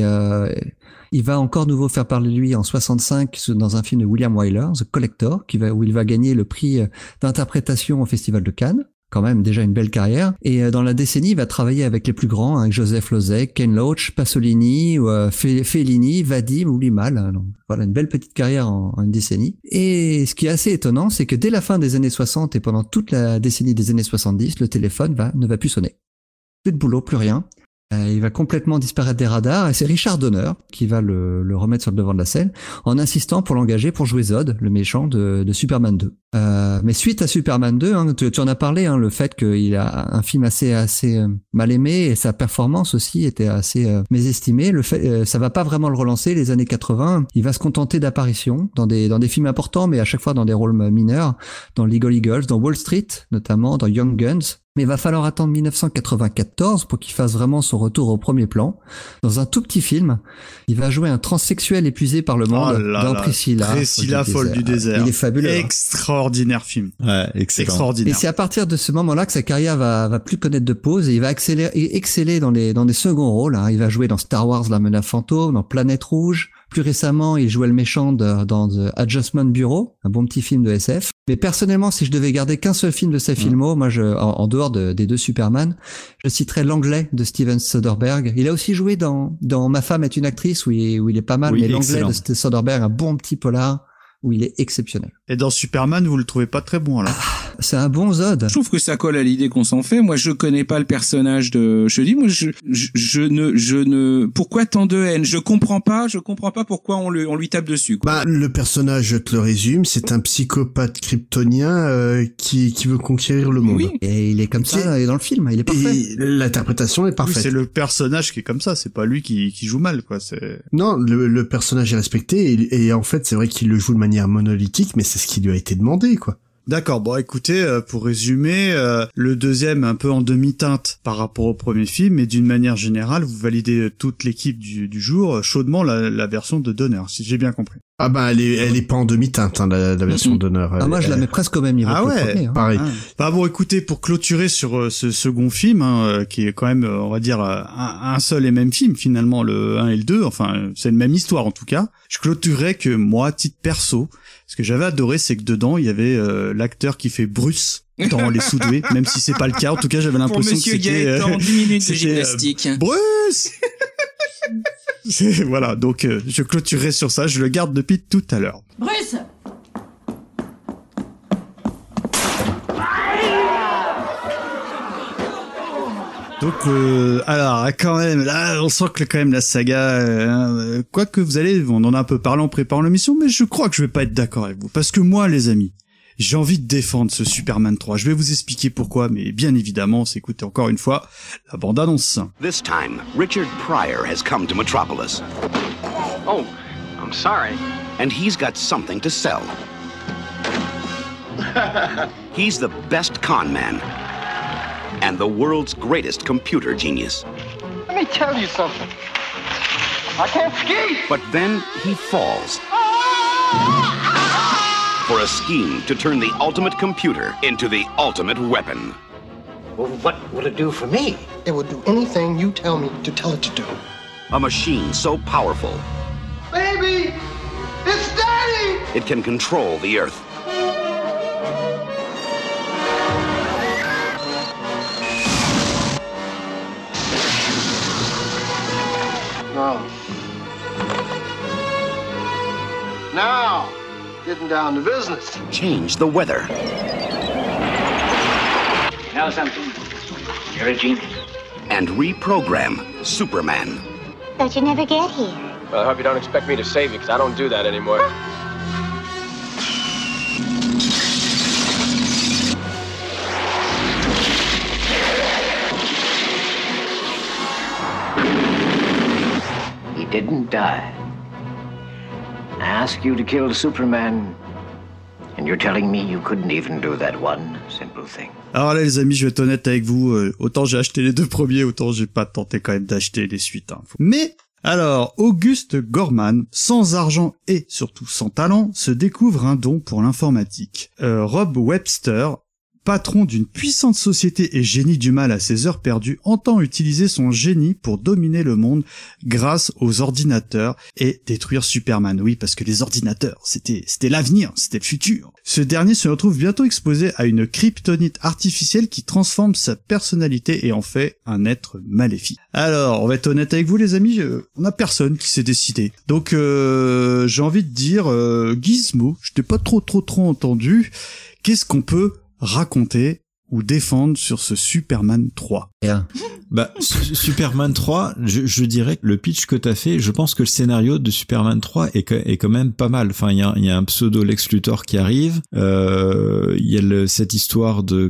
il va encore nouveau faire parler de lui en 65 dans un film de William Wyler, The Collector, où il va gagner le prix d'interprétation au Festival de Cannes. quand même déjà une belle carrière. Et dans la décennie, il va travailler avec les plus grands, avec Joseph Losey, Ken Loach, Pasolini, Fellini, Vadim ou Limal. Donc, voilà, une belle petite carrière en une décennie. Et ce qui est assez étonnant, c'est que dès la fin des années 60 et pendant toute la décennie des années 70, le téléphone ne va plus sonner. Plus de boulot, plus rien. Il va complètement disparaître des radars et c'est Richard Donner qui va le remettre sur le devant de la scène en insistant pour l'engager pour jouer Zod, le méchant de Superman 2. Mais suite à Superman 2, hein, tu en as parlé, hein, le fait qu'il a un film assez mal aimé et sa performance aussi était assez mésestimée. Le fait, ça va pas vraiment le relancer. Les années 80, il va se contenter d'apparitions dans des films importants, mais à chaque fois dans des rôles mineurs, dans Legal Eagles, dans Wall Street notamment, dans Young Guns. Mais il va falloir attendre 1994 pour qu'il fasse vraiment son retour au premier plan. Dans un tout petit film, il va jouer un transsexuel épuisé par le monde dans Priscilla. Priscilla, folle du désert. Il est fabuleux. Extraordinaire film. Ouais, excellent. Extraordinaire. Et c'est à partir de ce moment-là que sa carrière va plus connaître de pause et il va exceller dans des seconds rôles. Hein. Il va jouer dans Star Wars, la menace fantôme, dans Planète Rouge. Plus récemment, il jouait le méchant dans The Adjustment Bureau, un bon petit film de SF. Mais personnellement, si je devais garder qu'un seul film de sa filmo, moi, en dehors des deux Superman, je citerais L'Anglais de Steven Soderbergh. Il a aussi joué dans Ma femme est une actrice où il est pas mal, mais L'Anglais de Soderbergh, un bon petit polar où il est exceptionnel. Et dans Superman, vous le trouvez pas très bon, alors? C'est un bon Zod. Je trouve que ça colle à l'idée qu'on s'en fait. Moi, je connais pas le personnage de, je dis, moi, je ne, pourquoi tant de haine? Je comprends pas pourquoi on lui tape dessus, quoi. Bah, le personnage, je te le résume, c'est un psychopathe kryptonien, qui veut conquérir le monde. Oui. Et il est comme ça, et dans le film, il est parfait. Et l'interprétation est parfaite. Oui, c'est le personnage qui est comme ça, c'est pas lui qui joue mal, quoi, Non, le personnage est respecté, et en fait, c'est vrai qu'il le joue de manière monolithique, mais c'est ce qui lui a été demandé, quoi. D'accord, bon écoutez, pour résumer, le deuxième un peu en demi-teinte par rapport au premier film, mais d'une manière générale, vous validez toute l'équipe du jour chaudement la version de Donner, si j'ai bien compris. Ah bah elle est pas en demi-teinte, hein, la version Donner. Ah moi je la mets presque au même niveau que le premier, hein. Pareil. Ah. Bah bon écoutez, pour clôturer sur ce second film, hein, qui est quand même, on va dire, un seul et même film finalement, le 1 et le 2, enfin c'est une même histoire en tout cas, je clôturerais que moi, titre perso, ce que j'avais adoré, c'est que dedans, il y avait l'acteur qui fait Bruce dans Les Soudoués, même si c'est pas le cas. En tout cas, j'avais l'impression que c'était... Gaëtan, 10 minutes de gymnastique. Bruce. Voilà, donc je clôturerai sur ça, je le garde depuis tout à l'heure. Bruce! Donc, alors, quand même, là, on sent que quand même la saga, quoique on en a un peu parlé en préparant l'émission, mais je crois que je vais pas être d'accord avec vous. Parce que moi, les amis, j'ai envie de défendre ce Superman 3. Je vais vous expliquer pourquoi, mais bien évidemment, c'est écoutez encore une fois la bande-annonce. This time, Richard Pryor has come to Metropolis. Oh, I'm sorry. And he's got something to sell. He's the best con man. And the world's greatest computer genius. Let me tell you something. I can't ski! But then he falls for a scheme to turn the ultimate computer into the ultimate weapon. Well, what will it do for me? It will do anything you tell me to tell it to do. A machine so powerful. Baby! It's Daddy! It can control the Earth. Oh. Now, getting down to business. Change the weather. You know something? You're a genius. And reprogram Superman. Thought you'd never get here. Well, I hope you don't expect me to save you, because I don't do that anymore. He didn't die. I asked you to kill Superman, and you're telling me you couldn't even do that one simple thing. Alors là, les amis, je vais être honnête avec vous. Autant j'ai acheté les deux premiers, autant j'ai pas tenté quand même d'acheter les suites. Hein. Mais alors, Auguste Gorman, sans argent et surtout sans talent, se découvre un don pour l'informatique. Rob Webster patron d'une puissante société et génie du mal à ses heures perdues, entend utiliser son génie pour dominer le monde grâce aux ordinateurs et détruire Superman. Oui, parce que les ordinateurs, c'était l'avenir, c'était le futur. Ce dernier se retrouve bientôt exposé à une kryptonite artificielle qui transforme sa personnalité et en fait un être maléfique. Alors, on va être honnête avec vous les amis, on a personne qui s'est décidé. Donc j'ai envie de dire Gizmo, je t'ai pas trop entendu. Qu'est-ce qu'on peut raconter ou défendre sur ce Superman 3? Bah, Superman 3, je dirais que le pitch que t'as fait, je pense que le scénario de Superman 3 est quand même pas mal. Enfin, il y a un pseudo Lex Luthor qui arrive, il y a cette histoire de,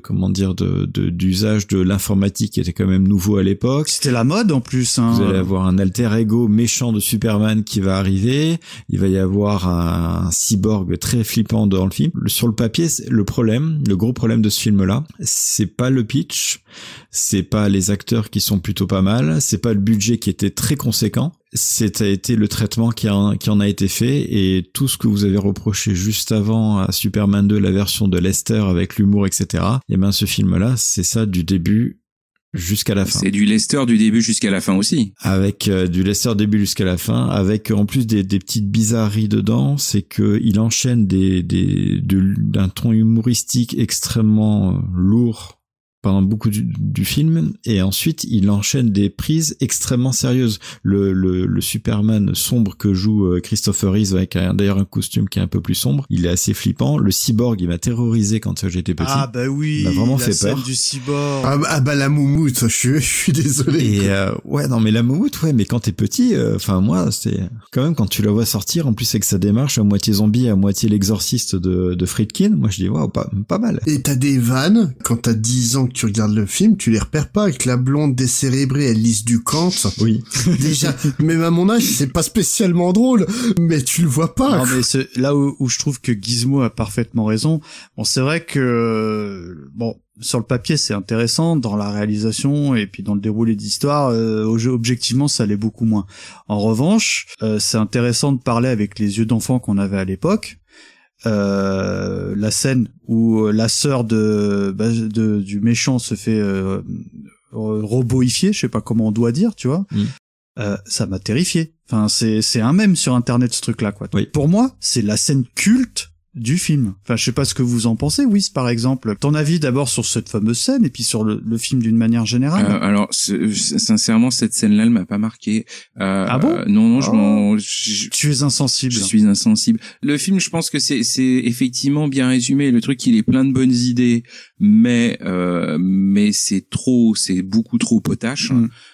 d'usage de l'informatique qui était quand même nouveau à l'époque. C'était la mode en plus, hein. Vous allez avoir un alter ego méchant de Superman qui va arriver, il va y avoir un cyborg très flippant dans le film. Sur le papier, le gros problème de ce film-là, c'est pas le pitch, c'est pas les acteurs qui sont plutôt pas mal, c'est pas le budget qui était très conséquent, c'était été le traitement qui en a été fait, et tout ce que vous avez reproché juste avant à Superman 2, la version de Lester avec l'humour, etc. Et ben ce film-là, c'est ça du début jusqu'à la fin. C'est du Lester du début jusqu'à la fin aussi. Avec du Lester début jusqu'à la fin, avec en plus des petites bizarreries dedans, c'est que il enchaîne d'un ton humoristique extrêmement lourd pendant beaucoup du film, et ensuite il enchaîne des prises extrêmement sérieuses. Le Superman sombre que joue Christopher Reeve, avec d'ailleurs un costume qui est un peu plus sombre, il est assez flippant. Le cyborg, il m'a terrorisé quand j'étais petit. Ah bah oui, il m'a vraiment fait peur. Du cyborg. Ah bah la moumoute, je suis désolé. Et ouais, non mais la moumoute, ouais, mais quand t'es petit, enfin moi, c'est quand même quand tu la vois sortir, en plus avec sa démarche à moitié zombie, à moitié l'exorciste de Friedkin, moi je dis waouh, pas mal. Et t'as des vannes quand t'as 10 ans que tu regardes le film, tu les repères pas, avec la blonde décérébrée, Alice Ducant. Oui. Déjà, même à mon âge, c'est pas spécialement drôle, mais tu le vois pas. Non, mais c'est là où je trouve que Gizmo a parfaitement raison. Bon, c'est vrai que, sur le papier, c'est intéressant, dans la réalisation et puis dans le déroulé d'histoire, objectivement, ça l'est beaucoup moins. En revanche, c'est intéressant de parler avec les yeux d'enfant qu'on avait à l'époque. La scène où la sœur du méchant se fait roboifier, je sais pas comment on doit dire, tu vois. Ça m'a terrifié. Enfin, c'est un mème sur internet, ce truc là, quoi. Oui. Pour moi, c'est la scène culte du film. Enfin, je sais pas ce que vous en pensez, Wiz, par exemple. Ton avis d'abord sur cette fameuse scène et puis sur le film d'une manière générale. Alors, sincèrement, cette scène-là, elle m'a pas marqué. Ah bon? Non, tu es insensible. Je suis insensible. Le film, je pense que c'est effectivement bien résumé. Le truc, il est plein de bonnes idées, mais c'est beaucoup trop potache.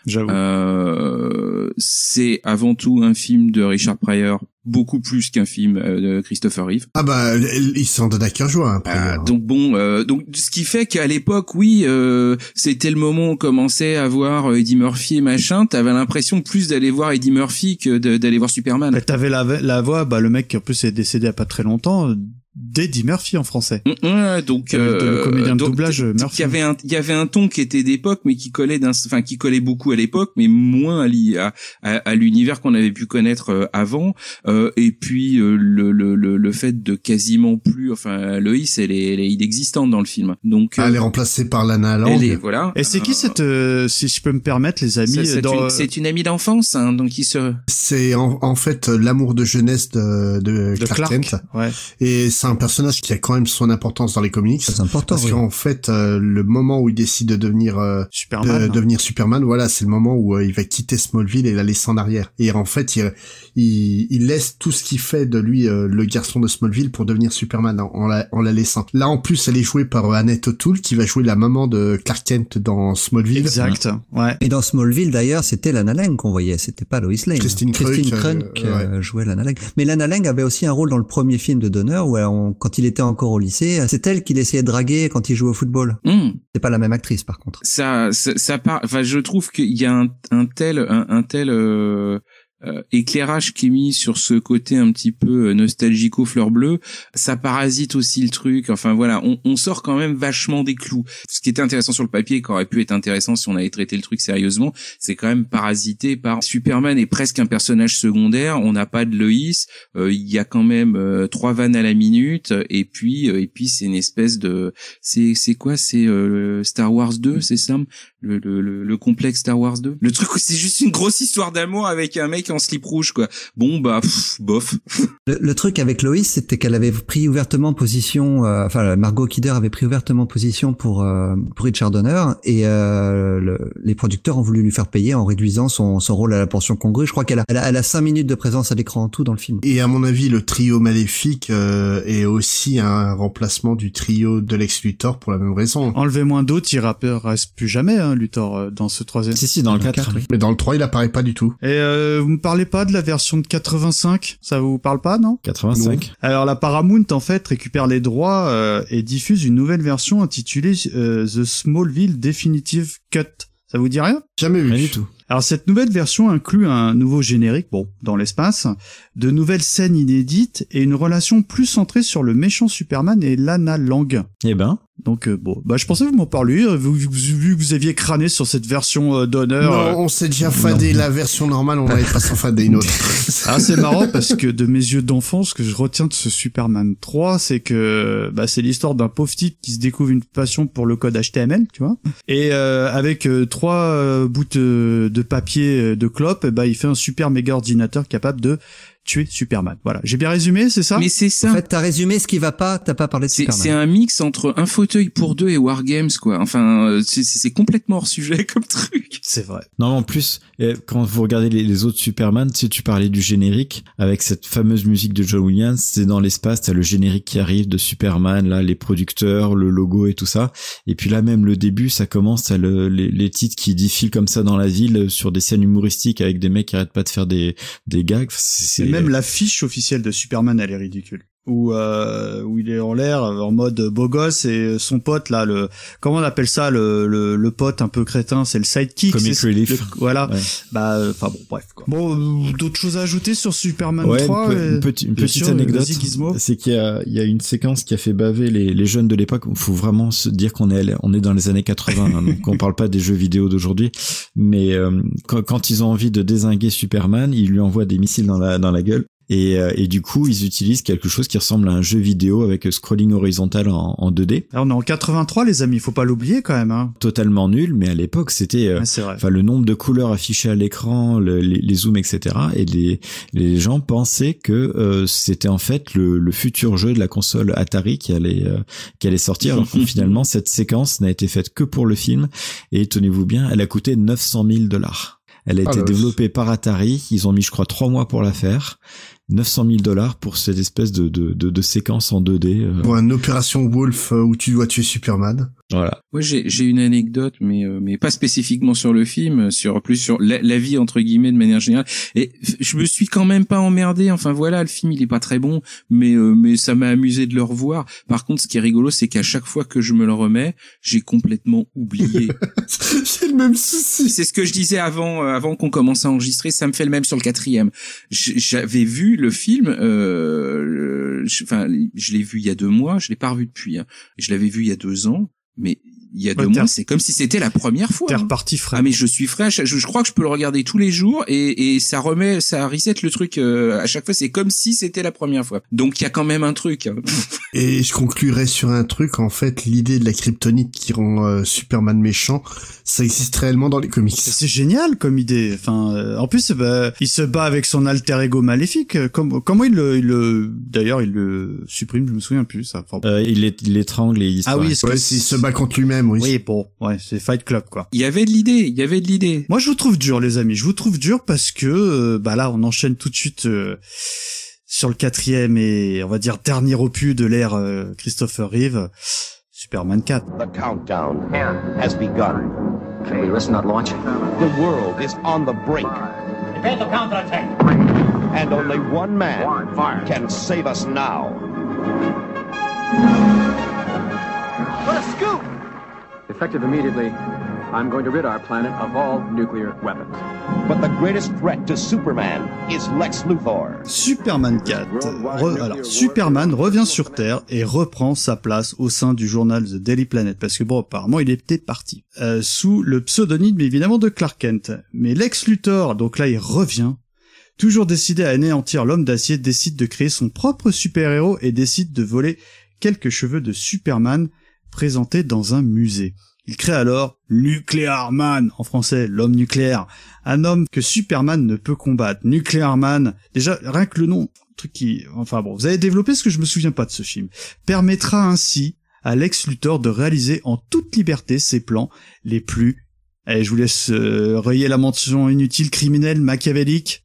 J'avoue. C'est avant tout un film de Richard Pryor, beaucoup plus qu'un film de Christopher Reeve. Ah bah, il s'en donne à cœur joie, après. Donc ce qui fait qu'à l'époque, oui, c'était le moment où on commençait à voir Eddie Murphy et machin, t'avais l'impression plus d'aller voir Eddie Murphy que d'aller voir Superman. T'avais la voix, le mec qui en plus est décédé il y a pas très longtemps, d'Eddie Murphy en français. Donc le comédien de doublage Murphy. Il y avait un ton qui était d'époque, mais qui collait beaucoup à l'époque, mais moins à l'univers qu'on avait pu connaître avant. Et puis le fait de quasiment plus, Lois, elle est inexistante dans le film. Donc elle est remplacée par Lana Lang. Voilà. Et c'est qui cette, si je peux me permettre, les amis, c'est une amie d'enfance, hein, donc c'est en fait l'amour de jeunesse de Clark Kent. Ouais. Et c'est un personnage qui a quand même son importance dans les comics. C'est important. Parce qu'en fait, le moment où il décide de devenir Superman, voilà, c'est le moment où il va quitter Smallville et la laisser en arrière. Et en fait, il laisse tout ce qui fait de lui le garçon de Smallville pour devenir Superman en la laissant. Là, en plus, elle est jouée par Annette O'Toole, qui va jouer la maman de Clark Kent dans Smallville. Exact. Ouais. Et dans Smallville, d'ailleurs, c'était Lana Lang qu'on voyait. C'était pas Lois Lane. Christine Krunk jouait Lana Lang. Mais Lana Lang avait aussi un rôle dans le premier film de Donner où quand il était encore au lycée, c'est elle qu'il essayait de draguer quand il jouait au football. C'est pas la même actrice, par contre. Ça part. Enfin, je trouve qu'il y a un tel éclairage qui est mis sur ce côté un petit peu nostalgico fleur bleue, ça parasite aussi le truc. Enfin voilà, on sort quand même vachement des clous. Ce qui était intéressant sur le papier, qui aurait pu être intéressant si on avait traité le truc sérieusement, c'est quand même parasité par Superman est presque un personnage secondaire. On n'a pas de Lois, il y a quand même 3 vannes à la minute, et puis c'est une espèce de c'est quoi, c'est Star Wars 2, c'est ça, le complexe Star Wars 2, le truc où c'est juste une grosse histoire d'amour avec un mec en slip rouge, quoi. Bon bah bof. Le truc avec Lois, c'était qu'elle avait pris ouvertement position, Margot Kidder avait pris ouvertement position pour Richard Donner, et les producteurs ont voulu lui faire payer en réduisant son rôle à la portion congrue. Je crois qu'elle a 5 minutes de présence à l'écran en tout dans le film. Et à mon avis, le trio maléfique est aussi un remplacement du trio de Lex Luthor pour la même raison. Enlevez moins d'autres, il reste plus jamais, Luthor, dans ce 3e. Si, dans le 4. Oui. Mais dans le 3, il apparaît pas du tout. Et vous me parlez pas de la version de 85? Ça vous parle pas, non? 85. Non. Alors la Paramount, en fait, récupère les droits et diffuse une nouvelle version intitulée The Smallville Definitive Cut. Ça vous dit rien? Jamais vu. Rien du tout. Alors cette nouvelle version inclut un nouveau générique, dans l'espace, de nouvelles scènes inédites et une relation plus centrée sur le méchant Superman et Lana Lang. Eh ben. Donc je pensais que vous m'en parliez, vu que vous aviez crâné sur cette version d'honneur. Non, on s'est déjà fadé la version normale, on n'avait pas s'en fader une autre. Ah, c'est marrant parce que de mes yeux d'enfant, ce que je retiens de ce Superman 3, c'est que c'est l'histoire d'un pauvre type qui se découvre une passion pour le code HTML, tu vois, et avec 3 bouts de papier de clope, il fait un super méga ordinateur capable de tuer Superman. Voilà. J'ai bien résumé, c'est ça? Mais c'est ça. En fait, t'as résumé ce qui va pas, t'as pas parlé de Superman. C'est un mix entre Un fauteuil pour 2 et Wargames, quoi. Enfin, c'est complètement hors sujet comme truc. C'est vrai. Non, en plus, quand vous regardez les autres Superman, tu parlais du générique, avec cette fameuse musique de John Williams, c'est dans l'espace, t'as le générique qui arrive de Superman, là, les producteurs, le logo et tout ça. Et puis là, même le début, ça commence, t'as les titres qui défilent comme ça dans la ville, sur des scènes humoristiques avec des mecs qui arrêtent pas de faire des gags. Même l'affiche officielle de Superman, elle est ridicule. Où il est en l'air en mode beau gosse et son pote là, comment on appelle ça, le pote un peu crétin, c'est le sidekick. Comic relief. Voilà. Ouais. Bref quoi. D'autres choses à ajouter sur Superman 3? Une petite anecdote, c'est qu'il y a une séquence qui a fait baver les jeunes de l'époque. Il faut vraiment se dire qu'on est dans les années 80, donc on parle pas des jeux vidéo d'aujourd'hui, mais quand ils ont envie de dézinguer Superman, ils lui envoient des missiles dans la gueule. Et du coup, ils utilisent quelque chose qui ressemble à un jeu vidéo avec scrolling horizontal en 2D. Alors on est en 83, les amis, faut pas l'oublier quand même. Hein. Totalement nul, mais à l'époque, c'était le nombre de couleurs affichées à l'écran, les zooms, etc. Et les gens pensaient que c'était en fait le futur jeu de la console Atari qui allait sortir. Alors finalement, cette séquence n'a été faite que pour le film. Et tenez-vous bien, elle a coûté $900 000. Elle a été développée par Atari. Ils ont mis, je crois, 3 mois pour la faire. $900 pour cette espèce de séquence en 2D. Pour une opération Wolf où tu dois tuer Superman. Voilà. Moi, j'ai une anecdote, mais pas spécifiquement sur le film, plus sur la vie entre guillemets de manière générale. Et je me suis quand même pas emmerdé. Enfin voilà, le film il est pas très bon, mais ça m'a amusé de le revoir. Par contre, ce qui est rigolo, c'est qu'à chaque fois que je me le remets, j'ai complètement oublié. J'ai le même souci. C'est ce que je disais avant qu'on commence à enregistrer. Ça me fait le même sur le 4e. J'avais vu le film, je l'ai vu il y a 2 mois, je l'ai pas revu depuis. Hein. Je l'avais vu il y a 2 ans. Mais il y a 2 mois, c'est comme si c'était la première fois. T'es reparti frais. Ah mais je suis frais. Je crois que je peux le regarder tous les jours et ça reset le truc à chaque fois. C'est comme si c'était la première fois. Donc il y a quand même un truc. Hein. Et je conclurai sur un truc. En fait, l'idée de la kryptonite qui rend Superman méchant, ça existe réellement dans les comics. C'est génial comme idée. Enfin, en plus, il se bat avec son alter ego maléfique. Comment il le supprime, je me souviens plus. Ça. Enfin, il l'étrangle et il disparaît. Ah oui, il se bat contre lui-même. Oui, bon, c'est Fight Club quoi. Il y avait de l'idée. Moi, je vous trouve dur, les amis. Je vous trouve dur parce que là, on enchaîne tout de suite sur le 4e et on va dire dernier opus de l'ère Christopher Reeve, Superman 4. The countdown has begun. Can we risk not launching? The world is on the brink. Prepare to counterattack. And only one man can save us now. What a scoop! Effective immediately. I'm going to rid our planet of all nuclear weapons. But the greatest threat to Superman is Lex Luthor. Superman 4. Alors, Superman revient sur Terre et reprend sa place au sein du journal The Daily Planet, parce que bon, apparemment, il était parti. Sous le pseudonyme, évidemment, de Clark Kent. Mais Lex Luthor, donc là, il revient. Toujours décidé à anéantir l'homme d'acier, décide de créer son propre super-héros et décide de voler quelques cheveux de Superman présentés dans un musée. Il crée alors Nuclear Man, en français l'homme nucléaire, un homme que Superman ne peut combattre. Nuclear Man, déjà rien que le nom, truc qui, enfin bon, vous avez développé ce que je me souviens pas de ce film, permettra ainsi à Lex Luthor de réaliser en toute liberté ses plans les plus, allez, je vous laisse rayer la mention inutile, criminelle, machiavélique.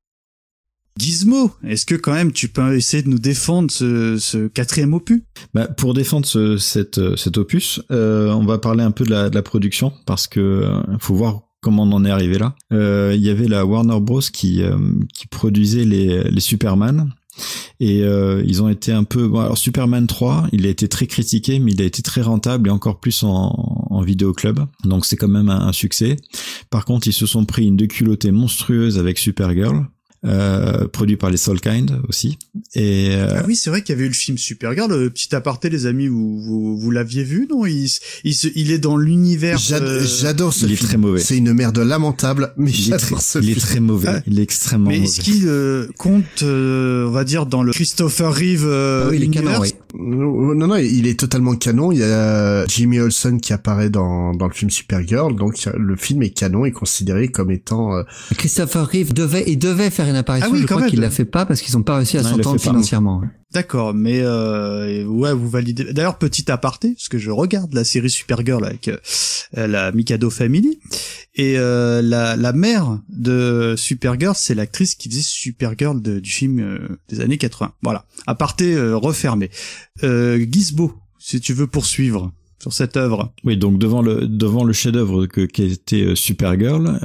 Gizmo, est-ce que quand même tu peux essayer de nous défendre ce quatrième opus? Bah, pour défendre cet opus, on va parler un peu de la production, parce que faut voir comment on en est arrivé là. Il y avait la Warner Bros qui produisait les Superman. Et ils ont été un peu... Bon, alors Superman 3, il a été très critiqué, mais il a été très rentable et encore plus en vidéoclub. Donc c'est quand même un succès. Par contre, ils se sont pris une déculottée monstrueuse avec Supergirl. Produit par les Soulkind aussi. Et ah oui, c'est vrai qu'il y avait eu le film Supergirl. Petit aparté, les amis, vous l'aviez vu, non? Il est dans l'univers. J'adore ce film. Il est très mauvais. C'est une merde lamentable, mais j'adore ce film. Il est très mauvais. Ah. Il est extrêmement mauvais. Mais est-ce qu'il compte, on va dire, dans le Christopher Reeve oui, il est canon, oui. Non, il est totalement canon. Il y a Jimmy Olsen qui apparaît dans le film Supergirl, donc le film est canon et considéré comme étant. Christopher Reeve devait faire une apparition. Ah oui, je crois qu'il l'a fait pas parce qu'ils ont pas réussi à s'entendre financièrement. D'accord, mais ouais, vous validez. D'ailleurs, petit aparté, parce que je regarde la série Supergirl avec la Mikado Family, et la mère de Supergirl, c'est l'actrice qui faisait Supergirl du film des années 80. Voilà, aparté refermé. Gizmo, si tu veux poursuivre sur cette œuvre. Oui, donc devant le chef-d'œuvre qui était Supergirl,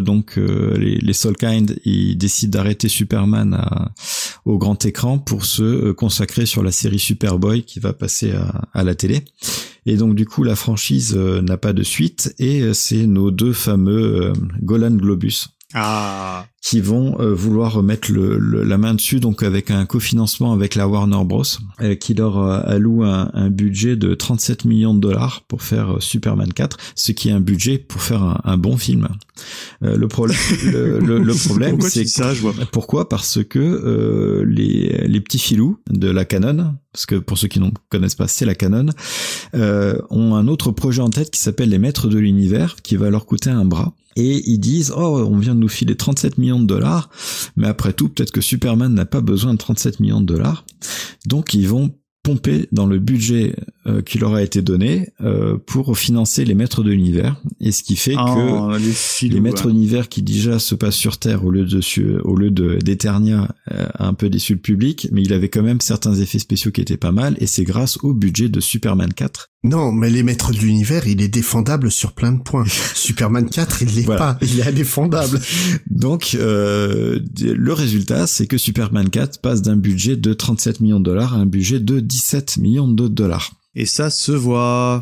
les Soulkind, ils décident d'arrêter Superman au grand écran pour se consacrer sur la série Superboy qui va passer à la télé. Et donc du coup la franchise n'a pas de suite, et c'est nos deux fameux Golan Globus qui vont vouloir remettre la main dessus, donc avec un cofinancement avec la Warner Bros, qui leur alloue un budget de 37 millions de dollars pour faire Superman 4, ce qui est un budget pour faire un bon film. Le problème c'est ça, je vois. Pourquoi? Parce que les petits filous de la Canon, parce que pour ceux qui ne connaissent pas, c'est la Canon, ont un autre projet en tête qui s'appelle les Maîtres de l'Univers, qui va leur coûter un bras. Et ils disent, on vient de nous filer 37 millions de dollars, mais après tout, peut-être que Superman n'a pas besoin de 37 millions de dollars. Donc ils vont pomper dans le budget qui leur a été donné pour financer les Maîtres de l'Univers, et ce qui fait que les Maîtres de l'Univers qui déjà se passent sur Terre au lieu d'Eternia a un peu déçu le public, mais il avait quand même certains effets spéciaux qui étaient pas mal, et c'est grâce au budget de Superman 4. Non, mais les Maîtres de l'Univers, il est défendable sur plein de points. Superman 4, il l'est pas, il est indéfendable. Donc le résultat, c'est que Superman 4 passe d'un budget de 37 millions de dollars à un budget de 17 millions de dollars. Et ça se voit.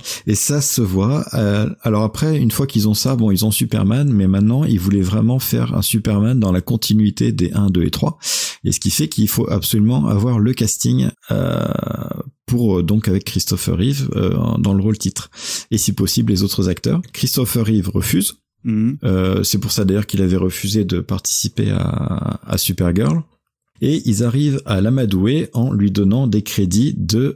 Alors après, une fois qu'ils ont ça, bon, ils ont Superman, mais maintenant, ils voulaient vraiment faire un Superman dans la continuité des 1, 2 et 3. Et ce qui fait qu'il faut absolument avoir le casting pour donc avec Christopher Reeve dans le rôle titre. Et si possible, les autres acteurs. Christopher Reeve refuse. C'est pour ça d'ailleurs qu'il avait refusé de participer à Supergirl. Et ils arrivent à l'amadouer en lui donnant des crédits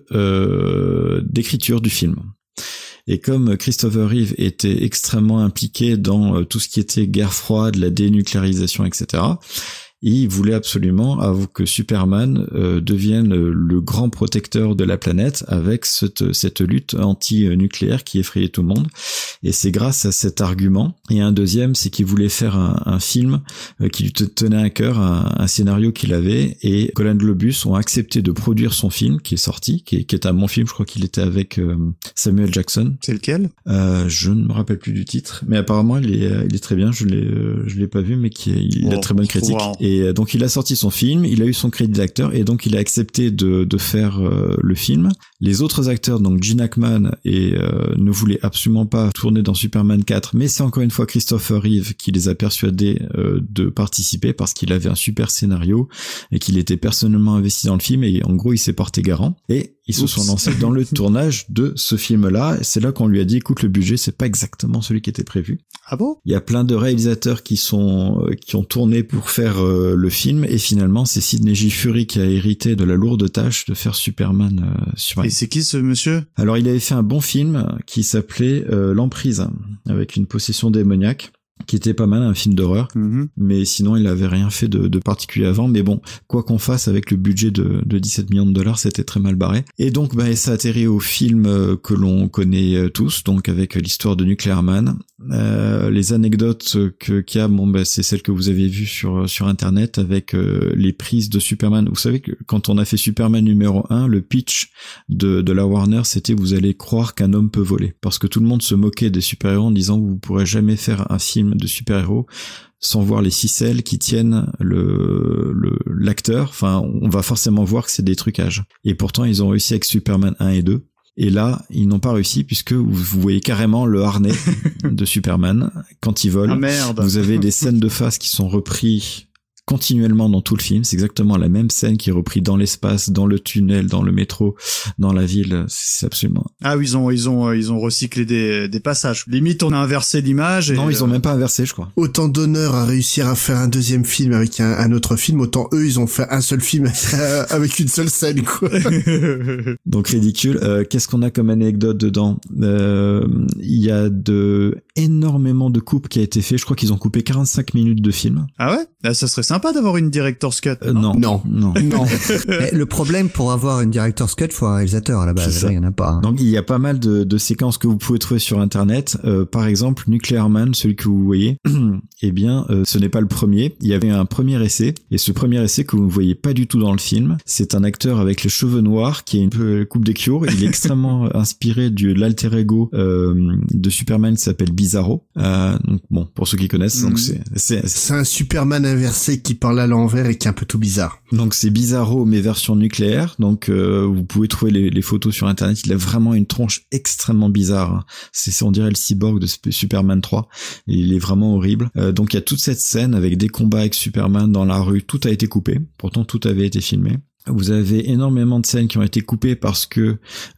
d'écriture du film. Et comme Christopher Reeve était extrêmement impliqué dans tout ce qui était guerre froide, la dénucléarisation, etc., il voulait absolument que Superman devienne le grand protecteur de la planète avec cette lutte anti-nucléaire qui effrayait tout le monde. Et c'est grâce à cet argument. Et un deuxième, c'est qu'il voulait faire un film qui lui tenait à cœur, un scénario qu'il avait. Et Golan Globus ont accepté de produire son film qui est sorti, qui est un bon film. Je crois qu'il était avec Samuel Jackson. C'est lequel? Je ne me rappelle plus du titre, mais apparemment il est très bien. Je l'ai pas vu, mais il a très bonne critique. Et Et donc il a sorti son film, il a eu son crédit d'acteur et donc il a accepté de faire le film. Les autres acteurs, donc Gene Hackman ne voulaient absolument pas tourner dans Superman 4, mais c'est encore une fois Christopher Reeve qui les a persuadés de participer parce qu'il avait un super scénario et qu'il était personnellement investi dans le film et en gros il s'est porté garant. Et ils se sont lancés dans le tournage de ce film-là. C'est là qu'on lui a dit, écoute, le budget, c'est pas exactement celui qui était prévu. Ah bon? Il y a plein de réalisateurs qui ont tourné pour faire le film, et finalement, c'est Sidney J. Furie qui a hérité de la lourde tâche de faire Superman. Et c'est qui ce monsieur? Alors, il avait fait un bon film qui s'appelait L'Emprise, avec une possession démoniaque, qui était pas mal, un film d'horreur, mais sinon il avait rien fait de particulier avant. Mais bon, quoi qu'on fasse, avec le budget de 17 millions de dollars, c'était très mal barré. Et donc ça atterrit au film que l'on connaît tous, donc avec l'histoire de Nuclear Man. Les anecdotes qu'il y a, c'est celles que vous avez vues sur internet avec les prises de Superman. Vous savez que quand on a fait Superman numéro 1, le pitch de la Warner, c'était vous allez croire qu'un homme peut voler, parce que tout le monde se moquait des super-héros en disant vous pourrez jamais faire un film de super-héros sans voir les ficelles qui tiennent l'acteur. Enfin, on va forcément voir que c'est des trucages. Et pourtant, ils ont réussi avec Superman 1 et 2. Et là, ils n'ont pas réussi puisque vous voyez carrément le harnais de Superman quand il vole. Ah merde. Vous avez des scènes de face qui sont reprises continuellement dans tout le film. C'est exactement la même scène qui est reprise dans l'espace, dans le tunnel, dans le métro, dans la ville. C'est absolument... Ah oui, ils ont recyclé des passages. Limite, on a inversé l'image. Non, ils ont même pas inversé, je crois. Autant d'honneur à réussir à faire un deuxième film avec un autre film, autant eux, ils ont fait un seul film avec une seule scène, quoi. Donc ridicule. Qu'est-ce qu'on a comme anecdote dedans? Il y a énormément de coupes qui a été fait. Je crois qu'ils ont coupé 45 minutes de film. Ah ouais? Là, ça serait sympa d'avoir une director's cut. Non. Le problème, pour avoir une director's cut, faut un réalisateur à la base. Là, il y en a pas. Donc il y a pas mal de séquences que vous pouvez trouver sur internet. Par exemple, Nuclear Man, celui que vous voyez, eh bien, ce n'est pas le premier. Il y avait un premier essai, et ce premier essai que vous ne voyez pas du tout dans le film, c'est un acteur avec les cheveux noirs qui a une peu coupe de Cure. Il est extrêmement inspiré de l'alter ego de Superman qui s'appelle Bizarro. Donc bon, pour ceux qui connaissent, donc c'est un Superman inversé qui parle à l'envers et qui est un peu tout bizarre. Donc c'est Bizarro mais version nucléaire. Donc vous pouvez trouver les photos sur internet. Il a vraiment une tronche extrêmement bizarre. On dirait le cyborg de Superman 3. Il est vraiment horrible. Donc il y a toute cette scène avec des combats avec Superman dans la rue. Tout a été coupé. Pourtant tout avait été filmé. Vous avez énormément de scènes qui ont été coupées parce que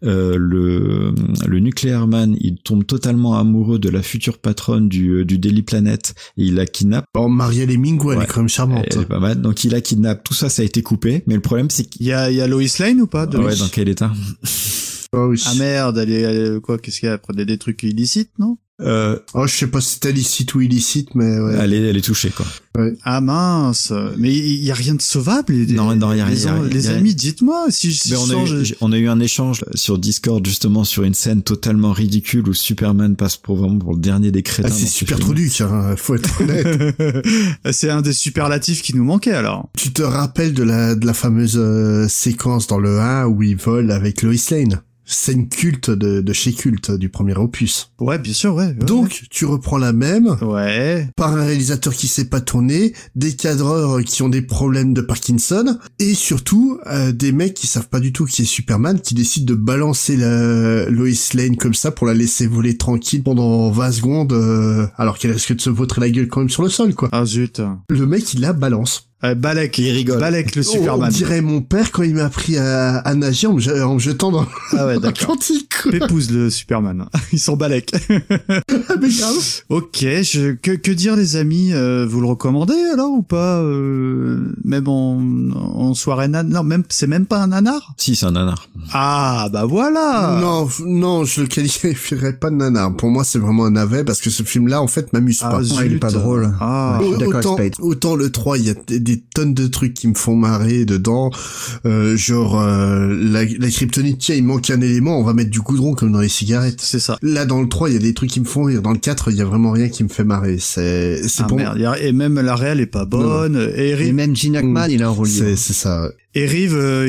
le Nuclear Man, il tombe totalement amoureux de la future patronne du Daily Planet et il la kidnappe. Oh, Marielle Mingo, elle est quand même charmante. Elle est pas mal. Donc il la kidnappe. Tout ça a été coupé. Mais le problème, c'est qu'il y a Lois Lane ou pas? Ouais, dans quel état? Oh, oui. Ah merde, elle est quoi? Qu'est-ce qu'il y a? Elle prenait des trucs illicites, non? Je sais pas si c'était licite ou illicite, mais ouais. Elle est touchée, quoi. Ouais. Ah mince. Mais il y a rien de sauvable. Non, il y a rien. Les amis, dites-moi si on a eu un échange sur Discord, justement, sur une scène totalement ridicule où Superman passe pour le dernier des crétins. Ah, c'est super truc, hein, faut être honnête. C'est un des superlatifs qui nous manquait, alors. Tu te rappelles de la fameuse séquence dans le 1 où il vole avec Lois Lane? Scène culte de chez Culte du premier opus. Ouais, bien sûr, ouais. Donc, tu reprends la même. Ouais. Par un réalisateur qui sait pas tourner, des cadreurs qui ont des problèmes de Parkinson, et surtout, des mecs qui savent pas du tout qui est Superman, qui décident de balancer la Lois Lane comme ça pour la laisser voler tranquille pendant 20 secondes, alors qu'elle risque de se vautrer la gueule quand même sur le sol, quoi. Ah zut. Le mec, il la balance. Balek, il rigole. Balek le Superman. On dirait mon père quand il m'a appris à nager en me jetant dans l'Atlantique. Pépouze le Superman. Ils sont Balek. Mais grave. Ok, que dire les amis, vous le recommandez alors ou pas, même en soirée non, c'est même pas un nanar? Si, c'est un nanar. Ah, bah voilà. Non, je le qualifierais pas de nanar. Pour moi, c'est vraiment un navet parce que ce film-là, en fait, m'amuse pas. Il est pas drôle. Ah. Autant le 3, il y a des tonnes de trucs qui me font marrer dedans, genre la kryptonite, tiens, il manque un élément, on va mettre du goudron comme dans les cigarettes. C'est ça. Là dans le 3, il y a des trucs qui me font rire, dans le 4, il y a vraiment rien qui me fait marrer. C'est merde, et même la réelle est pas bonne. Et même Gene Hackman, il a un rôle. C'est ça. Et Reeve,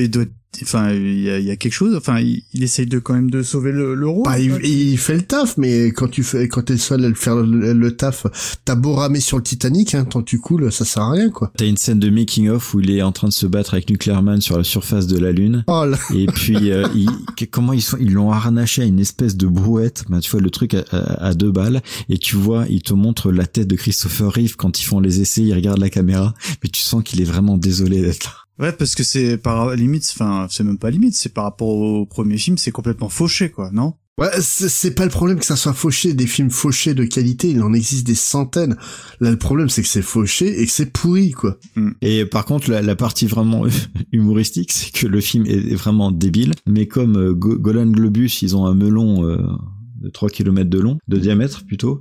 il y a quelque chose. Enfin, il essaye de quand même de sauver le rôle. Bah, il fait le taf, mais quand t'es seul à faire le taf, t'as beau ramer sur le Titanic, hein, tant tu coules, ça sert à rien, quoi. T'as une scène de making of où il est en train de se battre avec Nuclear Man sur la surface de la Lune. Oh là. Et puis comment ils l'ont harnaché à une espèce de brouette. Ben, tu vois le truc à 2 balles, et tu vois, il te montre la tête de Christopher Reeve quand ils font les essais, il regarde la caméra, mais tu sens qu'il est vraiment désolé d'être là. Ouais, parce que c'est par limite, enfin, c'est même pas limite, c'est par rapport au premier film, c'est complètement fauché, quoi, non? Ouais, c'est pas le problème que ça soit fauché. Des films fauchés de qualité, il en existe des centaines. Là, le problème, c'est que c'est fauché et que c'est pourri, quoi. Et par contre, la partie vraiment humoristique, c'est que le film est vraiment débile, mais comme Golan Globus, ils ont un melon de 3 km de diamètre plutôt,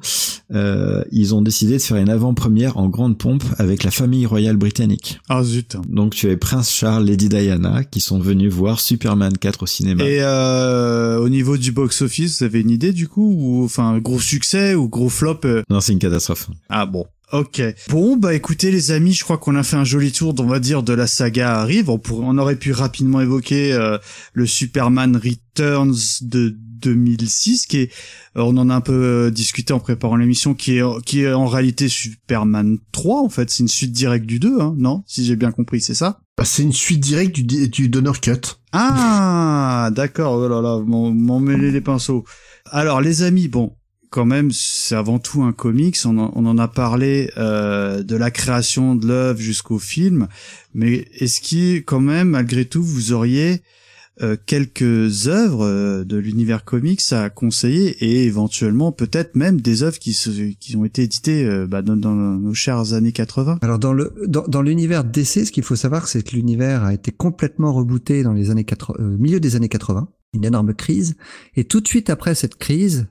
ils ont décidé de faire une avant-première en grande pompe avec la famille royale britannique. Ah zut. Donc tu avais Prince Charles, Lady Diana qui sont venus voir Superman 4 au cinéma. Et au niveau du box-office, vous avez une idée du coup, ou enfin gros succès ou gros flop? Non, c'est une catastrophe. Ah bon. Ok. Bon, bah écoutez les amis, je crois qu'on a fait un joli tour, on va dire, de la saga Reeve. On aurait pu rapidement évoquer le Superman Returns de 2006, qui est, on en a un peu discuté en préparant l'émission, qui est en réalité Superman 3, en fait. C'est une suite directe du 2, hein, non? Si j'ai bien compris, c'est ça? Bah, c'est une suite directe du Donner Cut. Ah, d'accord. Oh là là, m'en mêler les pinceaux. Alors les amis, bon, quand même, c'est avant tout un comics. On en a parlé de la création de l'œuvre jusqu'au film, mais est-ce qu'il, quand même, malgré tout, vous auriez quelques œuvres de l'univers comics à conseiller, et éventuellement peut-être même des œuvres qui ont été éditées dans nos chères années 80? Alors dans l'univers DC, ce qu'il faut savoir, c'est que l'univers a été complètement rebooté dans les années milieu des années 80. Une énorme crise, et tout de suite après cette crise,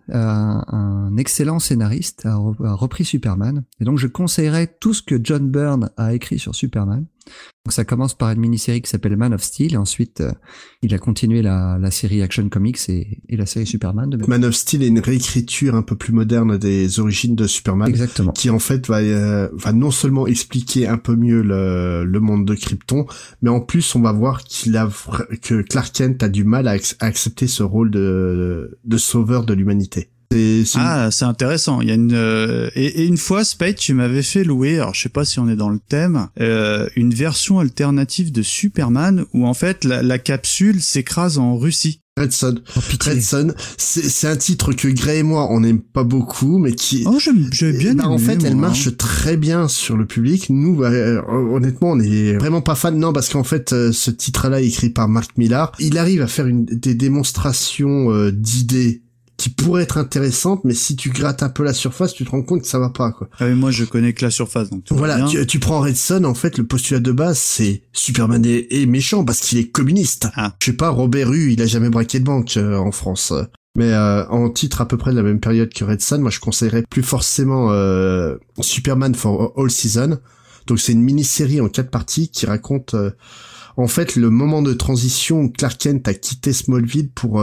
un excellent scénariste a repris Superman, et donc je conseillerais tout ce que John Byrne a écrit sur Superman. Donc ça commence par une mini-série qui s'appelle Man of Steel, et ensuite il a continué la série Action Comics et la série Superman. Man of Steel est une réécriture un peu plus moderne des origines de Superman. Exactement. Qui en fait va non seulement expliquer un peu mieux le monde de Krypton, mais en plus on va voir que Clark Kent a du mal à accepter ce rôle de sauveur de l'humanité. C'est intéressant. Il y a et une fois, Spade, tu m'avais fait louer, alors je sais pas si on est dans le thème, une version alternative de Superman où en fait la capsule s'écrase en Russie. Red Son. Red Son, c'est un titre que Gray et moi on n'aime pas beaucoup, mais qui. Oh, j'avais bien aimé. En fait, elle marche très bien sur le public. Nous, honnêtement, on est vraiment pas fan. Non, parce qu'en fait, ce titre-là, écrit par Mark Millar, il arrive à faire des démonstrations d'idées qui pourrait être intéressante, mais si tu grattes un peu la surface, tu te rends compte que ça va pas, quoi. Ah mais moi je connais que la surface, donc tout voilà. Tu prends Red Son, en fait, le postulat de base, c'est Superman est méchant parce qu'il est communiste. Je sais pas, Robert Hue, il a jamais braqué de banque en France. Mais en titre à peu près de la même période que Red Son, moi je conseillerais plus forcément Superman for All Season. Donc c'est une mini-série en 4 parties qui raconte en fait le moment de transition où Clark Kent a quitté Smallville pour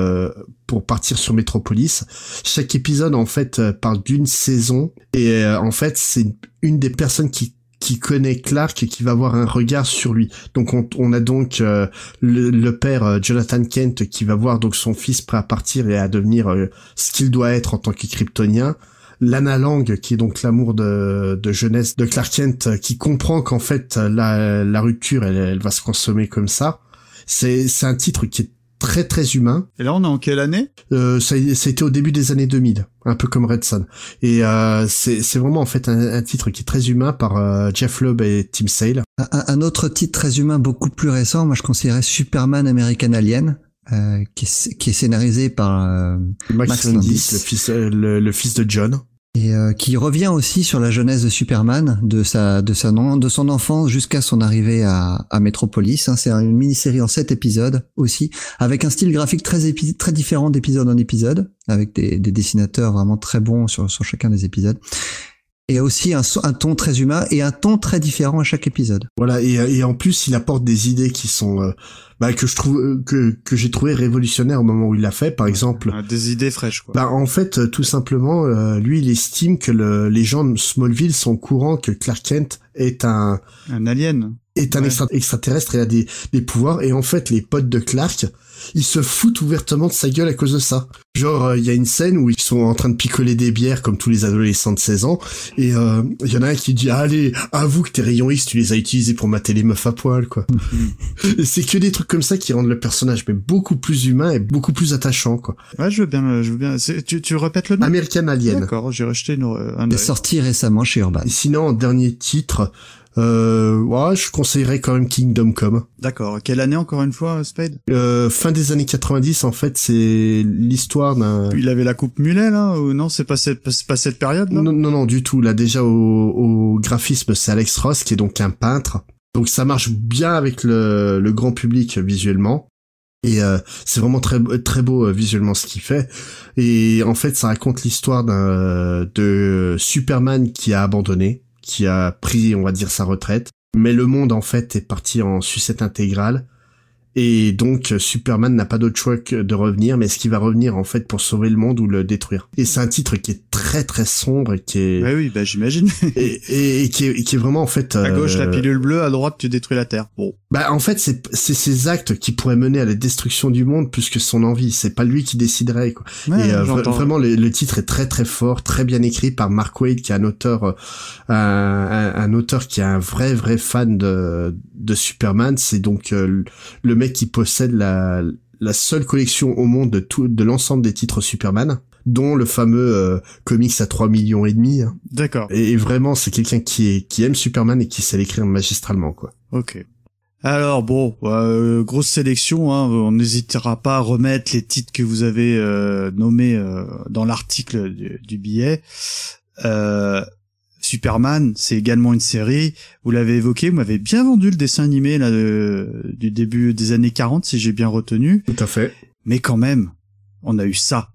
partir sur Metropolis. Chaque épisode en fait parle d'une saison, et en fait c'est une des personnes qui connaît Clark et qui va avoir un regard sur lui. Donc on a donc le père Jonathan Kent qui va voir donc son fils prêt à partir et à devenir ce qu'il doit être en tant que Kryptonien. Lana Lang, qui est donc l'amour de jeunesse de Clark Kent, qui comprend qu'en fait la rupture elle va se consommer comme ça. C'est un titre qui est très très humain. Et là on est en quelle année? Ça a été au début des années 2000, un peu comme Red Son. Et c'est vraiment en fait un titre qui est très humain par Jeff Lubb et Tim Sale. Un autre titre très humain beaucoup plus récent, moi je conseillerais Superman American Alien. Qui est scénarisé par Max Landis, le fils de John, et qui revient aussi sur la jeunesse de Superman, de son enfance jusqu'à son arrivée à Metropolis. C'est une mini-série en 7 épisodes aussi, avec un style graphique très différent d'épisode en épisode, avec des dessinateurs vraiment très bons sur chacun des épisodes. Et aussi un ton très humain et un ton très différent à chaque épisode. Voilà, et en plus il apporte des idées qui sont que je trouve que j'ai trouvé révolutionnaires au moment où il l'a fait. Par exemple, des idées fraîches, quoi. En fait, tout simplement, lui il estime que les gens de Smallville sont au courant que Clark Kent est un alien. Extraterrestre et a des pouvoirs. Et en fait, les potes de Clark, ils se foutent ouvertement de sa gueule à cause de ça. Genre, il y a une scène où ils sont en train de picoler des bières comme tous les adolescents de 16 ans. Et il y en a un qui dit, allez, avoue que tes rayons X, tu les as utilisés pour mater les meufs à poil, quoi. Et c'est que des trucs comme ça qui rendent le personnage mais beaucoup plus humain et beaucoup plus attachant, quoi. Ouais, je veux bien. Tu répètes le nom? American Alien. D'accord, j'ai rejeté un. Il est sorti récemment chez Urban. Et sinon, en dernier titre, je conseillerais quand même Kingdom Come. D'accord. Quelle année encore une fois, Spade? Fin des années 90, en fait, c'est l'histoire d'un... Il avait la coupe mulet, là, ou non? C'est pas cette période, là? Non, du tout. Là, déjà, au graphisme, c'est Alex Ross, qui est donc un peintre. Donc, ça marche bien avec le grand public, visuellement. Et c'est vraiment très très beau visuellement ce qu'il fait. Et en fait, ça raconte l'histoire de Superman qui a abandonné, qui a pris, on va dire, sa retraite. Mais le monde, en fait, est parti en sucette intégrale. Et donc, Superman n'a pas d'autre choix que de revenir, mais est-ce qu'il va revenir, en fait, pour sauver le monde ou le détruire? Et c'est un titre qui est très, très sombre et qui est... Ouais, oui, j'imagine. et qui est vraiment, en fait... À gauche, la pilule bleue, à droite, tu détruis la Terre. Bon. En fait, c'est ces actes qui pourraient mener à la destruction du monde plus que son envie. C'est pas lui qui déciderait, quoi. Ouais, et vraiment, le titre est très, très fort, très bien écrit par Mark Waid, qui est un auteur, un auteur qui est un vrai fan de Superman. C'est donc le mec qui possède la seule collection au monde de l'ensemble des titres Superman, dont le fameux comics à 3,5 millions. D'accord. Et vraiment, c'est quelqu'un qui aime Superman et qui sait l'écrire magistralement, quoi. Ok. Alors bon, grosse sélection, hein, on n'hésitera pas à remettre les titres que vous avez nommés dans l'article du billet. Superman, c'est également une série, vous l'avez évoqué, vous m'avez bien vendu le dessin animé là du début des années 40, si j'ai bien retenu. Tout à fait. Mais quand même, on a eu ça.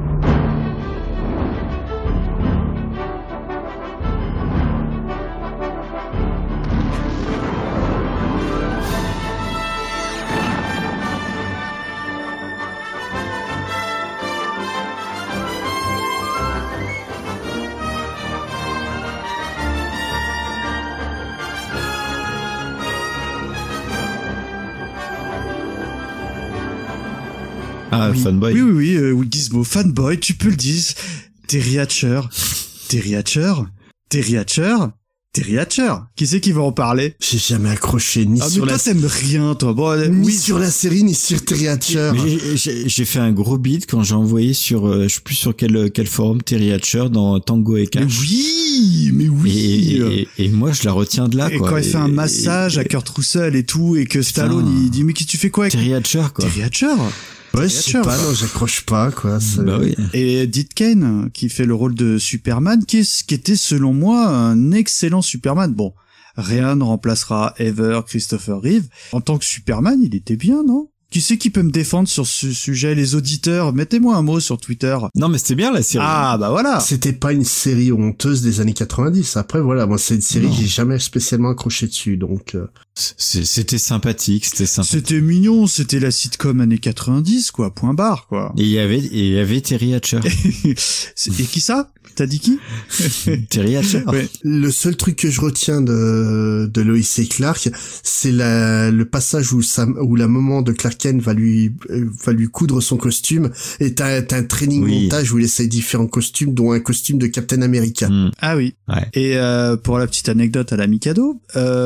Ah, oui. Fanboy. Oui, Gizmo, Fanboy, tu peux le dire. Terry Hatcher. Qui c'est qui va en parler? J'ai jamais accroché ni sur mais toi t'aimes rien, toi. Bon, ni sur la série, ni sur Terry Hatcher. J'ai fait un gros beat quand j'ai envoyé sur, je sais plus sur quel forum, Terry Hatcher dans Tango et Cash. Mais oui. Et moi, je la retiens de là, et quoi. Quand il fait un massage à Kurt Russell et tout, et que Stallone, il dit, mais qui tu fais quoi avec Terry Hatcher, quoi. Terry Hatcher? Ouais, je sais pas, non, j'accroche pas, quoi. Bah oui. Et Ditken, qui fait le rôle de Superman, qui était, selon moi, un excellent Superman. Bon, rien ne remplacera ever Christopher Reeve. En tant que Superman, il était bien, non? Qui c'est qui peut me défendre sur ce sujet? Les auditeurs, mettez-moi un mot sur Twitter. Non, mais c'était bien la série. Ah, bah voilà. C'était pas une série honteuse des années 90. Après, voilà, moi, c'est une série que j'ai jamais spécialement accroché dessus, donc... C'était sympathique, C'était mignon, c'était la sitcom années 90, quoi, point barre, quoi. Et il y avait Terry Hatcher. Et qui ça? T'as dit qui? Terry Hatcher. Ouais. Le seul truc que je retiens de Lois et Clark, c'est le passage où la maman de Clark Kent va lui coudre son costume, et t'as un training montage où il essaye différents costumes, dont un costume de Captain America. Ah oui. Ouais. Et pour la petite anecdote à la Mikado,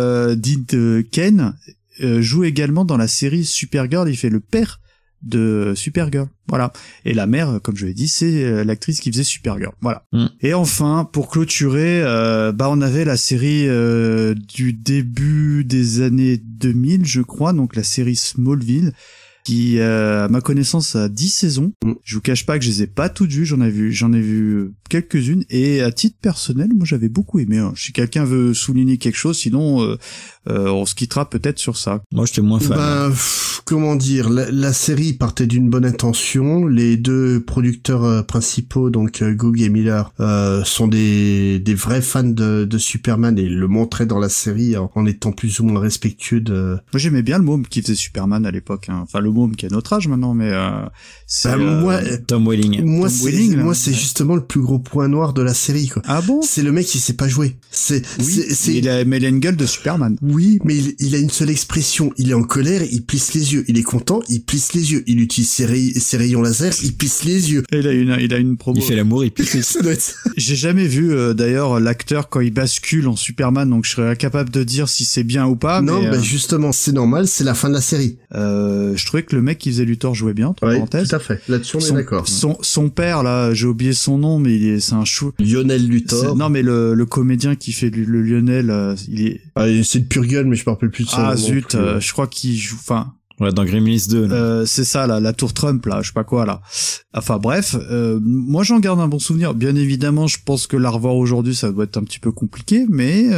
Dean Cain joue également dans la série Supergirl, il fait le père de Supergirl, voilà. Et la mère, comme je l'ai dit, c'est l'actrice qui faisait Supergirl, voilà. Et enfin, pour clôturer, on avait la série du début des années 2000, je crois, donc la série Smallville, qui, à ma connaissance, a 10 saisons. Je vous cache pas que je les ai pas toutes vues, j'en ai vu quelques-unes, et à titre personnel, moi j'avais beaucoup aimé. Hein. Si quelqu'un veut souligner quelque chose, sinon on se quittera peut-être sur ça. Moi j'étais moins fan. Comment dire, la série partait d'une bonne intention. Les deux producteurs principaux, donc Goog et Miller, sont des vrais fans de Superman, et le montraient dans la série en étant plus ou moins respectueux de... Moi j'aimais bien le môme qui faisait Superman à l'époque, hein. Enfin le môme qui a notre âge maintenant, mais c'est moi Tom Welling. Moi c'est justement le plus gros gros point noir de la série, quoi. Ah bon? C'est le mec qui sait pas jouer. Mais il a une gueule de Superman. Oui, mais il a une seule expression. Il est en colère, il plisse les yeux. Il est content, il plisse les yeux. Il utilise ses rayons laser, il plisse les yeux. Et il a une promo. Il fait l'amour, il plisse les yeux. J'ai jamais vu d'ailleurs l'acteur quand il bascule en Superman, donc je serais incapable de dire si c'est bien ou pas. Non, mais, justement, c'est normal, c'est la fin de la série. Je trouvais que le mec qui faisait Luthor jouait bien, entre parenthèses. Tout à fait. Là-dessus, on est d'accord. Son père, là, j'ai oublié son nom, mais c'est un chou. Lionel Luthor. Non, mais le comédien qui fait le Lionel, il est... c'est de pure gueule, mais je me rappelle plus de ça. Ah zut, je crois qu'il joue... Enfin... Ouais, dans Gremlins 2. C'est ça, là, la tour Trump, là, je sais pas quoi, là. Enfin, bref, moi, j'en garde un bon souvenir. Bien évidemment, je pense que la revoir aujourd'hui, ça doit être un petit peu compliqué, mais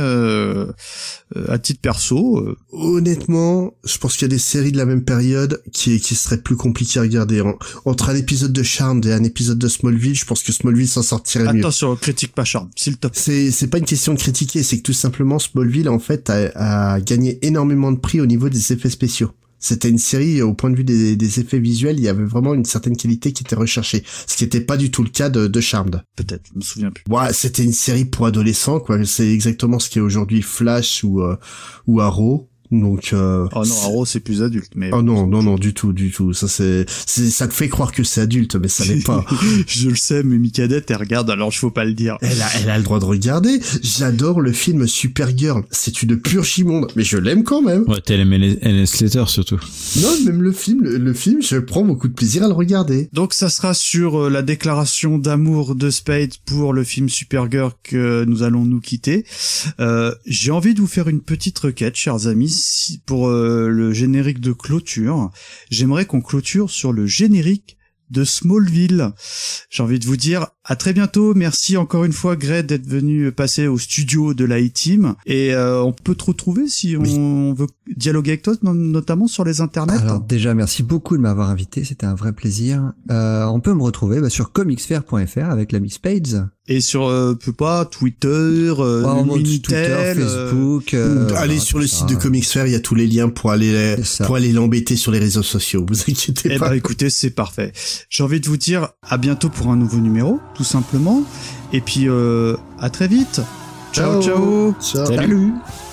à titre perso... Honnêtement, je pense qu'il y a des séries de la même période qui seraient plus compliquées à regarder. Entre un épisode de Charmed et un épisode de Smallville, je pense que Smallville s'en sortirait mieux. Attention, critique pas Charmed, s'il te plaît. C'est pas une question de critiquer, c'est que tout simplement, Smallville, en fait, a gagné énormément de prix au niveau des effets spéciaux. C'était une série, au point de vue des effets visuels, il y avait vraiment une certaine qualité qui était recherchée. Ce qui n'était pas du tout le cas de Charmed. Peut-être, je me souviens plus. Ouais, c'était une série pour adolescents, quoi. C'est exactement ce qui est aujourd'hui Flash ou Arrow. Donc oh non, Arrow c'est plus adulte, mais oh non du tout. Ça ça te fait croire que c'est adulte, mais ça l'est pas. Je le sais, mais Micadette elle regarde, alors il faut pas le dire. Elle a le droit de regarder. J'adore le film Supergirl. C'est une pure chimonde, mais je l'aime quand même. Ouais, t'as aimé Ellen Slater surtout. Non, même le film, je prends beaucoup de plaisir à le regarder. Donc ça sera sur la déclaration d'amour de Spade pour le film Supergirl que nous allons nous quitter. J'ai envie de vous faire une petite requête, chers amis. Pour le générique de clôture, j'aimerais qu'on clôture sur le générique de Smallville. J'ai envie de vous dire à très bientôt. Merci encore une fois, Greg, d'être venu passer au studio de la A-Team. Et on peut te retrouver si on veut dialoguer avec toi, notamment sur les internets. Alors déjà, merci beaucoup de m'avoir invité. C'était un vrai plaisir. On peut me retrouver sur comicsfair.fr avec l'ami Spades. Et sur Twitter, Twitter, Facebook. Allez sur le site de Comics Fair, il y a tous les liens pour aller l'embêter sur les réseaux sociaux. Vous inquiétez pas. Eh ben écoutez, c'est parfait. J'ai envie de vous dire à bientôt pour un nouveau numéro, tout simplement. Et puis à très vite. Ciao. Salut.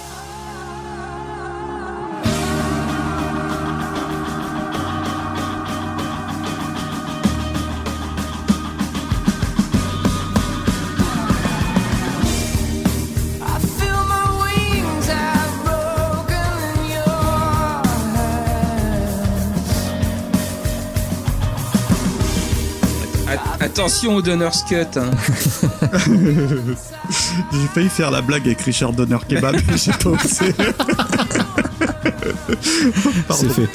Attention au Donner's Cut. Hein. J'ai failli faire la blague avec Richard Donner Kebab, mais j'ai pas osé. C'est fait.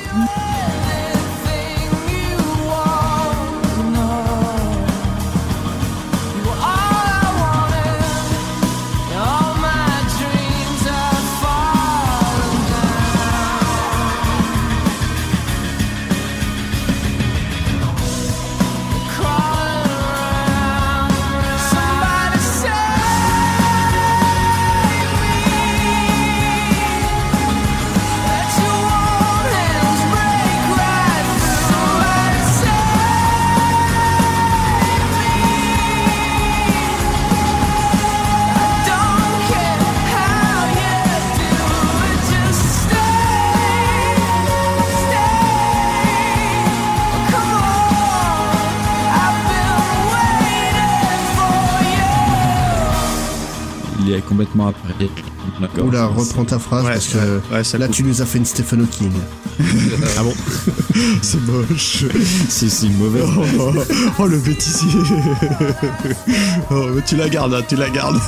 Complètement après. Oula, reprends ta phrase parce que là tu nous as fait une Stephen Hawking. Ah bon? C'est moche. C'est mauvais. Oh le bêtisier. Oh, tu la gardes, hein, tu la gardes.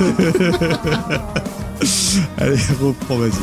Allez, reprends, vas-y.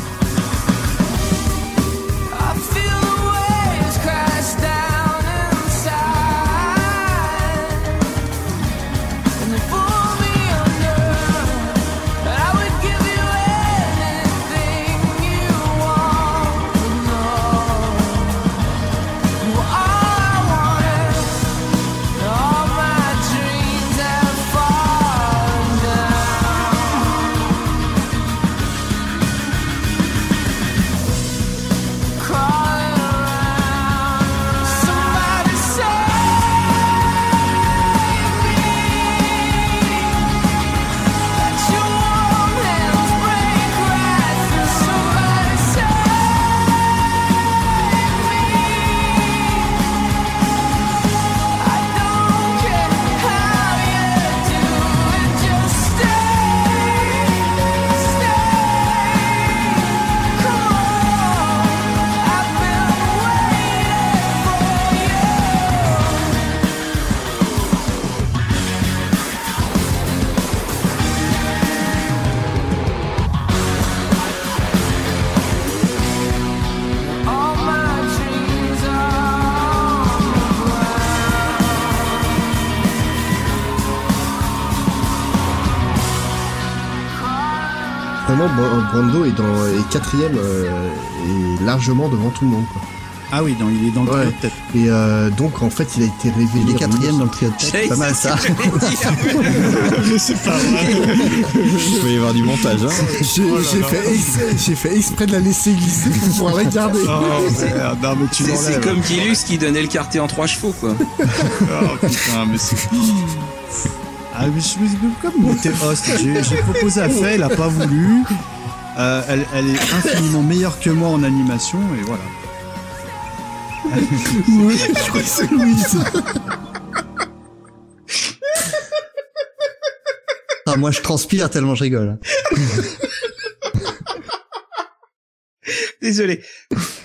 Vraiment, Brando est quatrième et largement devant tout le monde, quoi. Ah oui, il est dans le trio de tête. Et donc en fait, il a été révélé. Il est quatrième dans le trio de tête. C'est pas mal ça. C'est pas vrai. Il peut y avoir du montage. Hein. J'ai fait exprès de la laisser glisser pour la garder. Non mais tu l'enlèves. C'est comme Guilux qui donnait le quartier en 3 chevaux, quoi. Oh putain, mais c'est... Ah mais comme t'es host, j'ai proposé à Faye, elle a pas voulu. Elle est infiniment meilleure que moi en animation et voilà. Oui, je crois que c'est Louise. Ah, moi je transpire tellement je rigole. Désolé.